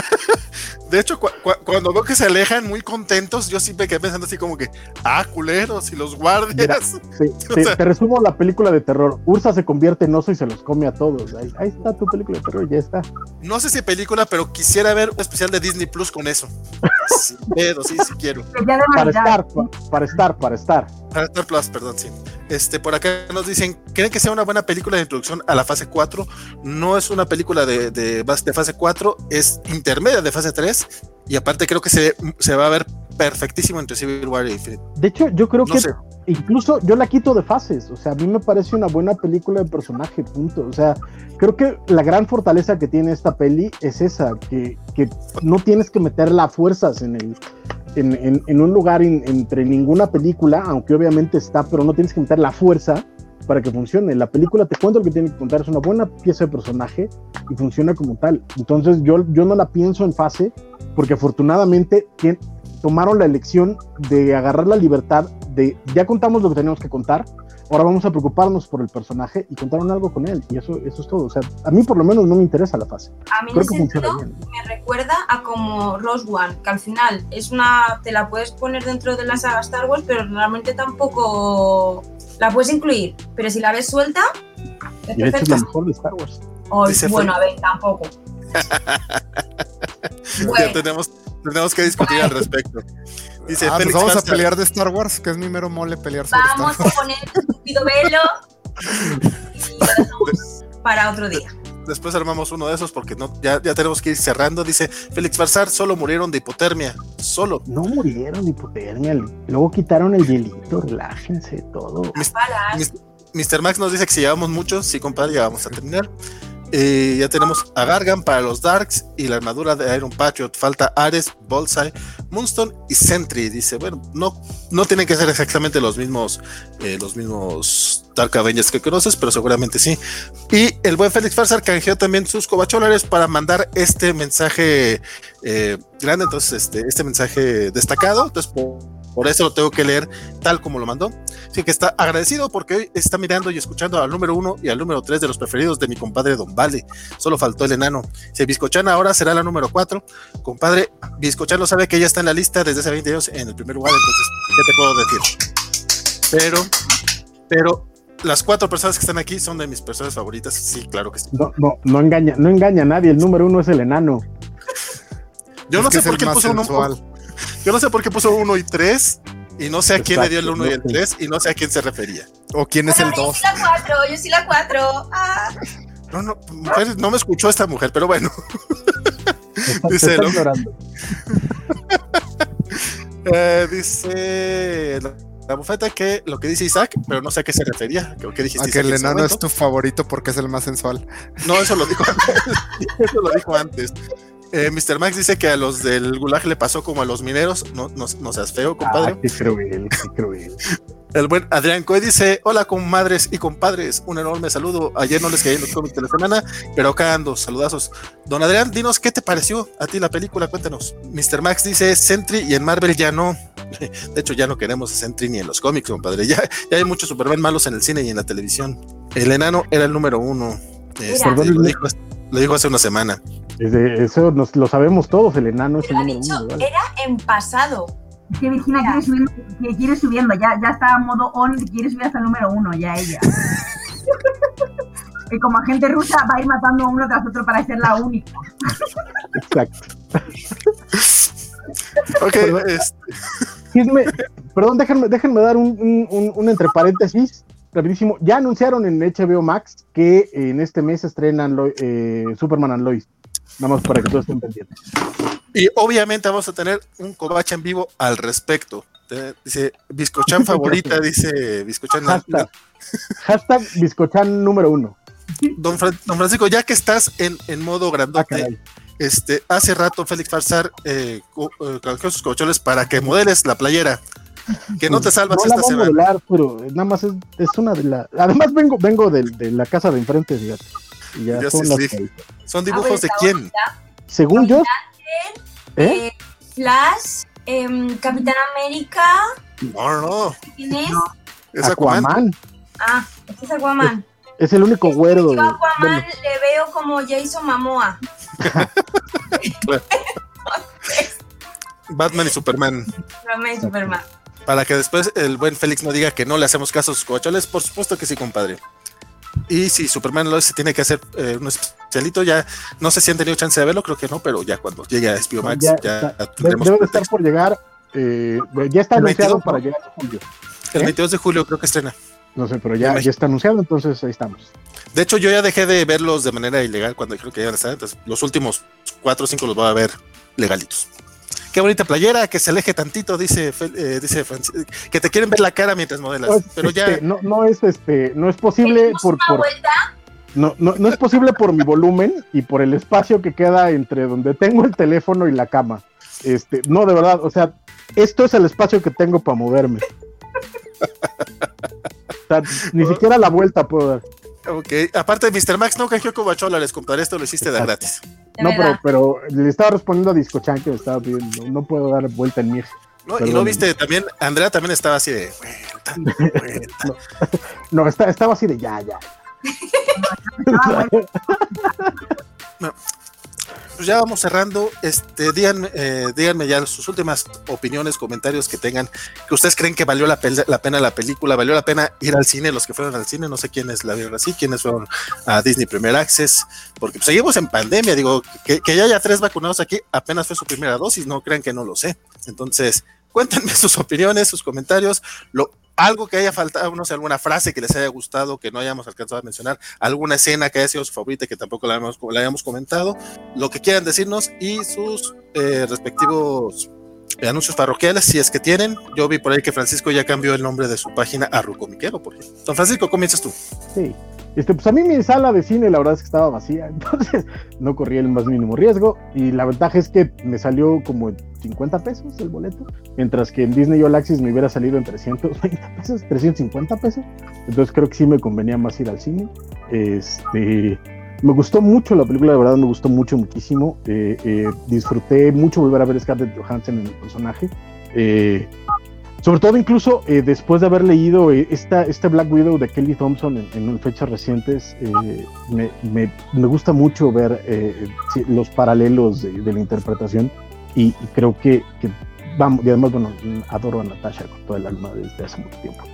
de hecho, cu cu cuando veo que se alejan muy contentos, yo siempre quedé pensando así como que, ah, culeros, y los guardias. Mira, te, te, o sea, te resumo la película de terror. Ursa se convierte en oso y se los come a todos. Ahí, ahí está tu película de terror, ya está. No sé si película, pero quisiera ver un especial de Disney Plus con eso. Sí, pero sí, sí quiero. Para estar, para estar, para estar. Para Star Plus, perdón, sí. Este, por acá nos dicen, ¿creen que sea una buena película de introducción a la fase cuatro? No es una película de, de, de fase cuatro, es intermedia de fase tres, y aparte creo que se, se va a ver perfectísimo entre Civil War y Infinite. De hecho, yo creo no que sé. Incluso yo la quito de fases, o sea, a mí me parece una buena película de personaje, punto. O sea, creo que la gran fortaleza que tiene esta peli es esa, que, que no tienes que meterla a fuerzas en el... En, en, en un lugar in, entre ninguna película, aunque obviamente está, pero no tienes que meter la fuerza para que funcione. La película te cuenta lo que tiene que contar, es una buena pieza de personaje y funciona como tal. Entonces yo, yo no la pienso en fase, porque afortunadamente quien, tomaron la elección de agarrar la libertad de, ya contamos lo que teníamos que contar, ahora vamos a preocuparnos por el personaje y contaron algo con él, y eso, eso es todo. O sea, a mí por lo menos no me interesa la fase. A mí en ese sentido me recuerda a como Rogue One, que al final es una, te la puedes poner dentro de la saga Star Wars, pero realmente tampoco la puedes incluir. Pero si la ves suelta, es y de hecho es la mejor de Star Wars. Oh, bueno, a ver, tampoco. Bueno. Ya tenemos, tenemos que discutir bueno. al respecto. Dice, ah, Félix pues vamos Pasta. a pelear de Star Wars, que es mi mero mole pelear sobre vamos Star Wars. Vamos a poner tu estúpido velo y lo dejamos para otro día. Después armamos uno de esos porque no, ya, ya tenemos que ir cerrando. Dice Félix Farsar, solo murieron de hipotermia. Solo. No murieron de hipotermia. Luego quitaron el hielito, relájense todo. mister Max nos dice que si llevamos muchos, sí, compadre, ya vamos a terminar. Eh, ya tenemos a Gargan para los Darks y la armadura de Iron Patriot. Falta Ares, Bullseye, Moonstone y Sentry. Dice, bueno, no, no tienen que ser exactamente los mismos eh, los mismos Dark Avengers que conoces, pero seguramente sí. Y el buen Félix Farsar canjeó también sus cobacholares para mandar este mensaje eh, grande, entonces este, este mensaje destacado. Entonces por, por eso lo tengo que leer tal como lo mandó. Así que está agradecido porque hoy está mirando y escuchando al número uno y al número tres de los preferidos de mi compadre Don Vale. Solo faltó el enano. Si Biscochan ahora será la número cuatro. Compadre, Biscochan no sabe que ella está en la lista desde hace veinte años en el primer lugar, entonces, ¿qué te puedo decir? Pero, pero, las cuatro personas que están aquí son de mis personas favoritas. Sí, claro que sí. No, no, no engaña, no engaña a nadie. El número uno es el enano. Yo Es no que sé es por qué el más puso uno. sensual. Yo no sé por qué puso uno y tres. Y no sé a quién Exacto, le dio el uno y el no sé. tres. Y no sé a quién se refería. ¿O quién es Bueno, el yo dos? soy la cuatro, yo soy la cuatro. Ah. No, no, mujer, no me escuchó esta mujer, pero bueno. Está, Dice te está el- ignorando. Eh, dice la, la bufeta que lo que dice Isaac, pero no sé a qué se refería. ¿Qué, qué dijiste, A que Isaac, el en ese enano momento? es tu favorito porque es el más sensual. No, eso lo dijo antes. Eso lo dijo antes. Eh, mister Max dice que a los del Gulag le pasó como a los mineros. No, no, no seas feo, compadre. Ah, qué cruel, qué cruel. El buen Adrián Coy dice: hola, comadres y compadres. Un enorme saludo. Ayer no les caí en los cómics de la semana, pero acá ando. Saludazos. Don Adrián, dinos qué te pareció a ti la película. Cuéntanos. mister Max dice: Sentry y en Marvel ya no. De hecho, ya no queremos a Sentry ni en los cómics, compadre. Ya, ya hay muchos Superman malos en el cine y en la televisión. El enano era el número uno. Este, Era. lo, dijo, lo dijo hace una semana. Desde eso nos, lo sabemos todos, el enano es el Pero ha número dicho, uno. ¿Vale? era en pasado. Es que Virginia quiere, subiendo, que quiere subiendo, ya, ya está en modo on y quiere subir hasta el número uno, ya ella. Y como agente rusa va a ir matando uno tras otro para ser la única. Exacto. Ok, Perdón. este, Chisme, perdón, déjenme, déjenme dar un, un, un, un entre paréntesis rapidísimo. Ya anunciaron en H B O Max que en este mes estrenan Lo- eh, Superman and Lois. Nada más para que todos estén pendientes. y obviamente vamos a tener un covacha en vivo al respecto. Te- Dice Biscochan favorita, dice Biscochan. Hashtag, hashtag Biscochan número uno. Don, Fran- don Francisco, ya que estás en, en modo Ah, grandote, caray. este, hace rato Félix Farsar eh, co- eh, canjeó sus cocholes para que modeles la playera. Que no te salvas No la esta voy a semana. modelar, pero nada más es, es una de las. Además, vengo, vengo de, de la casa de enfrente, fíjate. Y ya Ya son sí, las sí. que- ¿Son Ah, dibujos pues de está quién? bonita. Según yo. ¿Eh? Eh, Flash, em, Capitán América. No, no, ¿Quién es? No. es Aquaman. Aquaman. Ah, este es Aquaman. Es el único güero. Yo de- a Aquaman bueno, le veo como Jason Momoa. Batman y Superman. Superman y Superman. Para que después el buen Félix no diga que no le hacemos caso a sus cocholes, por supuesto que sí, compadre. Y si Superman lo se tiene que hacer eh, un especialito, ya no sé si han tenido chance de verlo, creo que no, pero ya cuando llegue a H B O Max ya ya, está- tendremos debe de estar pretexto. por llegar. eh, ya está El anunciado veintidós, para ¿no? llegar en julio. El ¿eh? veintidós de julio creo que estrena. No sé, pero En ya, México. ya está anunciado, entonces ahí estamos. De hecho, yo ya dejé de verlos de manera ilegal cuando dijeron que iban a estar, entonces los últimos cuatro o cinco los voy a ver legalitos. Qué bonita playera, que se aleje tantito, dice Fel- eh, dice Francis, que te quieren ver la cara mientras modelas, No, pero ya este, no, no es este, no es posible Dimos por, una por vuelta. no, no, no es posible por mi volumen y por el espacio que queda entre donde tengo el teléfono y la cama. Este, no, de verdad, o sea, esto es el espacio que tengo para moverme. O sea, ni siquiera la vuelta puedo dar. ok. Aparte de mister Max, no canjeó covachola, les compadre, esto lo hiciste de Exacto. gratis. De No, pero, verdad. pero le estaba respondiendo a Discochan que me estaba pidiendo, no puedo dar vuelta en mi eje. ¿No? Y Perdón. no viste también, Andrea también estaba así de vuelta, vuelta. No, está, estaba así de ya, ya. Ah, bueno, Pues ya vamos cerrando. Este, díganme, eh, díganme ya sus últimas opiniones, comentarios que tengan, que ustedes creen que valió la, pel- la pena la película, valió la pena ir al cine, los que fueron al cine, no sé quiénes la vieron así, quiénes fueron a Disney Premier Access, porque pues, seguimos en pandemia, digo, que, que ya haya tres vacunados aquí, apenas fue su primera dosis, no crean que no lo sé. Entonces, cuéntenme sus opiniones, sus comentarios, lo algo que haya faltado, no sé, alguna frase que les haya gustado, que no hayamos alcanzado a mencionar, alguna escena que haya sido su favorita que tampoco la hayamos, la hayamos comentado, lo que quieran decirnos y sus eh, respectivos eh, anuncios parroquiales, si es que tienen. Yo vi por ahí que Francisco ya cambió el nombre de su página a Rucomiquero, por ejemplo. Don Francisco, comienzas tú. Sí. Este, pues a mí mi sala de cine la verdad es que estaba vacía, entonces no corría el más mínimo riesgo y la ventaja es que me salió como en cincuenta pesos el boleto, mientras que en Disney All Access me hubiera salido en trescientos veinte pesos, trescientos cincuenta pesos, entonces creo que sí me convenía más ir al cine. Este, me gustó mucho la película, de verdad me gustó mucho, muchísimo, eh, eh, disfruté mucho volver a ver a Scarlett Johansson en el personaje, eh, sobre todo incluso eh, después de haber leído eh, esta, este Black Widow de Kelly Thompson en, en fechas recientes, eh, me, me, me gusta mucho ver eh, sí, los paralelos de, de la interpretación y, y creo que, que vamos, y además bueno, adoro a Natasha con toda el alma desde hace mucho tiempo.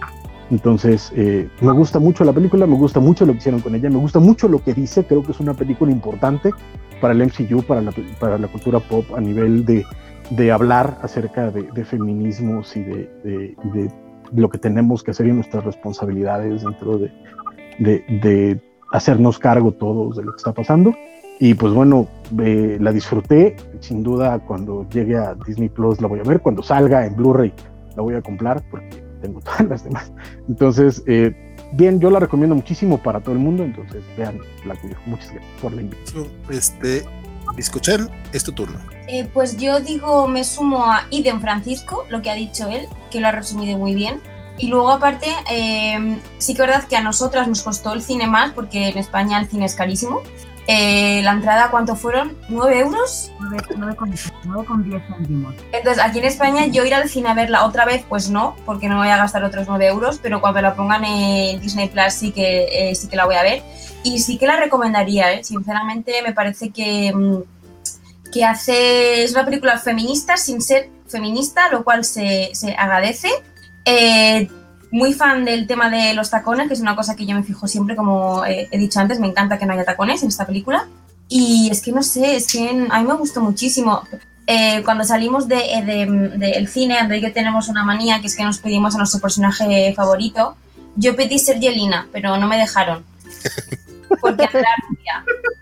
Entonces, eh, me gusta mucho la película, me gusta mucho lo que hicieron con ella, me gusta mucho lo que dice, creo que es una película importante para el M C U, para la, para la cultura pop a nivel de, de hablar acerca de, de feminismos y de, de, de lo que tenemos que hacer y nuestras responsabilidades dentro de, de, de hacernos cargo todos de lo que está pasando. Y pues bueno, eh, la disfruté, sin duda cuando llegue a Disney Plus la voy a ver, cuando salga en Blu-ray la voy a comprar porque tengo todas las demás. Entonces, eh, bien, yo la recomiendo muchísimo para todo el mundo, entonces vean Black Widow. Muchas gracias por la invitación. Este, Biscochan, es tu turno. Eh, pues yo digo, me sumo a Iden Francisco, lo que ha dicho él, que lo ha resumido muy bien. Y luego aparte, eh, sí que es verdad que a nosotras nos costó el cine más, porque en España el cine es carísimo. Eh, la entrada, ¿cuánto fueron? ¿nueve euros? nueve con diez céntimos. Entonces, aquí en España, yo ir al cine a verla otra vez, pues no, porque no me voy a gastar otros nueve euros, pero cuando la pongan en Disney Plus sí que, eh, sí que la voy a ver. Y sí que la recomendaría, ¿eh? Sinceramente, me parece que, que hace, es una película feminista sin ser feminista, lo cual se, se agradece. Eh, Muy fan del tema de los tacones, que es una cosa que yo me fijo siempre, como eh, he dicho antes, me encanta que no haya tacones en esta película. Y es que no sé, es que a mí me gustó muchísimo. Eh, cuando salimos del de, de, de el cine, donde que tenemos una manía, que es que nos pedimos a nuestro personaje favorito, yo pedí ser Yelena, pero no me dejaron. Porque era rubia.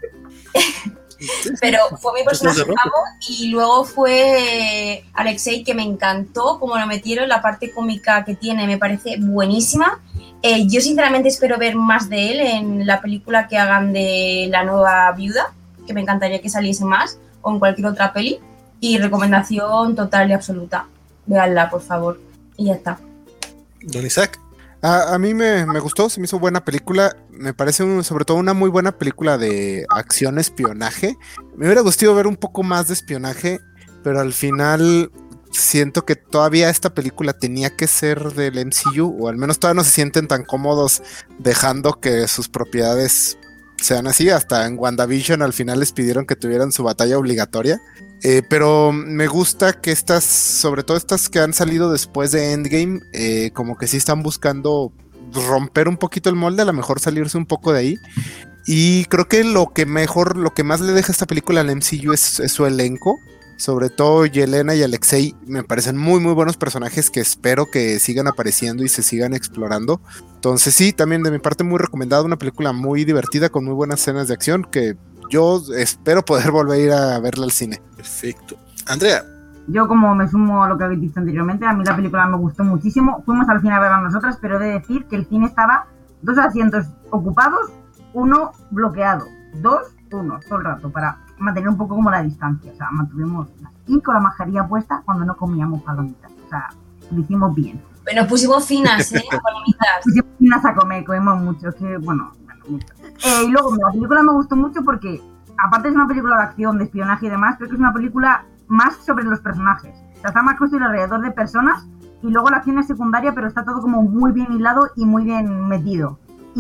Pero fue mi personaje favorito y luego fue Alexei, que me encantó como lo metieron, la parte cómica que tiene me parece buenísima. Eh, yo sinceramente espero ver más de él en la película que hagan de la nueva viuda, que me encantaría que saliese más, o en cualquier otra peli. Y recomendación total y absoluta, véanla por favor, y ya está. Don Isaac. A, a mí me, me gustó, se me hizo buena película, me parece un, sobre todo una muy buena película de acción espionaje. Me hubiera gustado ver un poco más de espionaje, pero al final siento que todavía esta película tenía que ser del M C U, o al menos todavía no se sienten tan cómodos dejando que sus propiedades sean así. Hasta en WandaVision al final les pidieron que tuvieran su batalla obligatoria. Eh, pero me gusta que estas, sobre todo estas que han salido después de Endgame, eh, como que sí están buscando romper un poquito el molde, a lo mejor salirse un poco de ahí. Y creo que lo que mejor, lo que más le deja esta película al M C U es, es su elenco. Sobre todo Yelena y Alexei me parecen muy muy buenos personajes que espero que sigan apareciendo y se sigan explorando. Entonces sí, también de mi parte muy recomendada, una película muy divertida con muy buenas escenas de acción que yo espero poder volver a ir a verla al cine. Perfecto. Andrea. Yo, como me sumo a lo que habéis dicho anteriormente, a mí la película me gustó muchísimo. Fuimos al cine a verla nosotras, pero he de decir que el cine estaba dos asientos ocupados, uno bloqueado, dos, uno, todo el rato, para mantener un poco como la distancia. O sea, mantuvimos y con la mascarilla puesta cuando no comíamos palomitas. O sea, lo hicimos bien. Pero pusimos finas, ¿eh? Palomitas. Pusimos finas a comer, comimos mucho, que bueno, bueno mucho. Eh, y luego, la película me gustó mucho porque, aparte es una película de acción, de espionaje y demás, creo que es una película más sobre los personajes. O sea, está más construido alrededor de personas y luego la acción es secundaria, pero está todo como muy bien hilado y muy bien metido.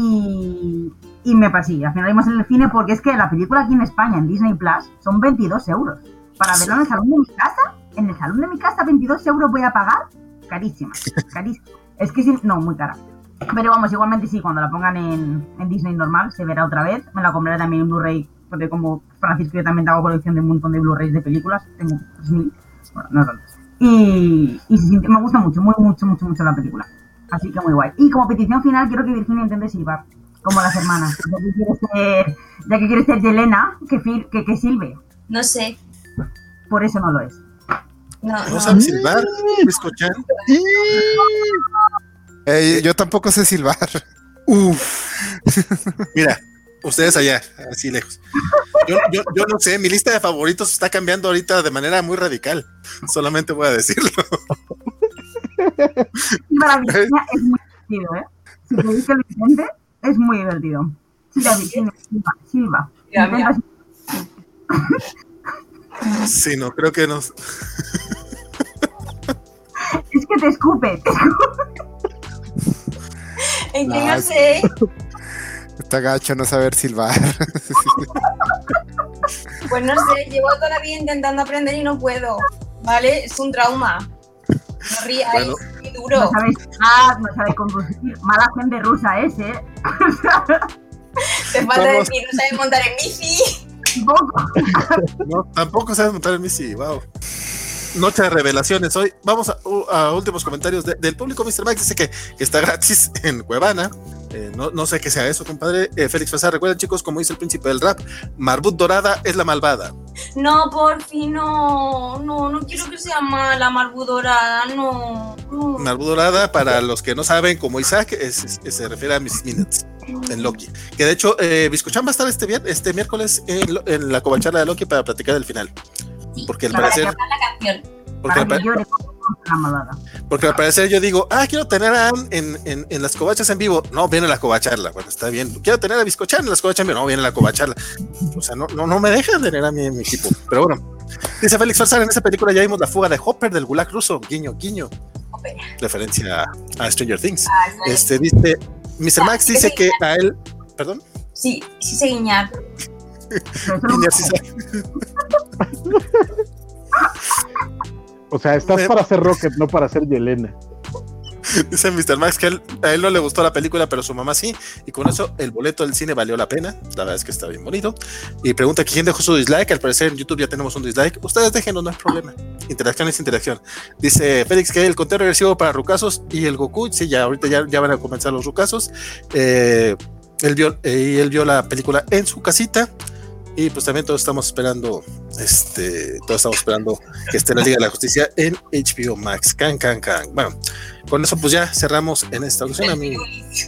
Y, y me pasé, al final vimos en el cine porque es que la película aquí en España, en Disney Plus, son veintidós euros. Para verlo en el salón de mi casa, en el salón de mi casa, veintidós euros voy a pagar, carísima, carísima. Es que sí, no, muy cara. Pero vamos, igualmente sí, cuando la pongan en, en Disney normal, se verá otra vez. Me la compraré también en Blu-ray, porque como Francisco, yo también hago colección de un montón de Blu-rays de películas, tengo tres mil, bueno, no tanto. Y, y se siente, me gusta mucho, muy, mucho, mucho, mucho la película. Así que muy guay. Y como petición final, quiero que Virginia intente silbar, como las hermanas. Ya que quiere ser, ya que quiere ser Yelena, que, fil, que, que silbe. No sé. Por eso no lo es. No, ¿No no. sabes silbar? ¿Escuchan? Eh, yo tampoco sé silbar. Uf. Mira, ustedes allá, así lejos. Yo, yo, yo no sé, mi lista de favoritos está cambiando ahorita de manera muy radical. Solamente voy a decirlo. Para Virginia es muy divertido, ¿eh? Si te dice que lo intente, es muy divertido. Silva, Virginia, silba, silba. Ya, mira. Sí, no, creo que no. Es que te escupe, te escupe. Es que No, no sé. Está gacho no saber silbar. Pues no sé, llevo toda la vida intentando aprender y no puedo. ¿Vale? Es un trauma. No ríais, Bueno. muy duro. No sabéis nada, no sabéis conducir. Mala gente rusa es, ¿eh? Te falta Vamos. decir, no sabes montar en bici. Poco. No, tampoco sabes montar en bici, wow. Noche de revelaciones hoy. Vamos a, a últimos comentarios de, del público. mister Max dice que, que está gratis en Cuevana. Eh, no, no sé qué sea eso, compadre. Eh, Félix Fazar, recuerden, chicos, como dice el príncipe del rap, Marbut Dorada es la malvada. No, por fin, no. No, no quiero que sea mala, Marbudorada, no. no. Marbut Dorada, para los que no saben, como Isaac, es, es- es- se refiere a missus Minutes en Loki. Que de hecho, eh, Biscochan va a estar este, vier- este miércoles en, lo- en la covacharla de Loki para platicar del final. Sí, Porque al para parecer. cantar la canción. Porque al, Para pa- que llore con la malvada. porque al parecer yo digo, ah, quiero tener a Ann en, en, en las covachas en vivo. No, viene la covacharla. Bueno, está bien. Quiero tener a Biscochan en las covachas en vivo. No, viene la covacharla. O sea, no, no, no me dejan tener a mi, mi equipo. Pero bueno, dice Félix Farsar, en esta película ya vimos la fuga de Hopper del gulag ruso. Guiño, guiño. Hopper. Referencia a, a Stranger Things. Ah, está bien. Este dice, mister Max dice que a él, perdón, Sí, sí sé guiñar. Pero eso no- Guiñar sí sabe. O sea, estás Me- para hacer Rocket, no para hacer Yelena. Dice mister Max que a él, a él no le gustó la película, pero su mamá sí, y con eso el boleto del cine valió la pena. La verdad es que está bien bonito. Y pregunta que quién dejó su dislike. Al parecer en YouTube ya tenemos un dislike. Ustedes déjenlo, no hay problema. Interacción es interacción. Dice Félix que el conteo regresivo para rucasos y el Goku, sí, ya ahorita ya, ya van a comenzar los rucasos. Eh, él vio, eh, y él vio la película en su casita. Y pues también todos estamos esperando, este, todos estamos esperando que esté la Liga de la Justicia en H B O Max. Can, can, can. Bueno, con eso pues ya cerramos en esta ocasión. A mí,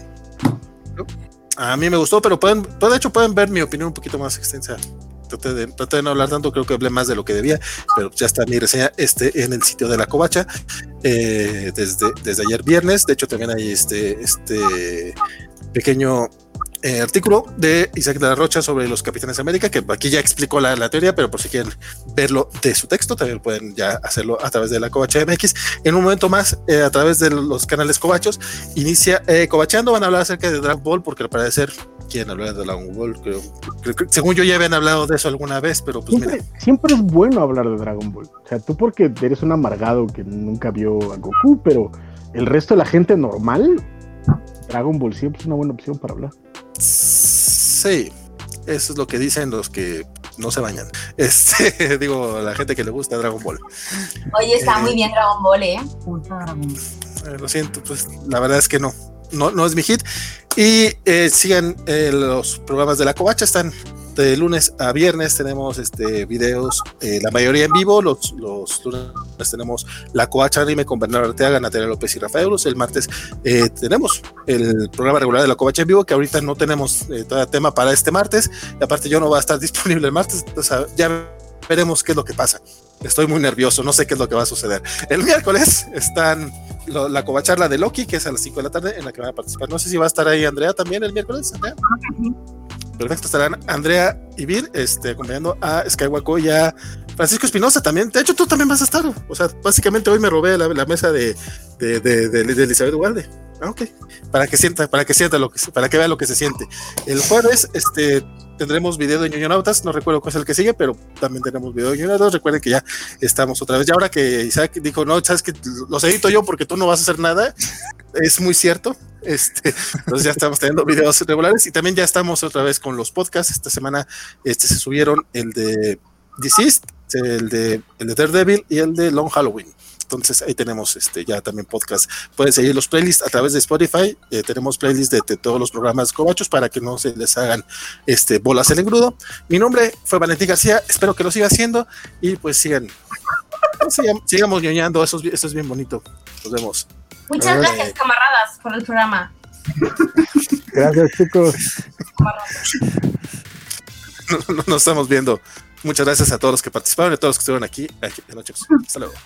a mí me gustó, pero pueden, pues, de hecho pueden ver mi opinión un poquito más extensa. Traté de, traté de no hablar tanto, creo que hablé más de lo que debía, pero ya está mi reseña este, en el sitio de la Covacha eh, desde, desde ayer viernes. De hecho también hay este, este pequeño eh, artículo de Isaac de la Rocha sobre los Capitanes de América, que aquí ya explicó la, la teoría, pero por si quieren verlo de su texto, también pueden ya hacerlo a través de la Covacha M X. En un momento más, eh, a través de los canales Covachos, inicia eh, Covachando, van a hablar acerca de Dragon Ball, porque al parecer quieren hablar de Dragon Ball, creo, creo que según yo ya habían hablado de eso alguna vez, pero pues Siempre, mira, siempre es bueno hablar de Dragon Ball. O sea, tú porque eres un amargado que nunca vio a Goku, pero el resto de la gente normal, Dragon Ball siempre es una buena opción para hablar. sí, eso es lo que dicen los que no se bañan. Este, digo, la gente que le gusta Dragon Ball. Oye, está Eh, muy bien Dragon Ball, ¿eh? Puta Dragon Ball. Eh, lo siento, pues la verdad es que no, no, no es mi hit. Y eh, sigan eh, los programas de la Covacha, están de lunes a viernes, tenemos este videos, eh, la mayoría en vivo, los, los lunes tenemos la Covacha Anime con Bernardo Arteaga, Natalia López y Rafael Uros. El martes eh, tenemos el programa regular de la Covacha en vivo, que ahorita no tenemos eh, todavía tema para este martes, y aparte yo no voy a estar disponible el martes, entonces ya veremos qué es lo que pasa. Estoy muy nervioso, no sé qué es lo que va a suceder. El miércoles están lo, la covacharla de Loki, que es a las cinco de la tarde, en la que van a participar. No sé si va a estar ahí Andrea también el miércoles, Andrea. Perfecto, estarán Andrea y Vir este, acompañando a Skywalker y a Francisco Espinosa también. De hecho, tú también vas a estar. O sea, básicamente hoy me robé la, la mesa de, de, de, de, de Elizabeth Ugalde. Ah, ok. Para que sienta, para que sienta lo que, para que vea lo que se siente. El jueves, este, tendremos video de ñoñonautas. No recuerdo cuál es el que sigue, pero también tenemos video de ñoñonautas. Recuerden que ya estamos otra vez. Ya ahora que Isaac dijo, no, sabes que los edito yo porque tú no vas a hacer nada. Es muy cierto. Este, entonces ya estamos teniendo videos regulares y también ya estamos otra vez con los podcasts. Esta semana este, se subieron el de Deceased, el de, el de Daredevil y el de Long Halloween. Entonces ahí tenemos este, ya también podcast. Pueden seguir los playlists a través de Spotify. Eh, tenemos playlists de, de todos los programas covachos para que no se les hagan este, bolas el engrudo. Mi nombre fue Valentín García. Espero que lo siga haciendo y pues sigan, sigan sigamos ñoñando. Eso, eso es bien bonito. Nos vemos. Muchas Eh. gracias, camaradas, por el programa. Gracias, chicos. Nos estamos viendo. Muchas gracias a todos los que participaron y a todos los que estuvieron aquí. aquí en Noche. Hasta luego.